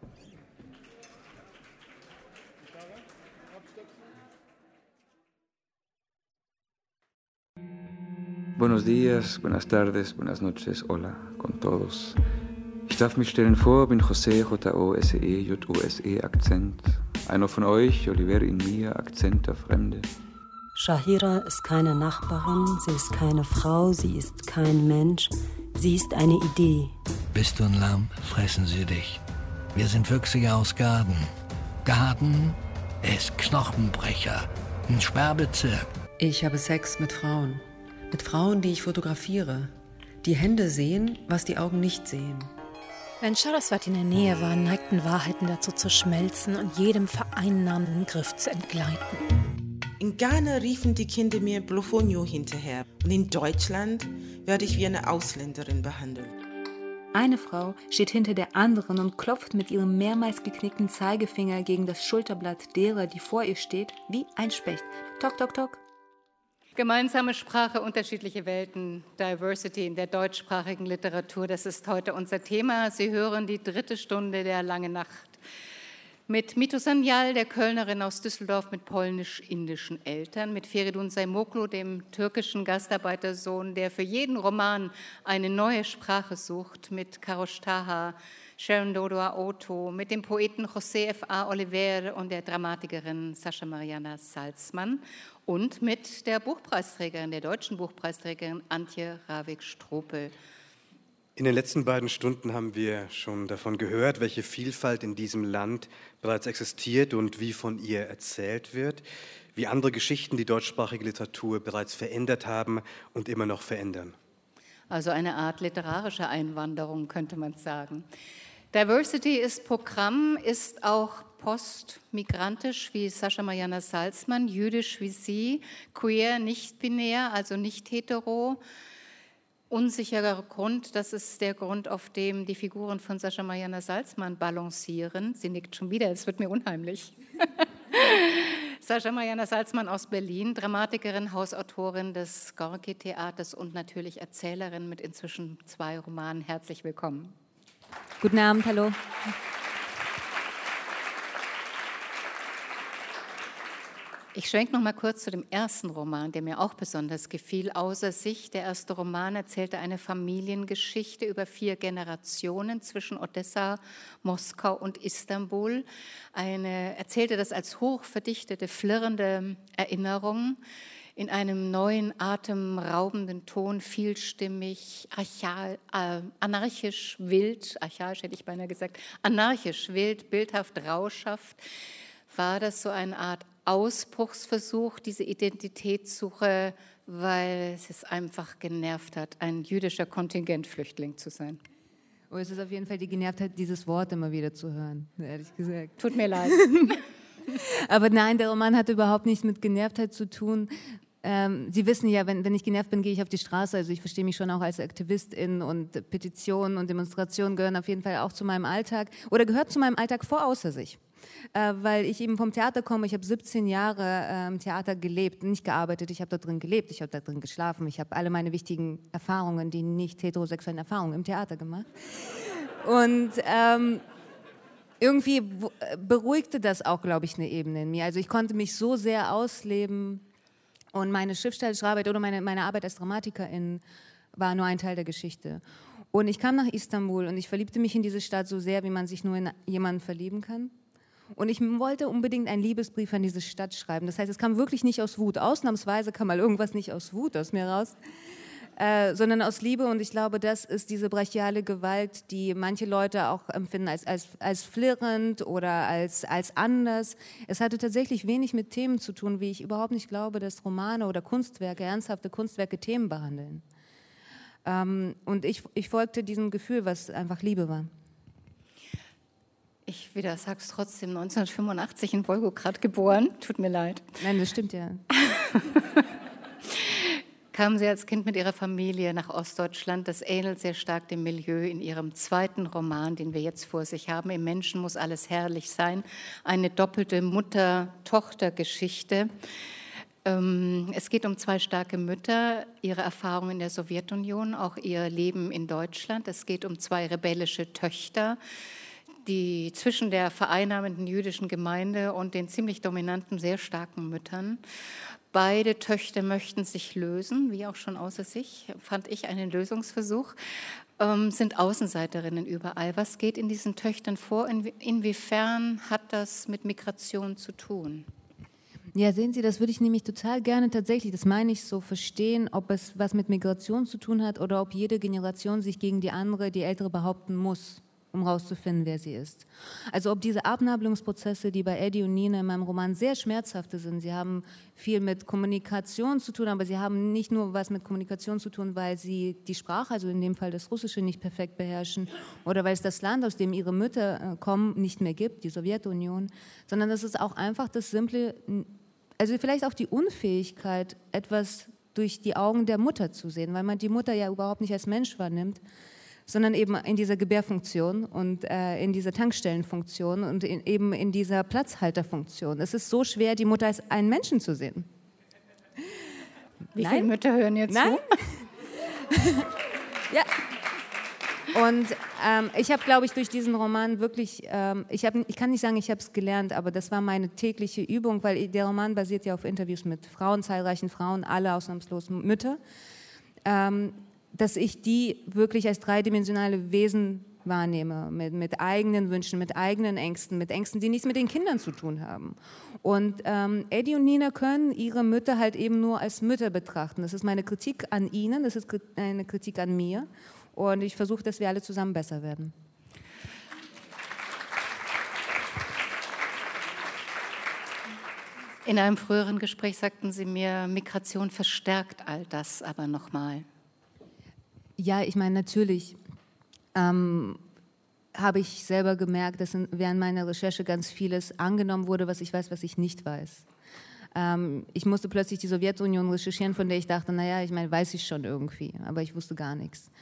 Buenos días, buenas tardes, buenas noches, hola con todos. Ich darf mich stellen vor, bin José, J-O-S-E, J-U-S-E, Akzent. Einer von euch, Oliver in mir, Akzent der Fremde. Shahira ist keine Nachbarin, sie ist keine Frau, sie ist kein Mensch, sie ist eine Idee. Bist du ein Lamm, fressen sie dich. Wir sind Füchsige aus Garden. Garden ist Knochenbrecher, ein Sperrbezirk. Ich habe Sex mit Frauen, die ich fotografiere. Die Hände sehen, was die Augen nicht sehen. Wenn Saraswati in der Nähe war, neigten Wahrheiten dazu zu schmelzen und jedem vereinnahmenden Griff zu entgleiten. In Ghana riefen die Kinder mir Blofonio hinterher und in Deutschland werde ich wie eine Ausländerin behandelt. Eine Frau steht hinter der anderen und klopft mit ihrem mehrmals geknickten Zeigefinger gegen das Schulterblatt derer, die vor ihr steht, wie ein Specht. Tok, tok, tok. Gemeinsame Sprache, unterschiedliche Welten, Diversity in der deutschsprachigen Literatur, das ist heute unser Thema. Sie hören die 3. Stunde der Langen Nacht mit Mito Sanyal, der Kölnerin aus Düsseldorf mit polnisch-indischen Eltern, mit Feridun Saimoglu, dem türkischen Gastarbeitersohn, der für jeden Roman eine neue Sprache sucht, mit Karosh Taha, Sharon Dodua Otto, mit dem Poeten José F.A. Oliver und der Dramatikerin Sascha Mariana Salzmann und mit der Buchpreisträgerin, der deutschen Buchpreisträgerin Antje Ravik-Stropel. In den letzten beiden Stunden haben wir schon davon gehört, welche Vielfalt in diesem Land bereits existiert und wie von ihr erzählt wird, wie andere Geschichten die deutschsprachige Literatur bereits verändert haben und immer noch verändern. Also eine Art literarische Einwanderung, könnte man sagen. Diversity ist Programm, ist auch postmigrantisch wie Sascha Mariana Salzmann, jüdisch wie sie, queer, nicht binär, also nicht hetero. Unsicherer Grund, das ist der Grund, auf dem die Figuren von Sascha Mariana Salzmann balancieren. Sie nickt schon wieder, es wird mir unheimlich. Sascha Mariana Salzmann aus Berlin, Dramatikerin, Hausautorin des Gorki-Theaters und natürlich Erzählerin mit inzwischen 2 Romanen. Herzlich willkommen. Guten Abend, hallo. Ich schwenke noch mal kurz zu dem ersten Roman, der mir auch besonders gefiel. Außer sich, der erste Roman erzählte eine Familiengeschichte über 4 Generationen zwischen Odessa, Moskau und Istanbul. Erzählte das als hochverdichtete, flirrende Erinnerung in einem neuen, atemraubenden Ton, vielstimmig, anarchisch wild, archaisch hätte ich beinahe gesagt, anarchisch wild, bildhaft, rauschhaft. War das so eine Art Ausbruchsversuch, diese Identitätssuche, weil es einfach genervt hat, ein jüdischer Kontingentflüchtling zu sein? Oh, es ist auf jeden Fall die Genervtheit, dieses Wort immer wieder zu hören, ehrlich gesagt. Tut mir leid. Aber nein, der Roman hat überhaupt nichts mit Genervtheit zu tun. Sie wissen ja, wenn ich genervt bin, gehe ich auf die Straße. Also ich verstehe mich schon auch als Aktivistin und Petitionen und Demonstrationen gehören auf jeden Fall auch zu meinem Alltag oder gehört zu meinem Alltag vor außer sich. Weil ich eben vom Theater komme. Ich habe 17 Jahre im Theater gelebt, nicht gearbeitet, ich habe da drin gelebt, ich habe da drin geschlafen, ich habe alle meine wichtigen Erfahrungen, die nicht heterosexuellen Erfahrungen im Theater gemacht. Und irgendwie beruhigte das auch, glaube ich, eine Ebene in mir. Also ich konnte mich so sehr ausleben und meine schriftstellerische Arbeit oder meine Arbeit als Dramatikerin war nur ein Teil der Geschichte. Und ich kam nach Istanbul und ich verliebte mich in diese Stadt so sehr, wie man sich nur in jemanden verlieben kann. Und ich wollte unbedingt einen Liebesbrief an diese Stadt schreiben. Das heißt, es kam wirklich nicht aus Wut. Ausnahmsweise kam mal irgendwas nicht aus Wut aus mir raus, sondern aus Liebe. Und ich glaube, das ist diese brachiale Gewalt, die manche Leute auch empfinden als flirrend oder als anders. Es hatte tatsächlich wenig mit Themen zu tun, wie ich überhaupt nicht glaube, dass Romane oder Kunstwerke, ernsthafte Kunstwerke, Themen behandeln. Und ich folgte diesem Gefühl, was einfach Liebe war. Ich sag's trotzdem, 1985 in Wolgograd geboren. Tut mir leid. Nein, das stimmt ja. Kamen Sie als Kind mit Ihrer Familie nach Ostdeutschland. Das ähnelt sehr stark dem Milieu in Ihrem zweiten Roman, den wir jetzt vor sich haben. Im Menschen muss alles herrlich sein. Eine doppelte Mutter-Tochter-Geschichte. Es geht um zwei starke Mütter, ihre Erfahrungen in der Sowjetunion, auch ihr Leben in Deutschland. Es geht um zwei rebellische Töchter, die zwischen der vereinnahmenden jüdischen Gemeinde und den ziemlich dominanten, sehr starken Müttern. Beide Töchter möchten sich lösen, wie auch schon außer sich, fand ich einen Lösungsversuch, sind Außenseiterinnen überall. Was geht in diesen Töchtern vor? Inwiefern hat das mit Migration zu tun? Ja, sehen Sie, das würde ich nämlich total gerne tatsächlich, das meine ich so, verstehen, ob es was mit Migration zu tun hat oder ob jede Generation sich gegen die andere, die ältere, behaupten muss, um rauszufinden, wer sie ist. Also ob diese Abnabelungsprozesse, die bei Eddie und Nina in meinem Roman sehr schmerzhafte sind, sie haben viel mit Kommunikation zu tun, aber sie haben nicht nur was mit Kommunikation zu tun, weil sie die Sprache, also in dem Fall das Russische, nicht perfekt beherrschen oder weil es das Land, aus dem ihre Mütter kommen, nicht mehr gibt, die Sowjetunion, sondern das ist auch einfach das simple, also vielleicht auch die Unfähigkeit, etwas durch die Augen der Mutter zu sehen, weil man die Mutter ja überhaupt nicht als Mensch wahrnimmt, sondern eben in dieser Gebärfunktion und in dieser Tankstellenfunktion und eben in dieser Platzhalterfunktion. Es ist so schwer, die Mutter als einen Menschen zu sehen. Wie viele Mütter hören jetzt zu? Ja. Und ich habe, glaube ich, durch diesen Roman wirklich, ich kann nicht sagen, ich habe es gelernt, aber das war meine tägliche Übung, weil der Roman basiert ja auf Interviews mit Frauen, zahlreichen Frauen, alle ausnahmslos Mütter, dass ich die wirklich als dreidimensionale Wesen wahrnehme, mit eigenen Wünschen, mit eigenen Ängsten, mit Ängsten, die nichts mit den Kindern zu tun haben. Und Eddie und Nina können ihre Mütter halt eben nur als Mütter betrachten. Das ist meine Kritik an ihnen, das ist eine Kritik an mir. Und ich versuche, dass wir alle zusammen besser werden. In einem früheren Gespräch sagten Sie mir, Migration verstärkt all das aber nochmal. Ja, ich meine, natürlich habe ich selber gemerkt, dass während meiner Recherche ganz vieles angenommen wurde, was ich weiß, was ich nicht weiß. Ich musste plötzlich die Sowjetunion recherchieren, von der ich dachte, naja, ich meine, weiß ich schon irgendwie, aber ich wusste gar nichts.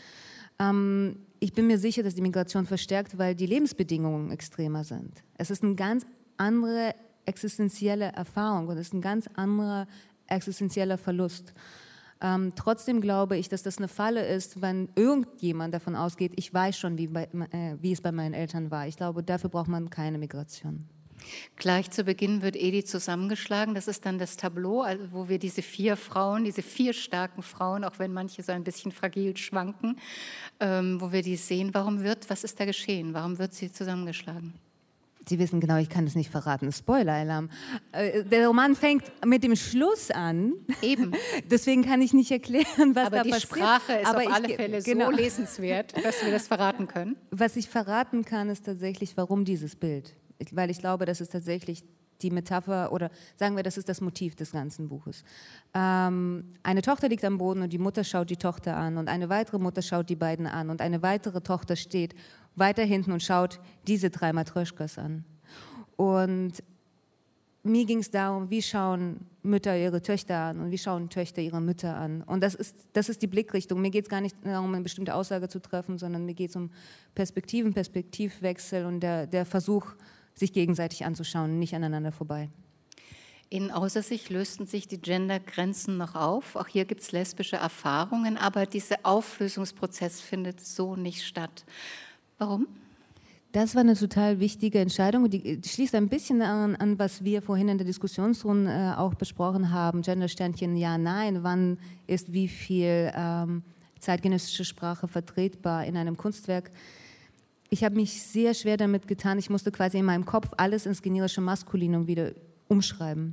Ich bin mir sicher, dass die Migration verstärkt, weil die Lebensbedingungen extremer sind. Es ist eine ganz andere existenzielle Erfahrung und es ist ein ganz anderer existenzieller Verlust. Trotzdem glaube ich, dass das eine Falle ist, wenn irgendjemand davon ausgeht, ich weiß schon, wie es bei meinen Eltern war. Ich glaube, dafür braucht man keine Migration. Gleich zu Beginn wird Edi zusammengeschlagen. Das ist dann das Tableau, also wo wir diese vier Frauen, diese vier starken Frauen, auch wenn manche so ein bisschen fragil schwanken, wo wir die sehen. Was ist da geschehen? Warum wird sie zusammengeschlagen? Sie wissen genau, ich kann das nicht verraten. Spoiler-Alarm. Der Roman fängt mit dem Schluss an. Eben. Deswegen kann ich nicht erklären, was da passiert. Aber die Sprache ist auf alle Fälle so lesenswert, dass wir das verraten können. Was ich verraten kann, ist tatsächlich, warum dieses Bild. Weil ich glaube, das ist tatsächlich die Metapher oder sagen wir, das ist das Motiv des ganzen Buches. Eine Tochter liegt am Boden und die Mutter schaut die Tochter an und eine weitere Mutter schaut die beiden an und eine weitere Tochter steht weiter hinten und schaut diese drei Matryoshkas an. Und mir ging es darum, wie schauen Mütter ihre Töchter an und wie schauen Töchter ihre Mütter an. Und das ist die Blickrichtung. Mir geht es gar nicht darum, eine bestimmte Aussage zu treffen, sondern mir geht es um Perspektiven, Perspektivwechsel und der Versuch, sich gegenseitig anzuschauen, nicht aneinander vorbei. In Außer sich lösten sich die Gendergrenzen noch auf. Auch hier gibt es lesbische Erfahrungen, aber dieser Auflösungsprozess findet so nicht statt. Warum? Das war eine total wichtige Entscheidung. Die schließt ein bisschen an, was wir vorhin in der Diskussionsrunde auch besprochen haben. Gendersternchen, ja, nein. Wann ist wie viel zeitgenössische Sprache vertretbar in einem Kunstwerk? Ich habe mich sehr schwer damit getan. Ich musste quasi in meinem Kopf alles ins generische Maskulinum wieder umschreiben,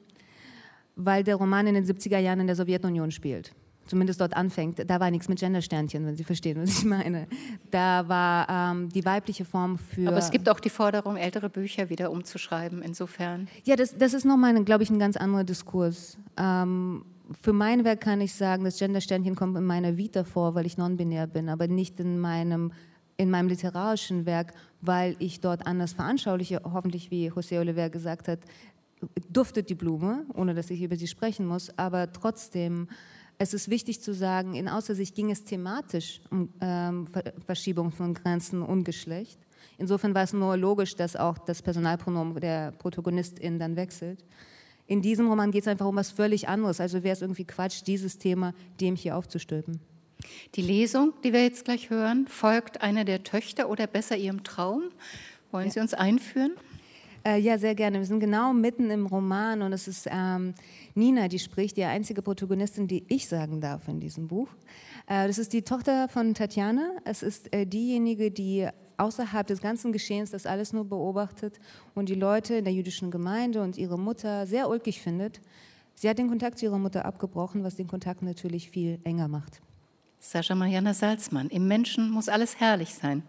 weil der Roman in den 70er Jahren in der Sowjetunion spielt. Zumindest dort anfängt. Da war nichts mit Gendersternchen, wenn Sie verstehen, was ich meine. Da war die weibliche Form für... Aber es gibt auch die Forderung, ältere Bücher wieder umzuschreiben, insofern. Ja, das ist nochmal, glaube ich, ein ganz anderer Diskurs. Für mein Werk kann ich sagen, das Gendersternchen kommt in meiner Vita vor, weil ich non-binär bin, aber nicht in meinem literarischen Werk, weil ich dort anders veranschauliche, hoffentlich wie José Oliver gesagt hat, duftet die Blume, ohne dass ich über sie sprechen muss, aber trotzdem, es ist wichtig zu sagen, in Außer sich ging es thematisch um Verschiebung von Grenzen und Geschlecht. Insofern war es nur logisch, dass auch das Personalpronomen der Protagonistin dann wechselt. In diesem Roman geht es einfach um was völlig anderes. Also wäre es irgendwie Quatsch, dieses Thema dem hier aufzustülpen. Die Lesung, die wir jetzt gleich hören, folgt einer der Töchter oder besser ihrem Traum. Wollen Sie uns einführen? Ja, sehr gerne. Wir sind genau mitten im Roman und es ist Nina, die spricht, die einzige Protagonistin, die ich sagen darf in diesem Buch. Das ist die Tochter von Tatjana. Es ist diejenige, die außerhalb des ganzen Geschehens das alles nur beobachtet und die Leute in der jüdischen Gemeinde und ihre Mutter sehr ulkig findet. Sie hat den Kontakt zu ihrer Mutter abgebrochen, was den Kontakt natürlich viel enger macht. Sascha Marianna Salzmann, im Menschen muss alles herrlich sein.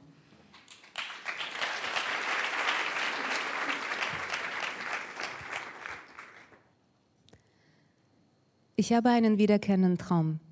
Ich habe einen wiederkehrenden Traum.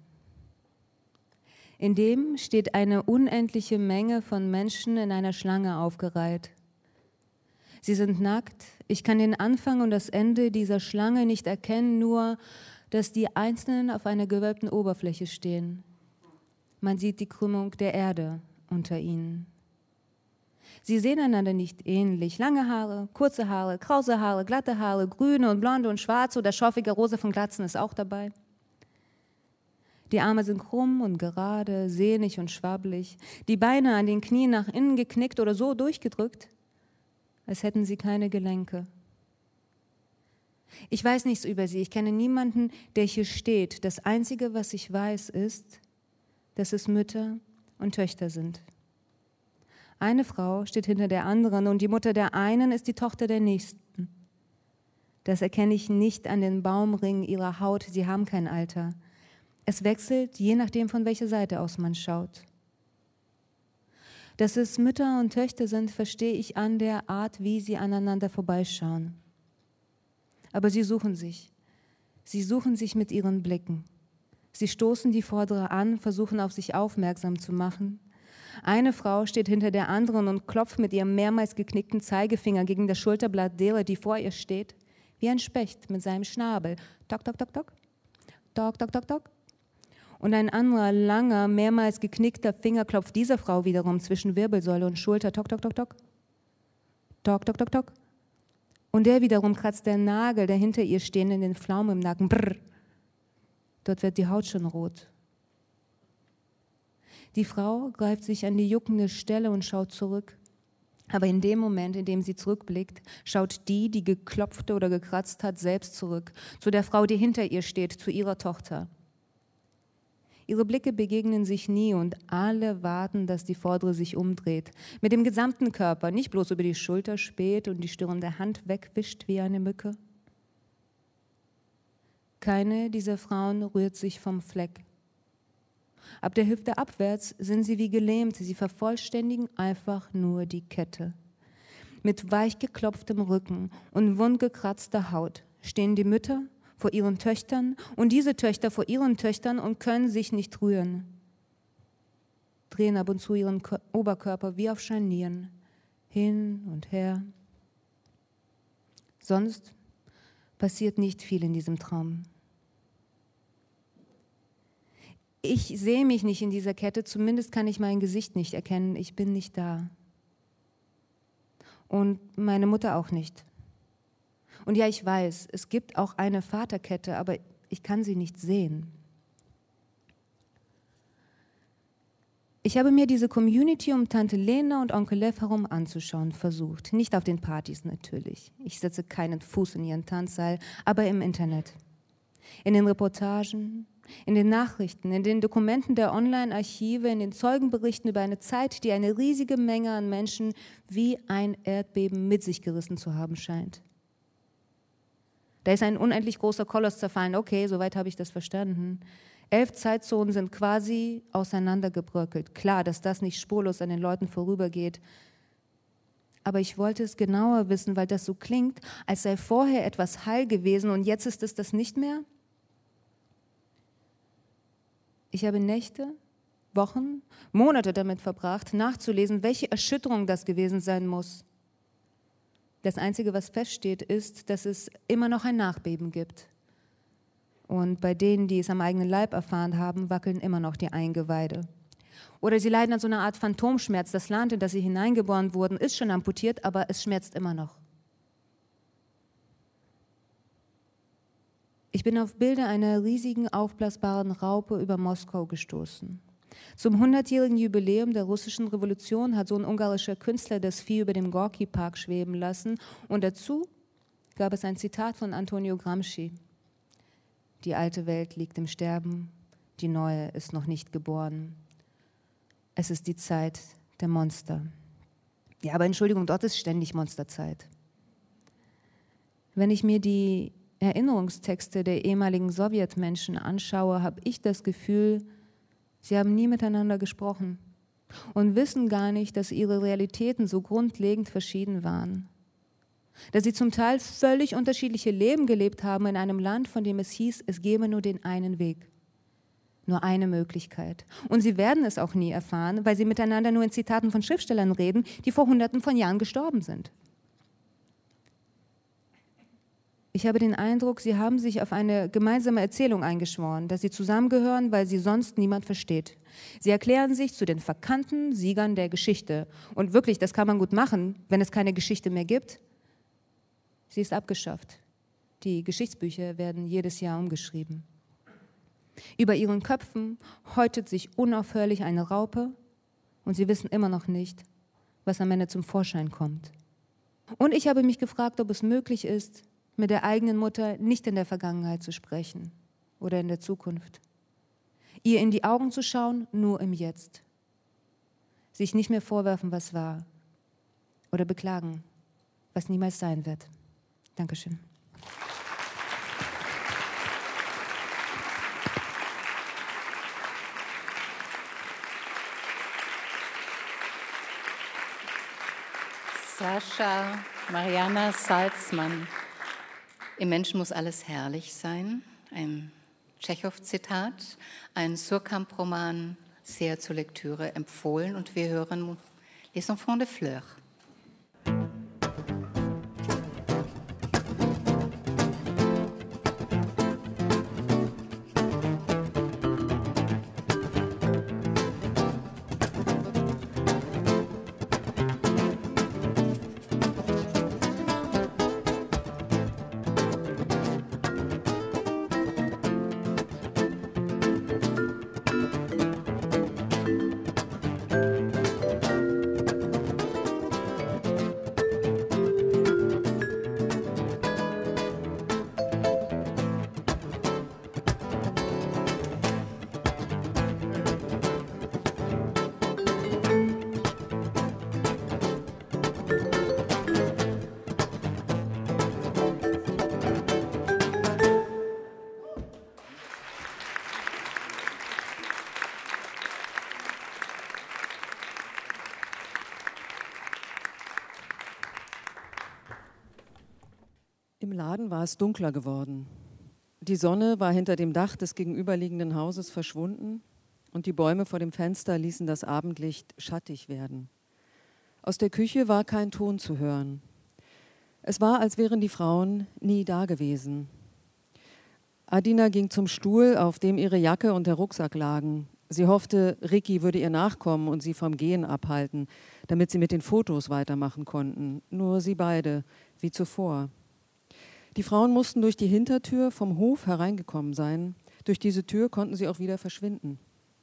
In dem steht eine unendliche Menge von Menschen in einer Schlange aufgereiht. Sie sind nackt. Ich kann den Anfang und das Ende dieser Schlange nicht erkennen, nur, dass die Einzelnen auf einer gewölbten Oberfläche stehen. Man sieht die Krümmung der Erde unter ihnen. Sie sehen einander nicht ähnlich. Lange Haare, kurze Haare, krause Haare, glatte Haare, grüne und blonde und schwarze oder schorfige Rosa von Glatzen ist auch dabei. Die Arme sind krumm und gerade, sehnig und schwabbelig. Die Beine an den Knien nach innen geknickt oder so durchgedrückt, als hätten sie keine Gelenke. Ich weiß nichts über sie. Ich kenne niemanden, der hier steht. Das Einzige, was ich weiß, ist, dass es Mütter und Töchter sind. Eine Frau steht hinter der anderen und die Mutter der einen ist die Tochter der nächsten. Das erkenne ich nicht an den Baumringen ihrer Haut, sie haben kein Alter. Es wechselt, je nachdem, von welcher Seite aus man schaut. Dass es Mütter und Töchter sind, verstehe ich an der Art, wie sie aneinander vorbeischauen. Aber sie suchen sich. Sie suchen sich mit ihren Blicken. Sie stoßen die Vordere an, versuchen auf sich aufmerksam zu machen. Eine Frau steht hinter der anderen und klopft mit ihrem mehrmals geknickten Zeigefinger gegen das Schulterblatt derer, die vor ihr steht, wie ein Specht mit seinem Schnabel. Tok, tok, tok, tok. Tok, tok, tok, tok. Und ein anderer, langer, mehrmals geknickter Finger klopft dieser Frau wiederum zwischen Wirbelsäule und Schulter. Tok, tok, tok, tok. Tok, tok, tok, tok. Und der wiederum kratzt der Nagel der hinter ihr stehenden in den Pflaumen im Nacken. Brrr. Dort wird die Haut schon rot. Die Frau greift sich an die juckende Stelle und schaut zurück. Aber in dem Moment, in dem sie zurückblickt, schaut die, die geklopft oder gekratzt hat, selbst zurück. Zu der Frau, die hinter ihr steht, zu ihrer Tochter. Ihre Blicke begegnen sich nie und alle warten, dass die Vordere sich umdreht. Mit dem gesamten Körper, nicht bloß über die Schulter späht und die störende Hand wegwischt wie eine Mücke. Keine dieser Frauen rührt sich vom Fleck. Ab der Hüfte abwärts sind sie wie gelähmt, sie vervollständigen einfach nur die Kette. Mit weich geklopftem Rücken und wundgekratzter Haut stehen die Mütter vor ihren Töchtern und diese Töchter vor ihren Töchtern und können sich nicht rühren. Drehen ab und zu ihren Oberkörper wie auf Scharnieren, hin und her. Sonst passiert nicht viel in diesem Traum. Ich sehe mich nicht in dieser Kette, zumindest kann ich mein Gesicht nicht erkennen, ich bin nicht da. Und meine Mutter auch nicht. Und ja, ich weiß, es gibt auch eine Vaterkette, aber ich kann sie nicht sehen. Ich habe mir diese Community um Tante Lena und Onkel Lev herum anzuschauen versucht. Nicht auf den Partys natürlich. Ich setze keinen Fuß in ihren Tanzsaal, aber im Internet. In den Reportagen, in den Nachrichten, in den Dokumenten der Online-Archive, in den Zeugenberichten über eine Zeit, die eine riesige Menge an Menschen wie ein Erdbeben mit sich gerissen zu haben scheint. Da ist ein unendlich großer Koloss zerfallen. Okay, soweit habe ich das verstanden. 11 Zeitzonen sind quasi auseinandergebröckelt. Klar, dass das nicht spurlos an den Leuten vorübergeht. Aber ich wollte es genauer wissen, weil das so klingt, als sei vorher etwas heil gewesen und jetzt ist es das nicht mehr. Ich habe Nächte, Wochen, Monate damit verbracht, nachzulesen, welche Erschütterung das gewesen sein muss. Das Einzige, was feststeht, ist, dass es immer noch ein Nachbeben gibt. Und bei denen, die es am eigenen Leib erfahren haben, wackeln immer noch die Eingeweide. Oder sie leiden an so einer Art Phantomschmerz. Das Land, in das sie hineingeboren wurden, ist schon amputiert, aber es schmerzt immer noch. Ich bin auf Bilder einer riesigen, aufblasbaren Raupe über Moskau gestoßen. Zum 100-jährigen Jubiläum der russischen Revolution hat so ein ungarischer Künstler das Vieh über dem Gorki-Park schweben lassen. Und dazu gab es ein Zitat von Antonio Gramsci. Die alte Welt liegt im Sterben, die neue ist noch nicht geboren. Es ist die Zeit der Monster. Ja, aber Entschuldigung, dort ist ständig Monsterzeit. Wenn ich mir die Erinnerungstexte der ehemaligen Sowjetmenschen anschaue, habe ich das Gefühl, sie haben nie miteinander gesprochen und wissen gar nicht, dass ihre Realitäten so grundlegend verschieden waren. Dass sie zum Teil völlig unterschiedliche Leben gelebt haben in einem Land, von dem es hieß, es gebe nur den einen Weg, nur eine Möglichkeit. Und sie werden es auch nie erfahren, weil sie miteinander nur in Zitaten von Schriftstellern reden, die vor Hunderten von Jahren gestorben sind. Ich habe den Eindruck, sie haben sich auf eine gemeinsame Erzählung eingeschworen, dass sie zusammengehören, weil sie sonst niemand versteht. Sie erklären sich zu den verkannten Siegern der Geschichte. Und wirklich, das kann man gut machen, wenn es keine Geschichte mehr gibt. Sie ist abgeschafft. Die Geschichtsbücher werden jedes Jahr umgeschrieben. Über ihren Köpfen häutet sich unaufhörlich eine Raupe und sie wissen immer noch nicht, was am Ende zum Vorschein kommt. Und ich habe mich gefragt, ob es möglich ist, mit der eigenen Mutter nicht in der Vergangenheit zu sprechen oder in der Zukunft. Ihr in die Augen zu schauen, nur im Jetzt. Sich nicht mehr vorwerfen, was war. Oder beklagen, was niemals sein wird. Dankeschön. Sascha Mariana Salzmann. Im Menschen muss alles herrlich sein. Ein Tschechow-Zitat, ein Surkamp-Roman, sehr zur Lektüre empfohlen. Und wir hören Les Enfants de Fleurs. Im Laden war es dunkler geworden. Die Sonne war hinter dem Dach des gegenüberliegenden Hauses verschwunden und die Bäume vor dem Fenster ließen das Abendlicht schattig werden. Aus der Küche war kein Ton zu hören. Es war, als wären die Frauen nie da gewesen. Adina ging zum Stuhl, auf dem ihre Jacke und der Rucksack lagen. Sie hoffte, Ricky würde ihr nachkommen und sie vom Gehen abhalten, damit sie mit den Fotos weitermachen konnten. Nur sie beide, wie zuvor. Die Frauen mussten durch die Hintertür vom Hof hereingekommen sein. Durch diese Tür konnten sie auch wieder verschwinden.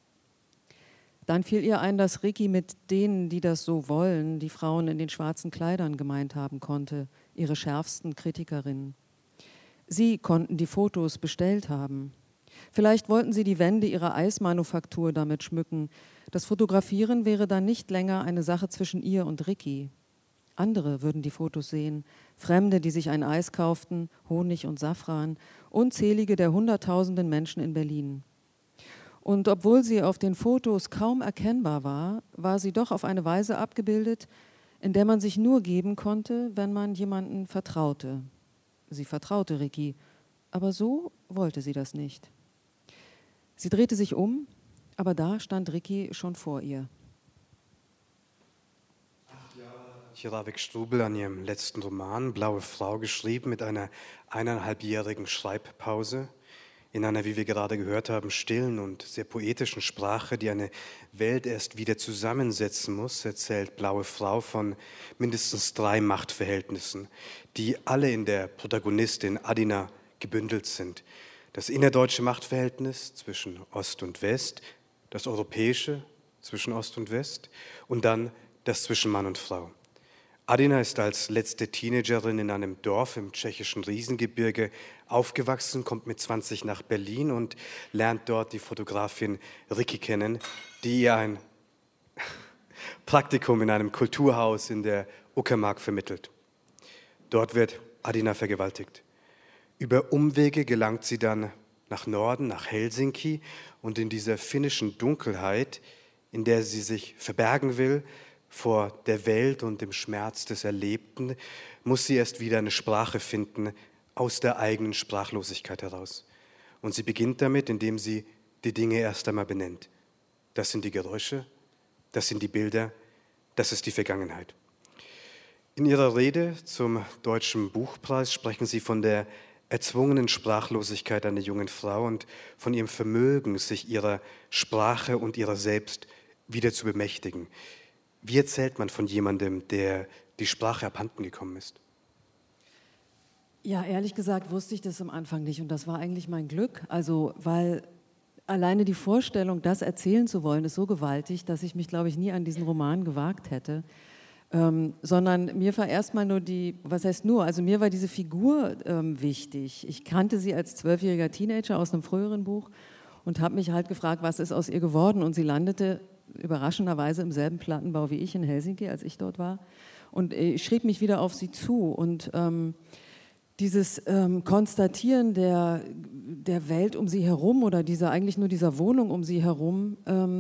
Dann fiel ihr ein, dass Ricky mit denen, die das so wollen, die Frauen in den schwarzen Kleidern gemeint haben konnte, ihre schärfsten Kritikerinnen. Sie konnten die Fotos bestellt haben. Vielleicht wollten sie die Wände ihrer Eismanufaktur damit schmücken. Das Fotografieren wäre dann nicht länger eine Sache zwischen ihr und Ricky. Andere würden die Fotos sehen, Fremde, die sich ein Eis kauften, Honig und Safran, unzählige der Hunderttausenden Menschen in Berlin. Und obwohl sie auf den Fotos kaum erkennbar war, war sie doch auf eine Weise abgebildet, in der man sich nur geben konnte, wenn man jemanden vertraute. Sie vertraute Ricky, aber so wollte sie das nicht. Sie drehte sich um, aber da stand Ricky schon vor ihr. Chiravek Strubel an ihrem letzten Roman Blaue Frau geschrieben mit einer 1,5-jährigen Schreibpause in einer, wie wir gerade gehört haben, stillen und sehr poetischen Sprache, die eine Welt erst wieder zusammensetzen muss, erzählt Blaue Frau von mindestens 3 Machtverhältnissen, die alle in der Protagonistin Adina gebündelt sind. Das innerdeutsche Machtverhältnis zwischen Ost und West, das europäische zwischen Ost und West und dann das zwischen Mann und Frau. Adina ist als letzte Teenagerin in einem Dorf im tschechischen Riesengebirge aufgewachsen, kommt mit 20 nach Berlin und lernt dort die Fotografin Ricky kennen, die ihr ein Praktikum in einem Kulturhaus in der Uckermark vermittelt. Dort wird Adina vergewaltigt. Über Umwege gelangt sie dann nach Norden, nach Helsinki, und in dieser finnischen Dunkelheit, in der sie sich verbergen will, vor der Welt und dem Schmerz des Erlebten, muss sie erst wieder eine Sprache finden, aus der eigenen Sprachlosigkeit heraus. Und sie beginnt damit, indem sie die Dinge erst einmal benennt. Das sind die Geräusche, das sind die Bilder, das ist die Vergangenheit. In ihrer Rede zum Deutschen Buchpreis sprechen Sie von der erzwungenen Sprachlosigkeit einer jungen Frau und von ihrem Vermögen, sich ihrer Sprache und ihrer selbst wieder zu bemächtigen. Wie erzählt man von jemandem, der die Sprache abhanden gekommen ist? Ja, ehrlich gesagt wusste ich das am Anfang nicht und das war eigentlich mein Glück. Also, weil alleine die Vorstellung, das erzählen zu wollen, ist so gewaltig, dass ich mich, glaube ich, nie an diesen Roman gewagt hätte. Sondern mir war erstmal nur mir war diese Figur wichtig. Ich kannte sie als 12-jähriger Teenager aus einem früheren Buch und habe mich halt gefragt, was ist aus ihr geworden? Und sie landete überraschenderweise im selben Plattenbau wie ich in Helsinki, als ich dort war. Und ich schrieb mich wieder auf sie zu. Und dieses Konstatieren der Welt um sie herum oder eigentlich nur dieser Wohnung um sie herum,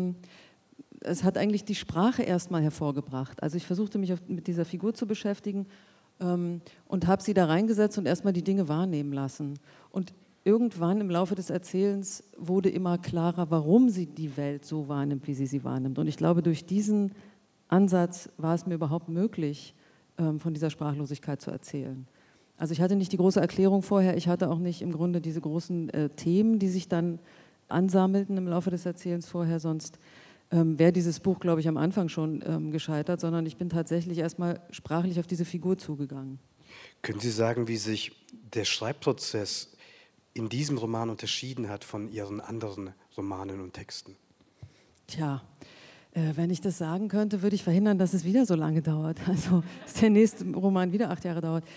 es hat eigentlich die Sprache erstmal hervorgebracht. Also ich versuchte mich mit dieser Figur zu beschäftigen und habe sie da reingesetzt und erstmal die Dinge wahrnehmen lassen. Und irgendwann im Laufe des Erzählens wurde immer klarer, warum sie die Welt so wahrnimmt, wie sie wahrnimmt. Und ich glaube, durch diesen Ansatz war es mir überhaupt möglich, von dieser Sprachlosigkeit zu erzählen. Also ich hatte nicht die große Erklärung vorher, ich hatte auch nicht im Grunde diese großen Themen, die sich dann ansammelten im Laufe des Erzählens vorher, sonst wäre dieses Buch, glaube ich, am Anfang schon gescheitert, sondern ich bin tatsächlich erstmal sprachlich auf diese Figur zugegangen. Können Sie sagen, wie sich der Schreibprozess in diesem Roman unterschieden hat von Ihren anderen Romanen und Texten? Tja, wenn ich das sagen könnte, würde ich verhindern, dass es wieder so lange dauert. Also, dass der nächste Roman wieder 8 Jahre dauert.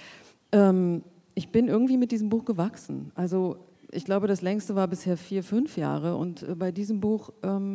Ich bin irgendwie mit diesem Buch gewachsen. Also, ich glaube, das längste war bisher 4, 5 Jahre. Und bei diesem Buch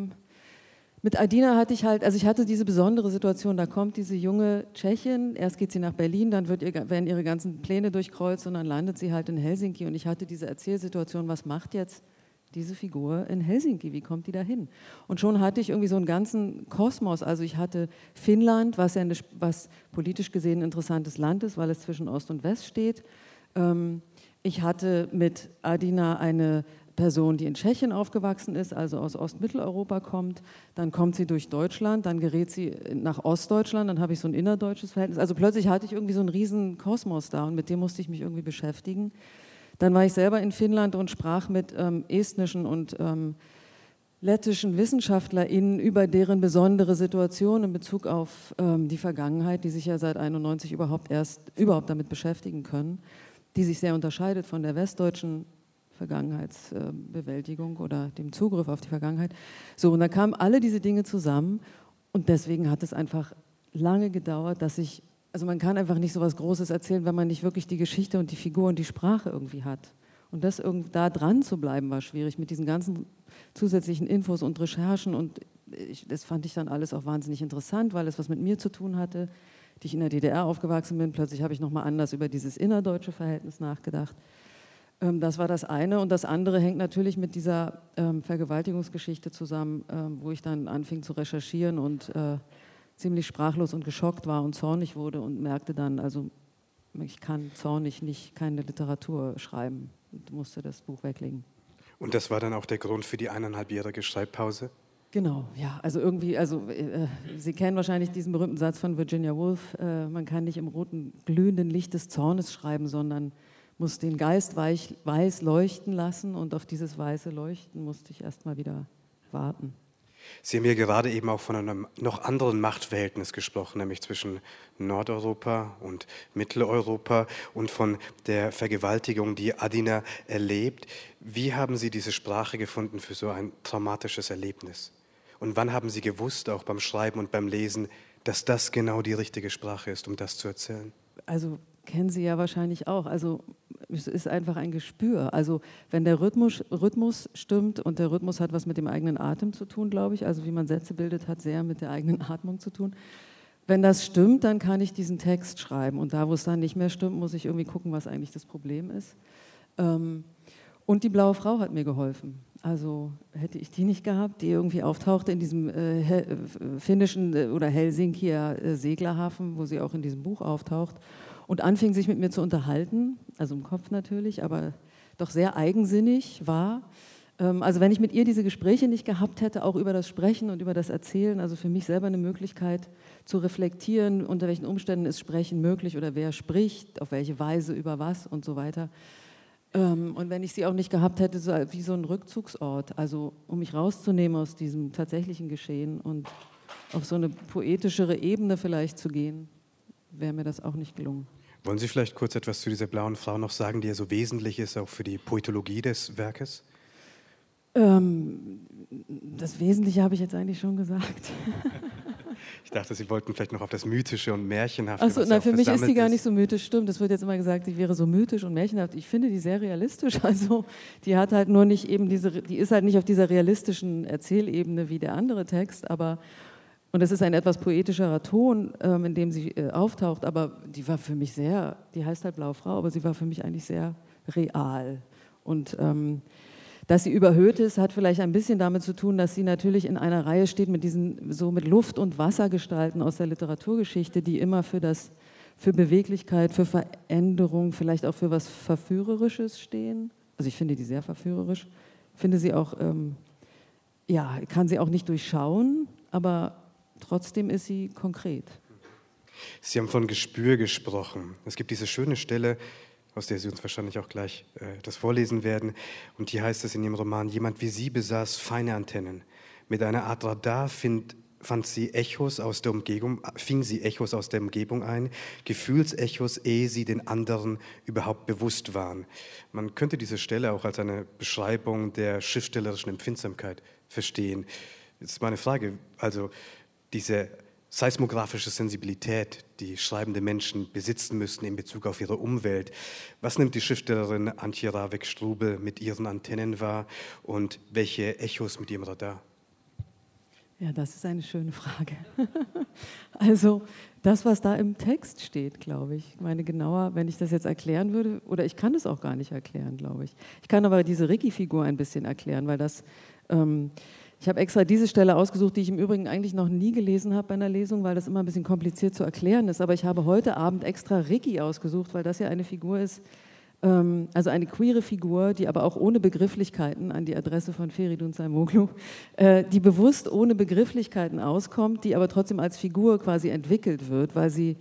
mit Adina hatte ich hatte diese besondere Situation, da kommt diese junge Tschechin, erst geht sie nach Berlin, dann werden ihre ganzen Pläne durchkreuzt und dann landet sie halt in Helsinki und ich hatte diese Erzählsituation, was macht jetzt diese Figur in Helsinki, wie kommt die da hin? Und schon hatte ich irgendwie so einen ganzen Kosmos, also ich hatte Finnland, was politisch gesehen ein interessantes Land ist, weil es zwischen Ost und West steht. Ich hatte mit Adina eine Person, die in Tschechien aufgewachsen ist, also aus Ostmitteleuropa kommt, dann kommt sie durch Deutschland, dann gerät sie nach Ostdeutschland, dann habe ich so ein innerdeutsches Verhältnis. Also plötzlich hatte ich irgendwie so einen riesen Kosmos da und mit dem musste ich mich irgendwie beschäftigen. Dann war ich selber in Finnland und sprach mit estnischen und lettischen WissenschaftlerInnen über deren besondere Situation in Bezug auf die Vergangenheit, die sich ja seit 1991 überhaupt damit beschäftigen können, die sich sehr unterscheidet von der westdeutschen Vergangenheitsbewältigung oder dem Zugriff auf die Vergangenheit. So, und da kamen alle diese Dinge zusammen und deswegen hat es einfach lange gedauert, also man kann einfach nicht so was Großes erzählen, wenn man nicht wirklich die Geschichte und die Figur und die Sprache irgendwie hat. Und da dran zu bleiben war schwierig mit diesen ganzen zusätzlichen Infos und Recherchen und das fand ich dann alles auch wahnsinnig interessant, weil es was mit mir zu tun hatte, die ich in der DDR aufgewachsen bin. Plötzlich habe ich nochmal anders über dieses innerdeutsche Verhältnis nachgedacht. Das war das eine und das andere hängt natürlich mit dieser Vergewaltigungsgeschichte zusammen, wo ich dann anfing zu recherchieren und ziemlich sprachlos und geschockt war und zornig wurde und merkte dann, also ich kann zornig keine Literatur schreiben und musste das Buch weglegen. Und das war dann auch der Grund für die 1,5-jährige Schreibpause? Genau, ja, Sie kennen wahrscheinlich diesen berühmten Satz von Virginia Woolf, man kann nicht im roten, glühenden Licht des Zornes schreiben, sondern muss den Geist weiß leuchten lassen und auf dieses weiße Leuchten musste ich erst mal wieder warten. Sie haben ja gerade eben auch von einem noch anderen Machtverhältnis gesprochen, nämlich zwischen Nordeuropa und Mitteleuropa und von der Vergewaltigung, die Adina erlebt. Wie haben Sie diese Sprache gefunden für so ein traumatisches Erlebnis? Und wann haben Sie gewusst, auch beim Schreiben und beim Lesen, dass das genau die richtige Sprache ist, um das zu erzählen? Also kennen Sie ja wahrscheinlich auch. Also es ist einfach ein Gespür. Also wenn der Rhythmus stimmt, und der Rhythmus hat was mit dem eigenen Atem zu tun, glaube ich, also wie man Sätze bildet, hat sehr mit der eigenen Atmung zu tun. Wenn das stimmt, dann kann ich diesen Text schreiben. Und da, wo es dann nicht mehr stimmt, muss ich irgendwie gucken, was eigentlich das Problem ist. Und die blaue Frau hat mir geholfen. Also hätte ich die nicht gehabt, die irgendwie auftauchte in diesem finnischen oder Helsinkier Seglerhafen, wo sie auch in diesem Buch auftaucht, und anfing sich mit mir zu unterhalten, also im Kopf natürlich, aber doch sehr eigensinnig war. Also wenn ich mit ihr diese Gespräche nicht gehabt hätte, auch über das Sprechen und über das Erzählen, also für mich selber eine Möglichkeit zu reflektieren, unter welchen Umständen ist Sprechen möglich oder wer spricht, auf welche Weise, über was und so weiter. Und wenn ich sie auch nicht gehabt hätte, so wie so ein Rückzugsort, also um mich rauszunehmen aus diesem tatsächlichen Geschehen und auf so eine poetischere Ebene vielleicht zu gehen, wäre mir das auch nicht gelungen. Wollen Sie vielleicht kurz etwas zu dieser blauen Frau noch sagen, die ja so wesentlich ist, auch für die Poetologie des Werkes? Das Wesentliche habe ich jetzt eigentlich schon gesagt. Ich dachte, Sie wollten vielleicht noch auf das Mythische und Märchenhafte. Achso, nein, für mich ist die gar nicht so mythisch, stimmt. Es wird jetzt immer gesagt, die wäre so mythisch und märchenhaft. Ich finde die sehr realistisch. Also die hat halt nur nicht eben die ist halt nicht auf dieser realistischen Erzählebene wie der andere Text, aber und es ist ein etwas poetischerer Ton, in dem sie auftaucht, aber die war für mich sehr, die heißt halt Blaue Frau, aber sie war für mich eigentlich sehr real. Und dass sie überhöht ist, hat vielleicht ein bisschen damit zu tun, dass sie natürlich in einer Reihe steht mit diesen so mit Luft- und Wassergestalten aus der Literaturgeschichte, die immer für Beweglichkeit, für Veränderung, vielleicht auch für was Verführerisches stehen. Also ich finde die sehr verführerisch. Finde sie auch, kann sie auch nicht durchschauen, aber trotzdem ist sie konkret. Sie haben von Gespür gesprochen. Es gibt diese schöne Stelle, aus der Sie uns wahrscheinlich auch gleich das vorlesen werden. Und hier heißt es in Ihrem Roman, jemand wie Sie besaß feine Antennen. Mit einer Art Radar fing sie Echos aus der Umgebung ein, Gefühlsechos, ehe sie den anderen überhaupt bewusst waren. Man könnte diese Stelle auch als eine Beschreibung der schriftstellerischen Empfindsamkeit verstehen. Jetzt meine Frage, also diese seismografische Sensibilität, die schreibende Menschen besitzen müssen in Bezug auf ihre Umwelt. Was nimmt die Schriftstellerin Antje Ravek-Strubel mit ihren Antennen wahr und welche Echos mit ihrem Radar? Ja, das ist eine schöne Frage. Also das, was da im Text steht, glaube ich. Ich meine, genauer, wenn ich das jetzt erklären würde, oder ich kann es auch gar nicht erklären, glaube ich. Ich kann aber diese Ricky-Figur ein bisschen erklären, weil das... ich habe extra diese Stelle ausgesucht, die ich im Übrigen eigentlich noch nie gelesen habe bei einer Lesung, weil das immer ein bisschen kompliziert zu erklären ist. Aber ich habe heute Abend extra Ricky ausgesucht, weil das ja eine Figur ist, also eine queere Figur, die aber auch ohne Begrifflichkeiten, an die Adresse von Feridun Saimoglu, die bewusst ohne Begrifflichkeiten auskommt, die aber trotzdem als Figur quasi entwickelt wird, weil sie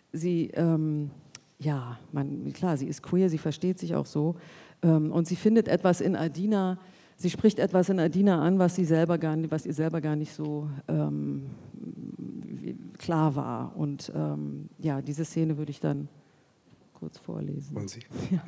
klar, sie ist queer, sie versteht sich auch so und sie findet etwas in Adina. Sie spricht etwas in Adina an, was ihr selber gar nicht so klar war. Und diese Szene würde ich dann kurz vorlesen. Wollen Sie? Ja.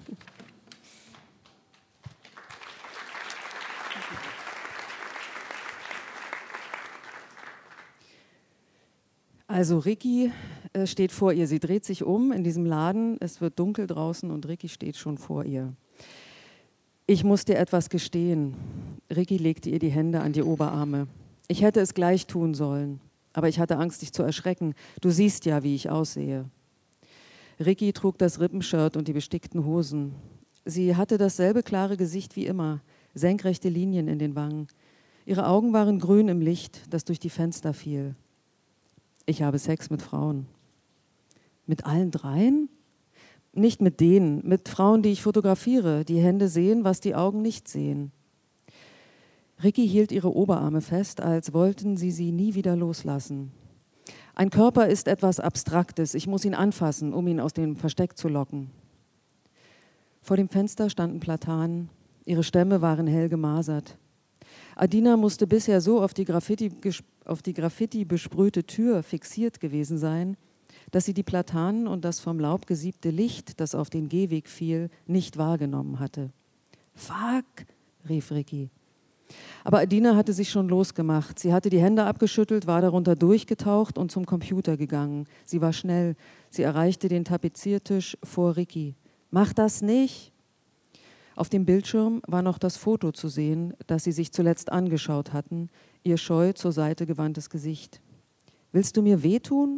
Also Ricky steht vor ihr. Sie dreht sich um in diesem Laden. Es wird dunkel draußen und Ricky steht schon vor ihr. Ich muss dir etwas gestehen. Ricky legte ihr die Hände an die Oberarme. Ich hätte es gleich tun sollen, aber ich hatte Angst, dich zu erschrecken. Du siehst ja, wie ich aussehe. Ricky trug das Rippenshirt und die bestickten Hosen. Sie hatte dasselbe klare Gesicht wie immer, senkrechte Linien in den Wangen. Ihre Augen waren grün im Licht, das durch die Fenster fiel. Ich habe Sex mit Frauen. Mit allen dreien? Nicht mit denen, mit Frauen, die ich fotografiere. Die Hände sehen, was die Augen nicht sehen. Ricky hielt ihre Oberarme fest, als wollten sie nie wieder loslassen. Ein Körper ist etwas Abstraktes. Ich muss ihn anfassen, um ihn aus dem Versteck zu locken. Vor dem Fenster standen Platanen. Ihre Stämme waren hell gemasert. Adina musste bisher so auf die Graffiti besprühte Tür fixiert gewesen sein, dass sie die Platanen und das vom Laub gesiebte Licht, das auf den Gehweg fiel, nicht wahrgenommen hatte. »Fuck«, rief Ricky. Aber Adina hatte sich schon losgemacht. Sie hatte die Hände abgeschüttelt, war darunter durchgetaucht und zum Computer gegangen. Sie war schnell. Sie erreichte den Tapeziertisch vor Ricky. »Mach das nicht!« Auf dem Bildschirm war noch das Foto zu sehen, das sie sich zuletzt angeschaut hatten, ihr scheu zur Seite gewandtes Gesicht. »Willst du mir wehtun?«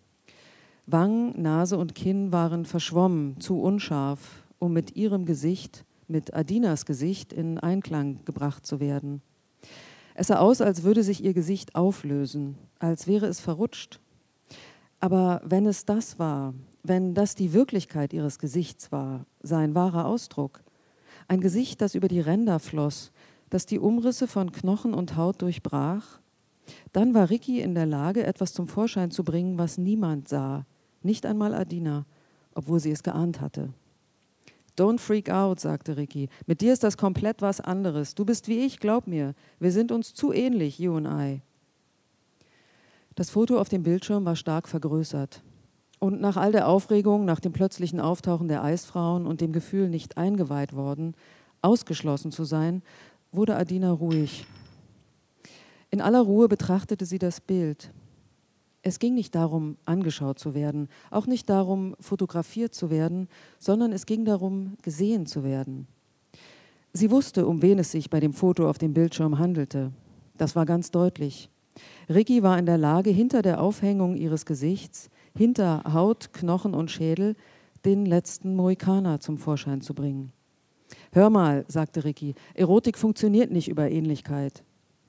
Wangen, Nase und Kinn waren verschwommen, zu unscharf, um mit ihrem Gesicht, mit Adinas Gesicht, in Einklang gebracht zu werden. Es sah aus, als würde sich ihr Gesicht auflösen, als wäre es verrutscht. Aber wenn es das war, wenn das die Wirklichkeit ihres Gesichts war, sein wahrer Ausdruck, ein Gesicht, das über die Ränder floss, das die Umrisse von Knochen und Haut durchbrach, dann war Ricky in der Lage, etwas zum Vorschein zu bringen, was niemand sah, nicht einmal Adina, obwohl sie es geahnt hatte. »Don't freak out«, sagte Ricky. »Mit dir ist das komplett was anderes. Du bist wie ich, glaub mir. Wir sind uns zu ähnlich, you and I.« Das Foto auf dem Bildschirm war stark vergrößert. Und nach all der Aufregung, nach dem plötzlichen Auftauchen der Eisfrauen und dem Gefühl, nicht eingeweiht worden, ausgeschlossen zu sein, wurde Adina ruhig. In aller Ruhe betrachtete sie das Bild. Es ging nicht darum, angeschaut zu werden, auch nicht darum, fotografiert zu werden, sondern es ging darum, gesehen zu werden. Sie wusste, um wen es sich bei dem Foto auf dem Bildschirm handelte. Das war ganz deutlich. Ricky war in der Lage, hinter der Aufhängung ihres Gesichts, hinter Haut, Knochen und Schädel, den letzten Mohikaner zum Vorschein zu bringen. »Hör mal«, sagte Ricky, »Erotik funktioniert nicht über Ähnlichkeit.«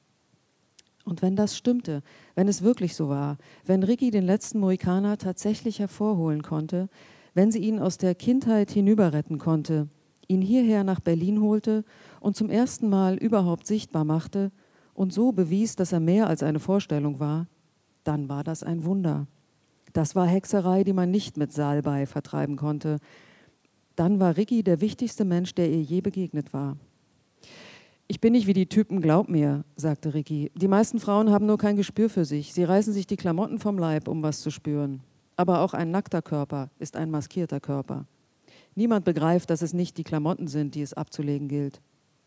Und wenn das stimmte, wenn es wirklich so war, wenn Ricky den letzten Mohikaner tatsächlich hervorholen konnte, wenn sie ihn aus der Kindheit hinüberretten konnte, ihn hierher nach Berlin holte und zum ersten Mal überhaupt sichtbar machte und so bewies, dass er mehr als eine Vorstellung war, dann war das ein Wunder. Das war Hexerei, die man nicht mit Salbei vertreiben konnte. Dann war Ricky der wichtigste Mensch, der ihr je begegnet war. »Ich bin nicht wie die Typen, glaub mir«, sagte Ricky. »Die meisten Frauen haben nur kein Gespür für sich. Sie reißen sich die Klamotten vom Leib, um was zu spüren. Aber auch ein nackter Körper ist ein maskierter Körper. Niemand begreift, dass es nicht die Klamotten sind, die es abzulegen gilt.«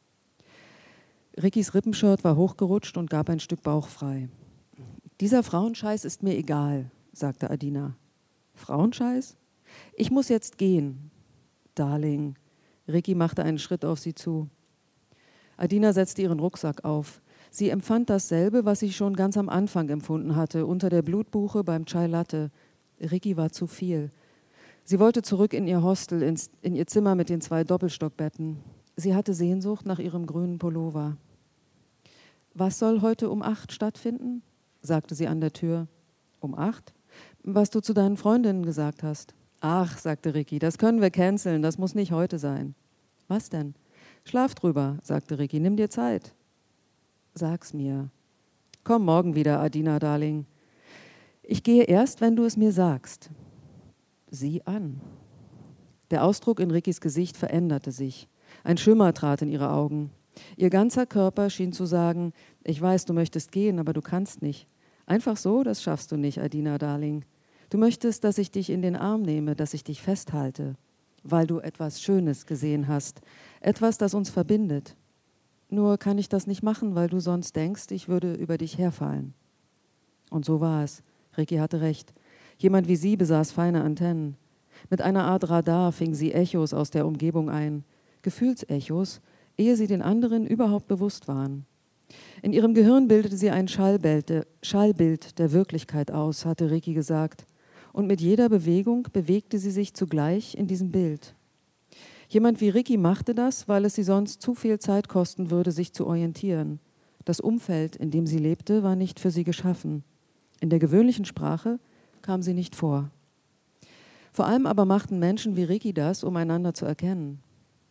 Rickys Rippenshirt war hochgerutscht und gab ein Stück Bauch frei. »Dieser Frauenscheiß ist mir egal«, sagte Adina. »Frauenscheiß? Ich muss jetzt gehen.« »Darling«, Ricky machte einen Schritt auf sie zu. Adina setzte ihren Rucksack auf. Sie empfand dasselbe, was sie schon ganz am Anfang empfunden hatte, unter der Blutbuche beim Chai Latte. Ricky war zu viel. Sie wollte zurück in ihr Hostel, in ihr Zimmer mit den 2 Doppelstockbetten. Sie hatte Sehnsucht nach ihrem grünen Pullover. »Was soll heute um 8 stattfinden?« sagte sie an der Tür. »Um 8? Was du zu deinen Freundinnen gesagt hast.« »Ach«, sagte Ricky, »das können wir canceln, das muss nicht heute sein.« »Was denn?« »Schlaf drüber«, sagte Ricky, »nimm dir Zeit.« »Sag's mir.« »Komm morgen wieder, Adina, Darling.« »Ich gehe erst, wenn du es mir sagst.« »Sieh an.« Der Ausdruck in Rickys Gesicht veränderte sich. Ein Schimmer trat in ihre Augen. Ihr ganzer Körper schien zu sagen, »Ich weiß, du möchtest gehen, aber du kannst nicht. Einfach so, das schaffst du nicht, Adina, Darling. Du möchtest, dass ich dich in den Arm nehme, dass ich dich festhalte, weil du etwas Schönes gesehen hast, etwas, das uns verbindet. Nur kann ich das nicht machen, weil du sonst denkst, ich würde über dich herfallen.« Und so war es. Ricky hatte recht. Jemand wie sie besaß feine Antennen. Mit einer Art Radar fing sie Echos aus der Umgebung ein, Gefühlsechos, ehe sie den anderen überhaupt bewusst waren. In ihrem Gehirn bildete sie ein Schallbild der Wirklichkeit aus, hatte Ricky gesagt. Und mit jeder Bewegung bewegte sie sich zugleich in diesem Bild. Jemand wie Ricky machte das, weil es sie sonst zu viel Zeit kosten würde, sich zu orientieren. Das Umfeld, in dem sie lebte, war nicht für sie geschaffen. In der gewöhnlichen Sprache kam sie nicht vor. Vor allem aber machten Menschen wie Ricky das, um einander zu erkennen.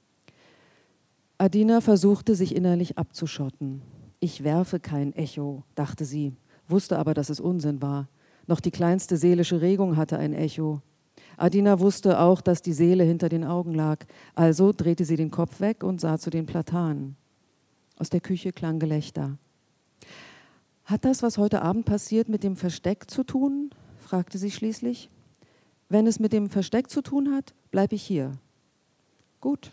Adina versuchte, sich innerlich abzuschotten. »Ich werfe kein Echo«, dachte sie, wusste aber, dass es Unsinn war. Noch die kleinste seelische Regung hatte ein Echo. Adina wusste auch, dass die Seele hinter den Augen lag, also drehte sie den Kopf weg und sah zu den Platanen. Aus der Küche klang Gelächter. Hat das, was heute Abend passiert, mit dem Versteck zu tun? Fragte sie schließlich. Wenn es mit dem Versteck zu tun hat, bleibe ich hier. Gut.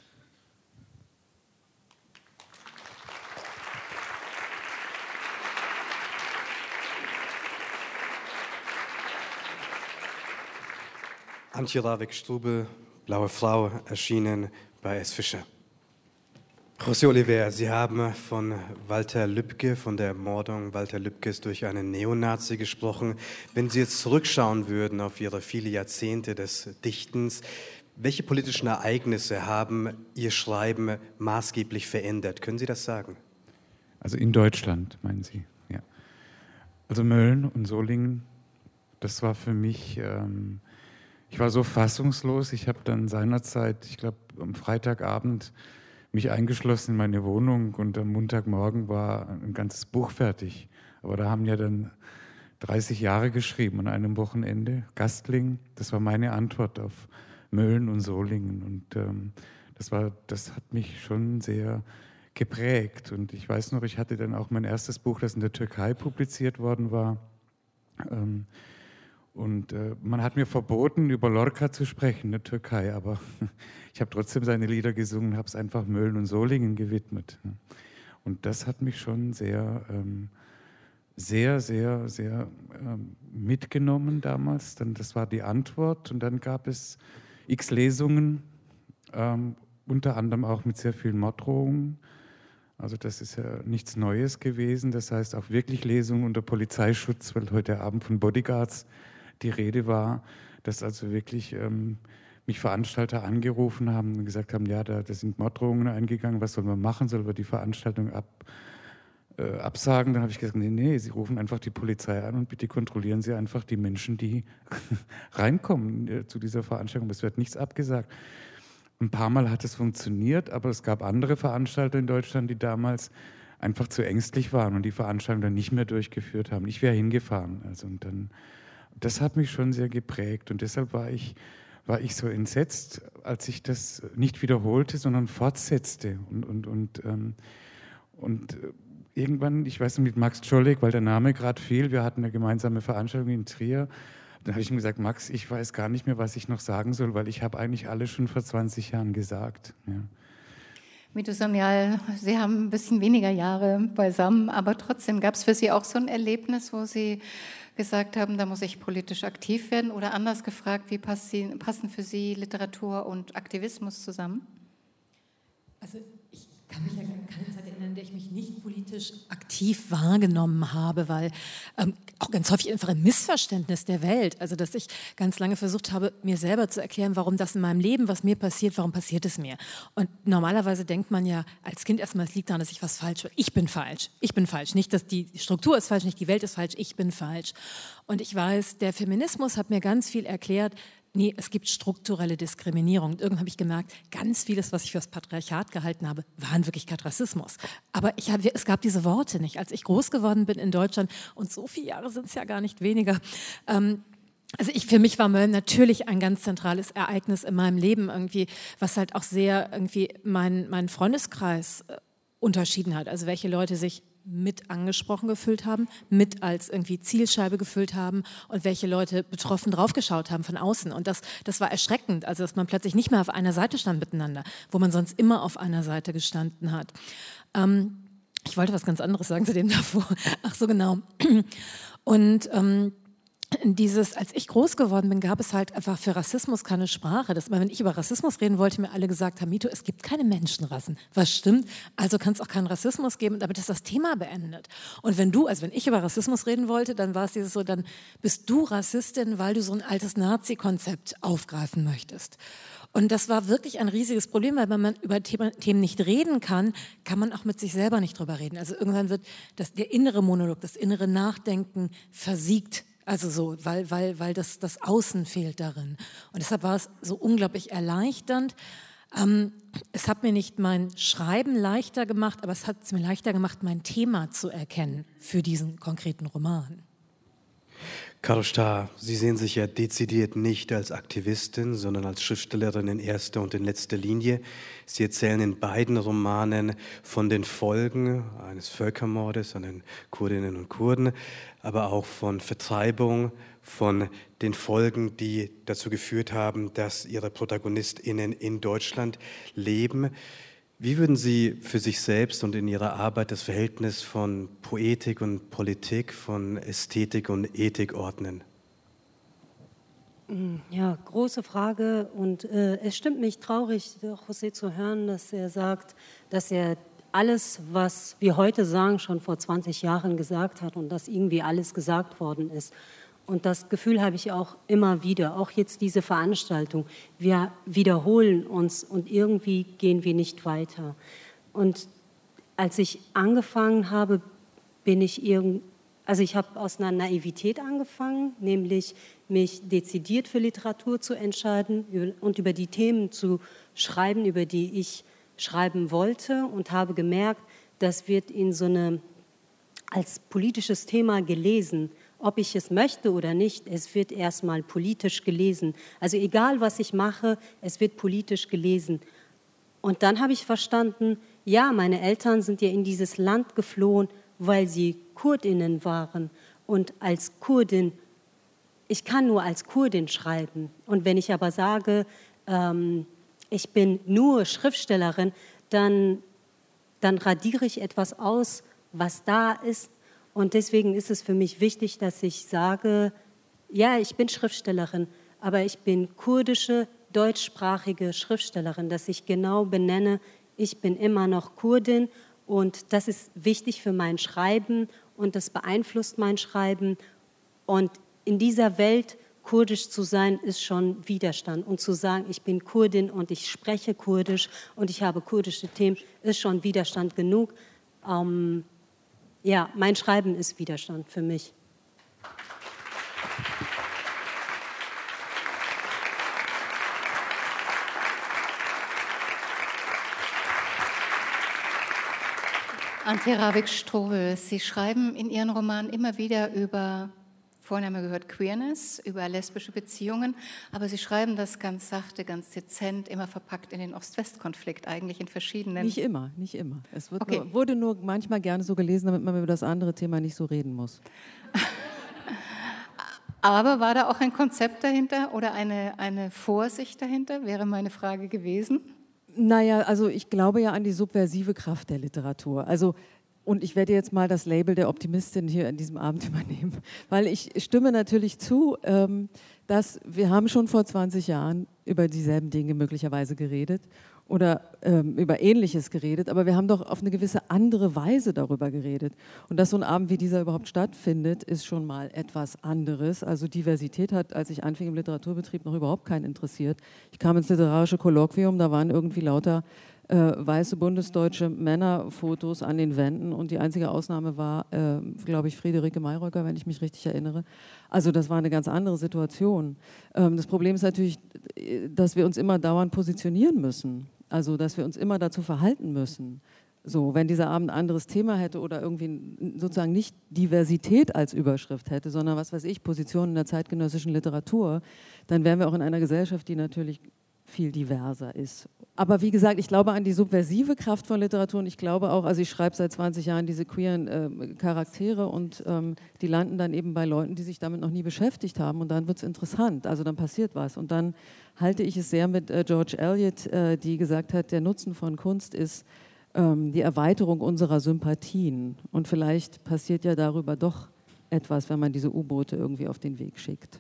Antje Ravik-Strubel, Blaue Frau, erschienen bei S. Fischer. José Oliver, Sie haben von Walter Lübcke, von der Ermordung Walter Lübckes durch einen Neonazi gesprochen. Wenn Sie jetzt zurückschauen würden auf Ihre viele Jahrzehnte des Dichtens, welche politischen Ereignisse haben Ihr Schreiben maßgeblich verändert? Können Sie das sagen? Also in Deutschland, meinen Sie? Ja. Also Mölln und Solingen, das war für mich... Ich war so fassungslos, ich habe dann seinerzeit, ich glaube am Freitagabend, mich eingeschlossen in meine Wohnung und am Montagmorgen war ein ganzes Buch fertig. Aber da haben ja dann 30 Jahre geschrieben an einem Wochenende. Gastling, das war meine Antwort auf Mölln und Solingen. Und das hat mich schon sehr geprägt. Und ich weiß noch, ich hatte dann auch mein erstes Buch, das in der Türkei publiziert worden war. Und man hat mir verboten, über Lorca zu sprechen in der Türkei, aber ich habe trotzdem seine Lieder gesungen und habe es einfach Mölln und Solingen gewidmet. Und das hat mich schon sehr mitgenommen damals. Das war die Antwort und dann gab es x Lesungen, unter anderem auch mit sehr vielen Morddrohungen. Also das ist ja nichts Neues gewesen, das heißt auch wirklich Lesungen unter Polizeischutz, weil heute Abend von Bodyguards die Rede war, dass also wirklich mich Veranstalter angerufen haben und gesagt haben, ja, da sind Morddrohungen eingegangen, was soll man machen, sollen wir die Veranstaltung absagen? Dann habe ich gesagt, nee, Sie rufen einfach die Polizei an und bitte kontrollieren Sie einfach die Menschen, die reinkommen zu dieser Veranstaltung. Es wird nichts abgesagt. Ein paar Mal hat es funktioniert, aber es gab andere Veranstalter in Deutschland, die damals einfach zu ängstlich waren und die Veranstaltung dann nicht mehr durchgeführt haben. Ich wäre hingefahren. Also, und dann, das hat mich schon sehr geprägt und deshalb war ich so entsetzt, als ich das nicht wiederholte, sondern fortsetzte. Und irgendwann, ich weiß nicht, mit Max Czolek, weil der Name gerade fiel, wir hatten eine gemeinsame Veranstaltung in Trier, dann habe ich ihm gesagt, Max, ich weiß gar nicht mehr, was ich noch sagen soll, weil ich habe eigentlich alles schon vor 20 Jahren gesagt. Ja. Mito Sanyal, Sie haben ein bisschen weniger Jahre beisammen, aber trotzdem gab es für Sie auch so ein Erlebnis, wo Sie gesagt haben, da muss ich politisch aktiv werden, oder anders gefragt, wie passen für Sie Literatur und Aktivismus zusammen? Also ich kann mich an keine Zeit erinnern, in der ich mich nicht politisch aktiv wahrgenommen habe, weil auch ganz häufig einfach ein Missverständnis der Welt, also dass ich ganz lange versucht habe, mir selber zu erklären, warum das in meinem Leben, was mir passiert, warum passiert es mir? Und normalerweise denkt man ja als Kind erstmal, es liegt daran, dass ich was falsch mache. Ich bin falsch. Nicht, dass die Struktur ist falsch, nicht die Welt ist falsch, ich bin falsch. Und ich weiß, der Feminismus hat mir ganz viel erklärt. Nee, es gibt strukturelle Diskriminierung. Und irgendwann habe ich gemerkt, ganz vieles, was ich für das Patriarchat gehalten habe, war in Wirklichkeit Rassismus. Aber es gab diese Worte nicht. Als ich groß geworden bin in Deutschland, und so viele Jahre sind es ja gar nicht weniger, für mich war Mölln natürlich ein ganz zentrales Ereignis in meinem Leben, irgendwie, was halt auch sehr irgendwie meinen Freundeskreis unterschieden hat. Also welche Leute sich mit angesprochen gefühlt haben, mit als irgendwie Zielscheibe gefühlt haben und welche Leute betroffen draufgeschaut haben von außen. Und das war erschreckend, also dass man plötzlich nicht mehr auf einer Seite stand miteinander, wo man sonst immer auf einer Seite gestanden hat. Ich wollte was ganz anderes sagen zu dem davor. Ach so, genau. Und als ich groß geworden bin, gab es halt einfach für Rassismus keine Sprache. Wenn ich über Rassismus reden wollte, mir alle gesagt haben, Mito, es gibt keine Menschenrassen. Was stimmt? Also kann es auch keinen Rassismus geben, damit ist das Thema beendet. Und wenn ich über Rassismus reden wollte, dann war es dieses so, dann bist du Rassistin, weil du so ein altes Nazi-Konzept aufgreifen möchtest. Und das war wirklich ein riesiges Problem, weil wenn man über Themen nicht reden kann, kann man auch mit sich selber nicht drüber reden. Also irgendwann wird der innere Monolog, das innere Nachdenken versiegt. Also so, weil das Außen fehlt darin. Und deshalb war es so unglaublich erleichternd. Es hat mir nicht mein Schreiben leichter gemacht, aber es hat es mir leichter gemacht, mein Thema zu erkennen für diesen konkreten Roman. Caro Starr, Sie sehen sich ja dezidiert nicht als Aktivistin, sondern als Schriftstellerin in erster und in letzter Linie. Sie erzählen in beiden Romanen von den Folgen eines Völkermordes an den Kurdinnen und Kurden, aber auch von Vertreibung, von den Folgen, die dazu geführt haben, dass Ihre ProtagonistInnen in Deutschland leben. Wie würden Sie für sich selbst und in Ihrer Arbeit das Verhältnis von Poetik und Politik, von Ästhetik und Ethik ordnen? Ja, große Frage. Und es stimmt mich traurig, José zu hören, dass er sagt, dass er alles, was wir heute sagen, schon vor 20 Jahren gesagt hat und dass irgendwie alles gesagt worden ist. Und das Gefühl habe ich auch immer wieder, auch jetzt diese Veranstaltung. Wir wiederholen uns und irgendwie gehen wir nicht weiter. Und als ich angefangen habe, ich habe aus einer Naivität angefangen, nämlich mich dezidiert für Literatur zu entscheiden und über die Themen zu schreiben, über die ich schreiben wollte, und habe gemerkt, das wird in als politisches Thema gelesen. Ob ich es möchte oder nicht, es wird erstmal politisch gelesen. Also egal, was ich mache, es wird politisch gelesen. Und dann habe ich verstanden, ja, meine Eltern sind ja in dieses Land geflohen, weil sie Kurdinnen waren. Und als Kurdin, ich kann nur als Kurdin schreiben. Und wenn ich aber sage, ich bin nur Schriftstellerin, dann radiere ich etwas aus, was da ist. Und deswegen ist es für mich wichtig, dass ich sage, ja, ich bin Schriftstellerin, aber ich bin kurdische, deutschsprachige Schriftstellerin, dass ich genau benenne, ich bin immer noch Kurdin, und das ist wichtig für mein Schreiben und das beeinflusst mein Schreiben. Und in dieser Welt kurdisch zu sein, ist schon Widerstand. Und zu sagen, ich bin Kurdin und ich spreche Kurdisch und ich habe kurdische Themen, ist schon Widerstand genug. Ja, mein Schreiben ist Widerstand für mich. Antje Ravik-Strobel, Sie schreiben in Ihren Romanen immer wieder über, vorhin haben wir gehört, Queerness, über lesbische Beziehungen, aber Sie schreiben das ganz sachte, ganz dezent, immer verpackt in den Ost-West-Konflikt, eigentlich in verschiedenen... Nicht immer. Es wurde nur manchmal gerne so gelesen, damit man über das andere Thema nicht so reden muss. Aber war da auch ein Konzept dahinter oder eine Vorsicht dahinter, wäre meine Frage gewesen? Naja, also ich glaube ja an die subversive Kraft der Literatur. Und ich werde jetzt mal das Label der Optimistin hier an diesem Abend übernehmen, weil ich stimme natürlich zu, dass wir haben schon vor 20 Jahren über dieselben Dinge möglicherweise geredet oder über Ähnliches geredet, aber wir haben doch auf eine gewisse andere Weise darüber geredet. Und dass so ein Abend wie dieser überhaupt stattfindet, ist schon mal etwas anderes. Also Diversität hat, als ich anfing im Literaturbetrieb, noch überhaupt keinen interessiert. Ich kam ins literarische Kolloquium, da waren irgendwie lauter weiße bundesdeutsche Männerfotos an den Wänden und die einzige Ausnahme war, glaube ich, Friederike Mayröcker, wenn ich mich richtig erinnere. Also das war eine ganz andere Situation. Das Problem ist natürlich, dass wir uns immer dauernd positionieren müssen, also dass wir uns immer dazu verhalten müssen. So, wenn dieser Abend ein anderes Thema hätte oder irgendwie sozusagen nicht Diversität als Überschrift hätte, sondern was weiß ich, Positionen in der zeitgenössischen Literatur, dann wären wir auch in einer Gesellschaft, die natürlich viel diverser ist. Aber wie gesagt, ich glaube an die subversive Kraft von Literatur und ich glaube auch, also ich schreibe seit 20 Jahren diese queeren Charaktere und die landen dann eben bei Leuten, die sich damit noch nie beschäftigt haben und dann wird es interessant, also dann passiert was. Und dann halte ich es sehr mit George Eliot, die gesagt hat, der Nutzen von Kunst ist die Erweiterung unserer Sympathien und vielleicht passiert ja darüber doch etwas, wenn man diese U-Boote irgendwie auf den Weg schickt.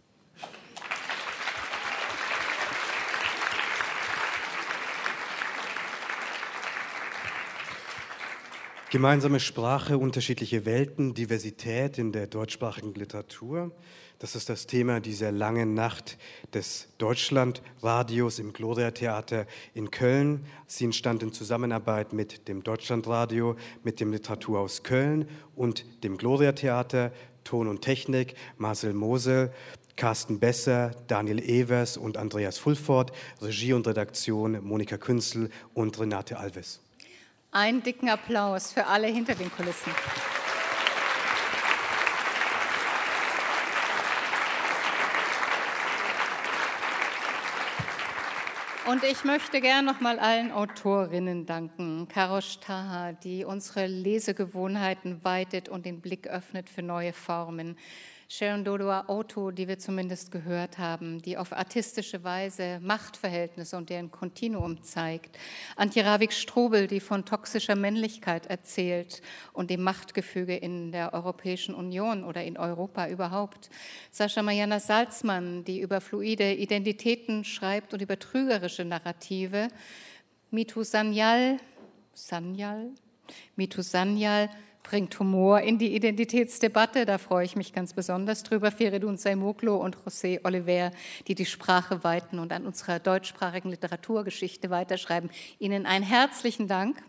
Gemeinsame Sprache, unterschiedliche Welten, Diversität in der deutschsprachigen Literatur. Das ist das Thema dieser langen Nacht des Deutschlandradios im Gloria-Theater in Köln. Sie entstand in Zusammenarbeit mit dem Deutschlandradio, mit dem Literaturhaus Köln und dem Gloria-Theater. Ton und Technik Marcel Mosel, Carsten Besser, Daniel Evers und Andreas Fulford. Regie und Redaktion Monika Künzel und Renate Alves. Einen dicken Applaus für alle hinter den Kulissen. Und ich möchte gern noch mal allen Autorinnen danken. Karosh Taha, die unsere Lesegewohnheiten weitet und den Blick öffnet für neue Formen. Sharon Dodua-Otto, die wir zumindest gehört haben, die auf artistische Weise Machtverhältnisse und deren Kontinuum zeigt. Antje Ravik-Strobel, die von toxischer Männlichkeit erzählt und dem Machtgefüge in der Europäischen Union oder in Europa überhaupt. Sascha Mariana Salzmann, die über fluide Identitäten schreibt und über trügerische Narrative. Mitu Sanyal bringt Humor in die Identitätsdebatte, da freue ich mich ganz besonders drüber. Feridun Saimoglu und José Oliver, die die Sprache weiten und an unserer deutschsprachigen Literaturgeschichte weiterschreiben. Ihnen einen herzlichen Dank.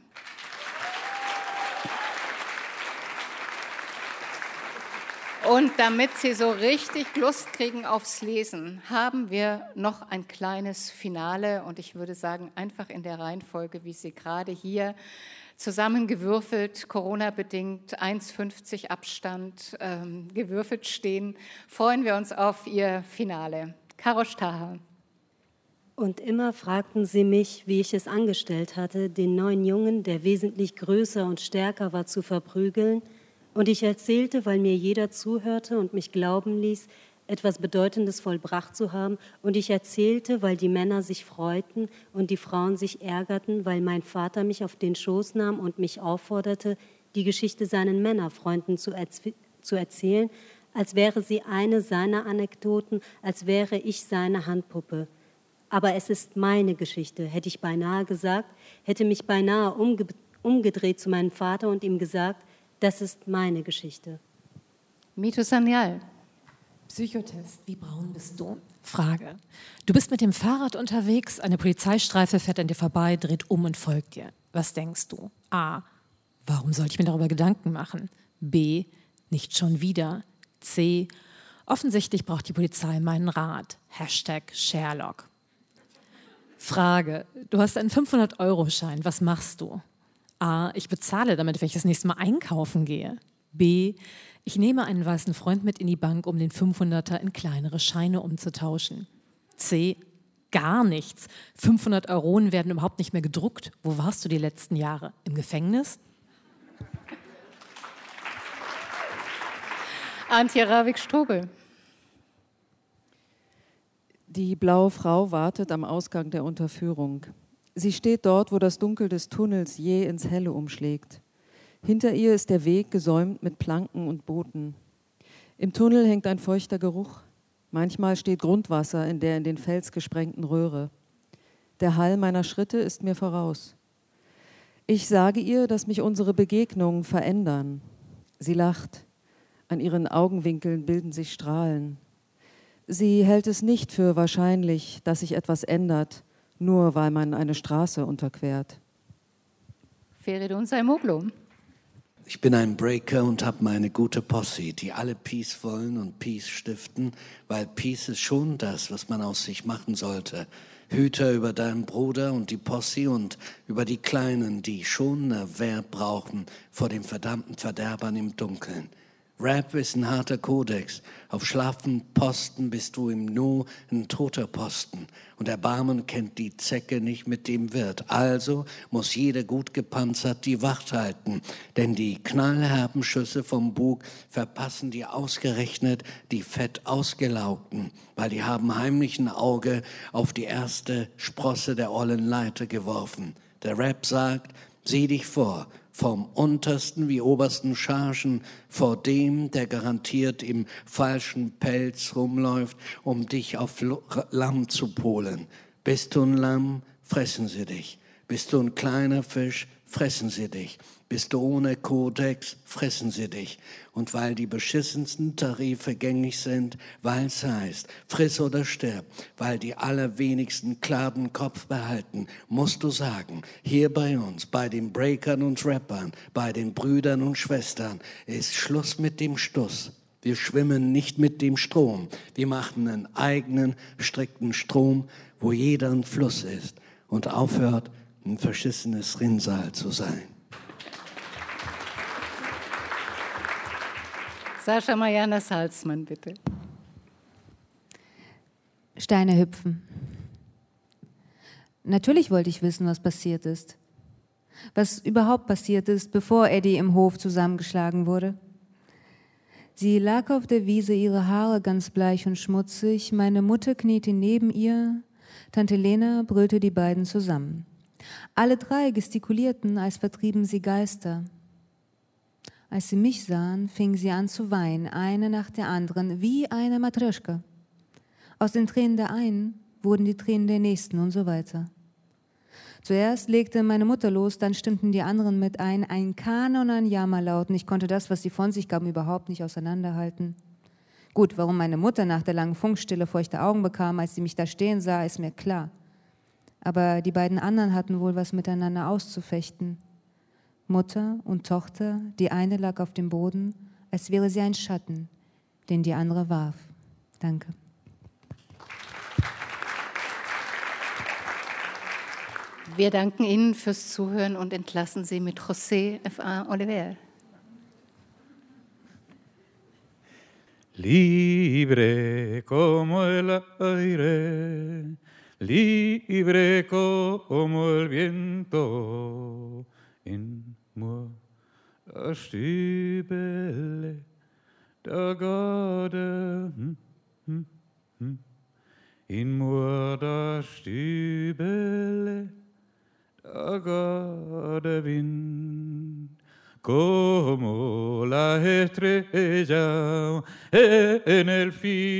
Und damit Sie so richtig Lust kriegen aufs Lesen, haben wir noch ein kleines Finale und ich würde sagen, einfach in der Reihenfolge, wie Sie gerade hier zusammengewürfelt, Corona-bedingt, 1,50 Abstand gewürfelt stehen, freuen wir uns auf Ihr Finale. Karosh Taha. Und immer fragten sie mich, wie ich es angestellt hatte, den neuen Jungen, der wesentlich größer und stärker war, zu verprügeln. Und ich erzählte, weil mir jeder zuhörte und mich glauben ließ, etwas Bedeutendes vollbracht zu haben. Und ich erzählte, weil die Männer sich freuten und die Frauen sich ärgerten, weil mein Vater mich auf den Schoß nahm und mich aufforderte, die Geschichte seinen Männerfreunden zu erzählen, als wäre sie eine seiner Anekdoten, als wäre ich seine Handpuppe. Aber es ist meine Geschichte, hätte ich beinahe gesagt, hätte mich beinahe umgedreht zu meinem Vater und ihm gesagt, das ist meine Geschichte. Mitu Sanyal. Psychotest, wie braun bist du? Frage. Du bist mit dem Fahrrad unterwegs, eine Polizeistreife fährt an dir vorbei, dreht um und folgt dir. Was denkst du? A. Warum sollte ich mir darüber Gedanken machen? B. Nicht schon wieder. C. Offensichtlich braucht die Polizei meinen Rat. #Sherlock. Frage. Du hast einen 500-Euro-Schein. Was machst du? A. Ich bezahle damit, wenn ich das nächste Mal einkaufen gehe. B. Ich nehme einen weißen Freund mit in die Bank, um den 500er in kleinere Scheine umzutauschen. C. Gar nichts. 500 Euronen werden überhaupt nicht mehr gedruckt. Wo warst du die letzten Jahre? Im Gefängnis? Antje Ravik-Strobel. Die blaue Frau wartet am Ausgang der Unterführung. Sie steht dort, wo das Dunkel des Tunnels jäh ins Helle umschlägt. Hinter ihr ist der Weg gesäumt mit Planken und Booten. Im Tunnel hängt ein feuchter Geruch. Manchmal steht Grundwasser in der in den Fels gesprengten Röhre. Der Hall meiner Schritte ist mir voraus. Ich sage ihr, dass mich unsere Begegnungen verändern. Sie lacht. An ihren Augenwinkeln bilden sich Strahlen. Sie hält es nicht für wahrscheinlich, dass sich etwas ändert, nur weil man eine Straße unterquert. Feridun Saimoglu. Ich bin ein Breaker und habe meine gute Posse, die alle Peace wollen und Peace stiften, weil Peace ist schon das, was man aus sich machen sollte. Hüter über deinen Bruder und die Posse und über die Kleinen, die schon eine Wehr brauchen vor den verdammten Verderbern im Dunkeln. Rap ist ein harter Kodex. Auf schlaffen Posten bist du im Nu ein toter Posten. Und Erbarmen kennt die Zecke nicht mit dem Wirt. Also muss jeder gut gepanzert die Wacht halten. Denn die knallherben Schüsse vom Bug verpassen die ausgerechnet die fett Ausgelaugten. Weil die haben heimlich ein Auge auf die erste Sprosse der ollen Leiter geworfen. Der Rap sagt, sieh dich vor. Vom untersten wie obersten Chargen vor dem, der garantiert im falschen Pelz rumläuft, um dich auf Lamm zu polen. Bist du ein Lamm, fressen sie dich. Bist du ein kleiner Fisch, fressen sie dich. Bist du ohne Kodex, fressen sie dich. Und weil die beschissensten Tarife gängig sind, weil es heißt, friss oder stirb, weil die allerwenigsten klar den Kopf behalten, musst du sagen, hier bei uns, bei den Breakern und Rappern, bei den Brüdern und Schwestern, ist Schluss mit dem Stuss. Wir schwimmen nicht mit dem Strom. Wir machen einen eigenen, strikten Strom, wo jeder ein Fluss ist und aufhört, ein verschissenes Rinnsal zu sein. Sascha Mariana Salzmann, bitte. Steine hüpfen. Natürlich wollte ich wissen, was passiert ist. Was überhaupt passiert ist, bevor Eddie im Hof zusammengeschlagen wurde. Sie lag auf der Wiese, ihre Haare ganz bleich und schmutzig. Meine Mutter kniete neben ihr. Tante Lena brüllte die beiden zusammen. Alle drei gestikulierten, als vertrieben sie Geister. Als sie mich sahen, fingen sie an zu weinen, eine nach der anderen, wie eine Matrjoschka. Aus den Tränen der einen wurden die Tränen der nächsten und so weiter. Zuerst legte meine Mutter los, dann stimmten die anderen mit ein Kanon an Jammerlauten. Ich konnte das, was sie von sich gaben, überhaupt nicht auseinanderhalten. Gut, warum meine Mutter nach der langen Funkstille feuchte Augen bekam, als sie mich da stehen sah, ist mir klar. Aber die beiden anderen hatten wohl was miteinander auszufechten. Mutter und Tochter, die eine lag auf dem Boden, als wäre sie ein Schatten, den die andere warf. Danke. Wir danken Ihnen fürs Zuhören und entlassen Sie mit José F.A. Oliver. Libre como el aire, libre como el viento, in moi das Stübele der Garde, in moi das Stübele der Garde Wind. Como la estrella en el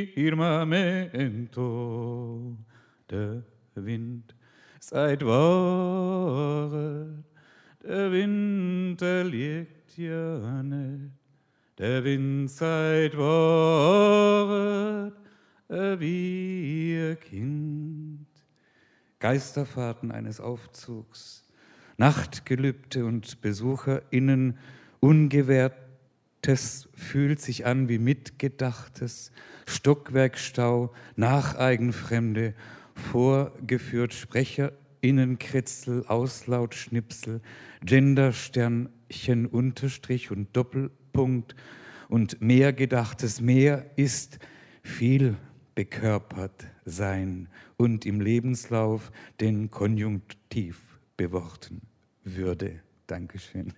firmamento, der Wind seit Wochen, der Winter liegt ja nicht, der Wind seit Wochen, wie ein Kind. Geisterfahrten eines Aufzugs, Nachtgelübde und BesucherInnen, Ungewährtes fühlt sich an wie Mitgedachtes, Stockwerkstau, Nacheigenfremde, vorgeführt SprecherInnenkritzel, Auslautschnipsel, Gendersternchen, Unterstrich und Doppelpunkt und Mehrgedachtes. Mehr ist viel bekörpert sein und im Lebenslauf den Konjunktiv beworten würde. Dankeschön.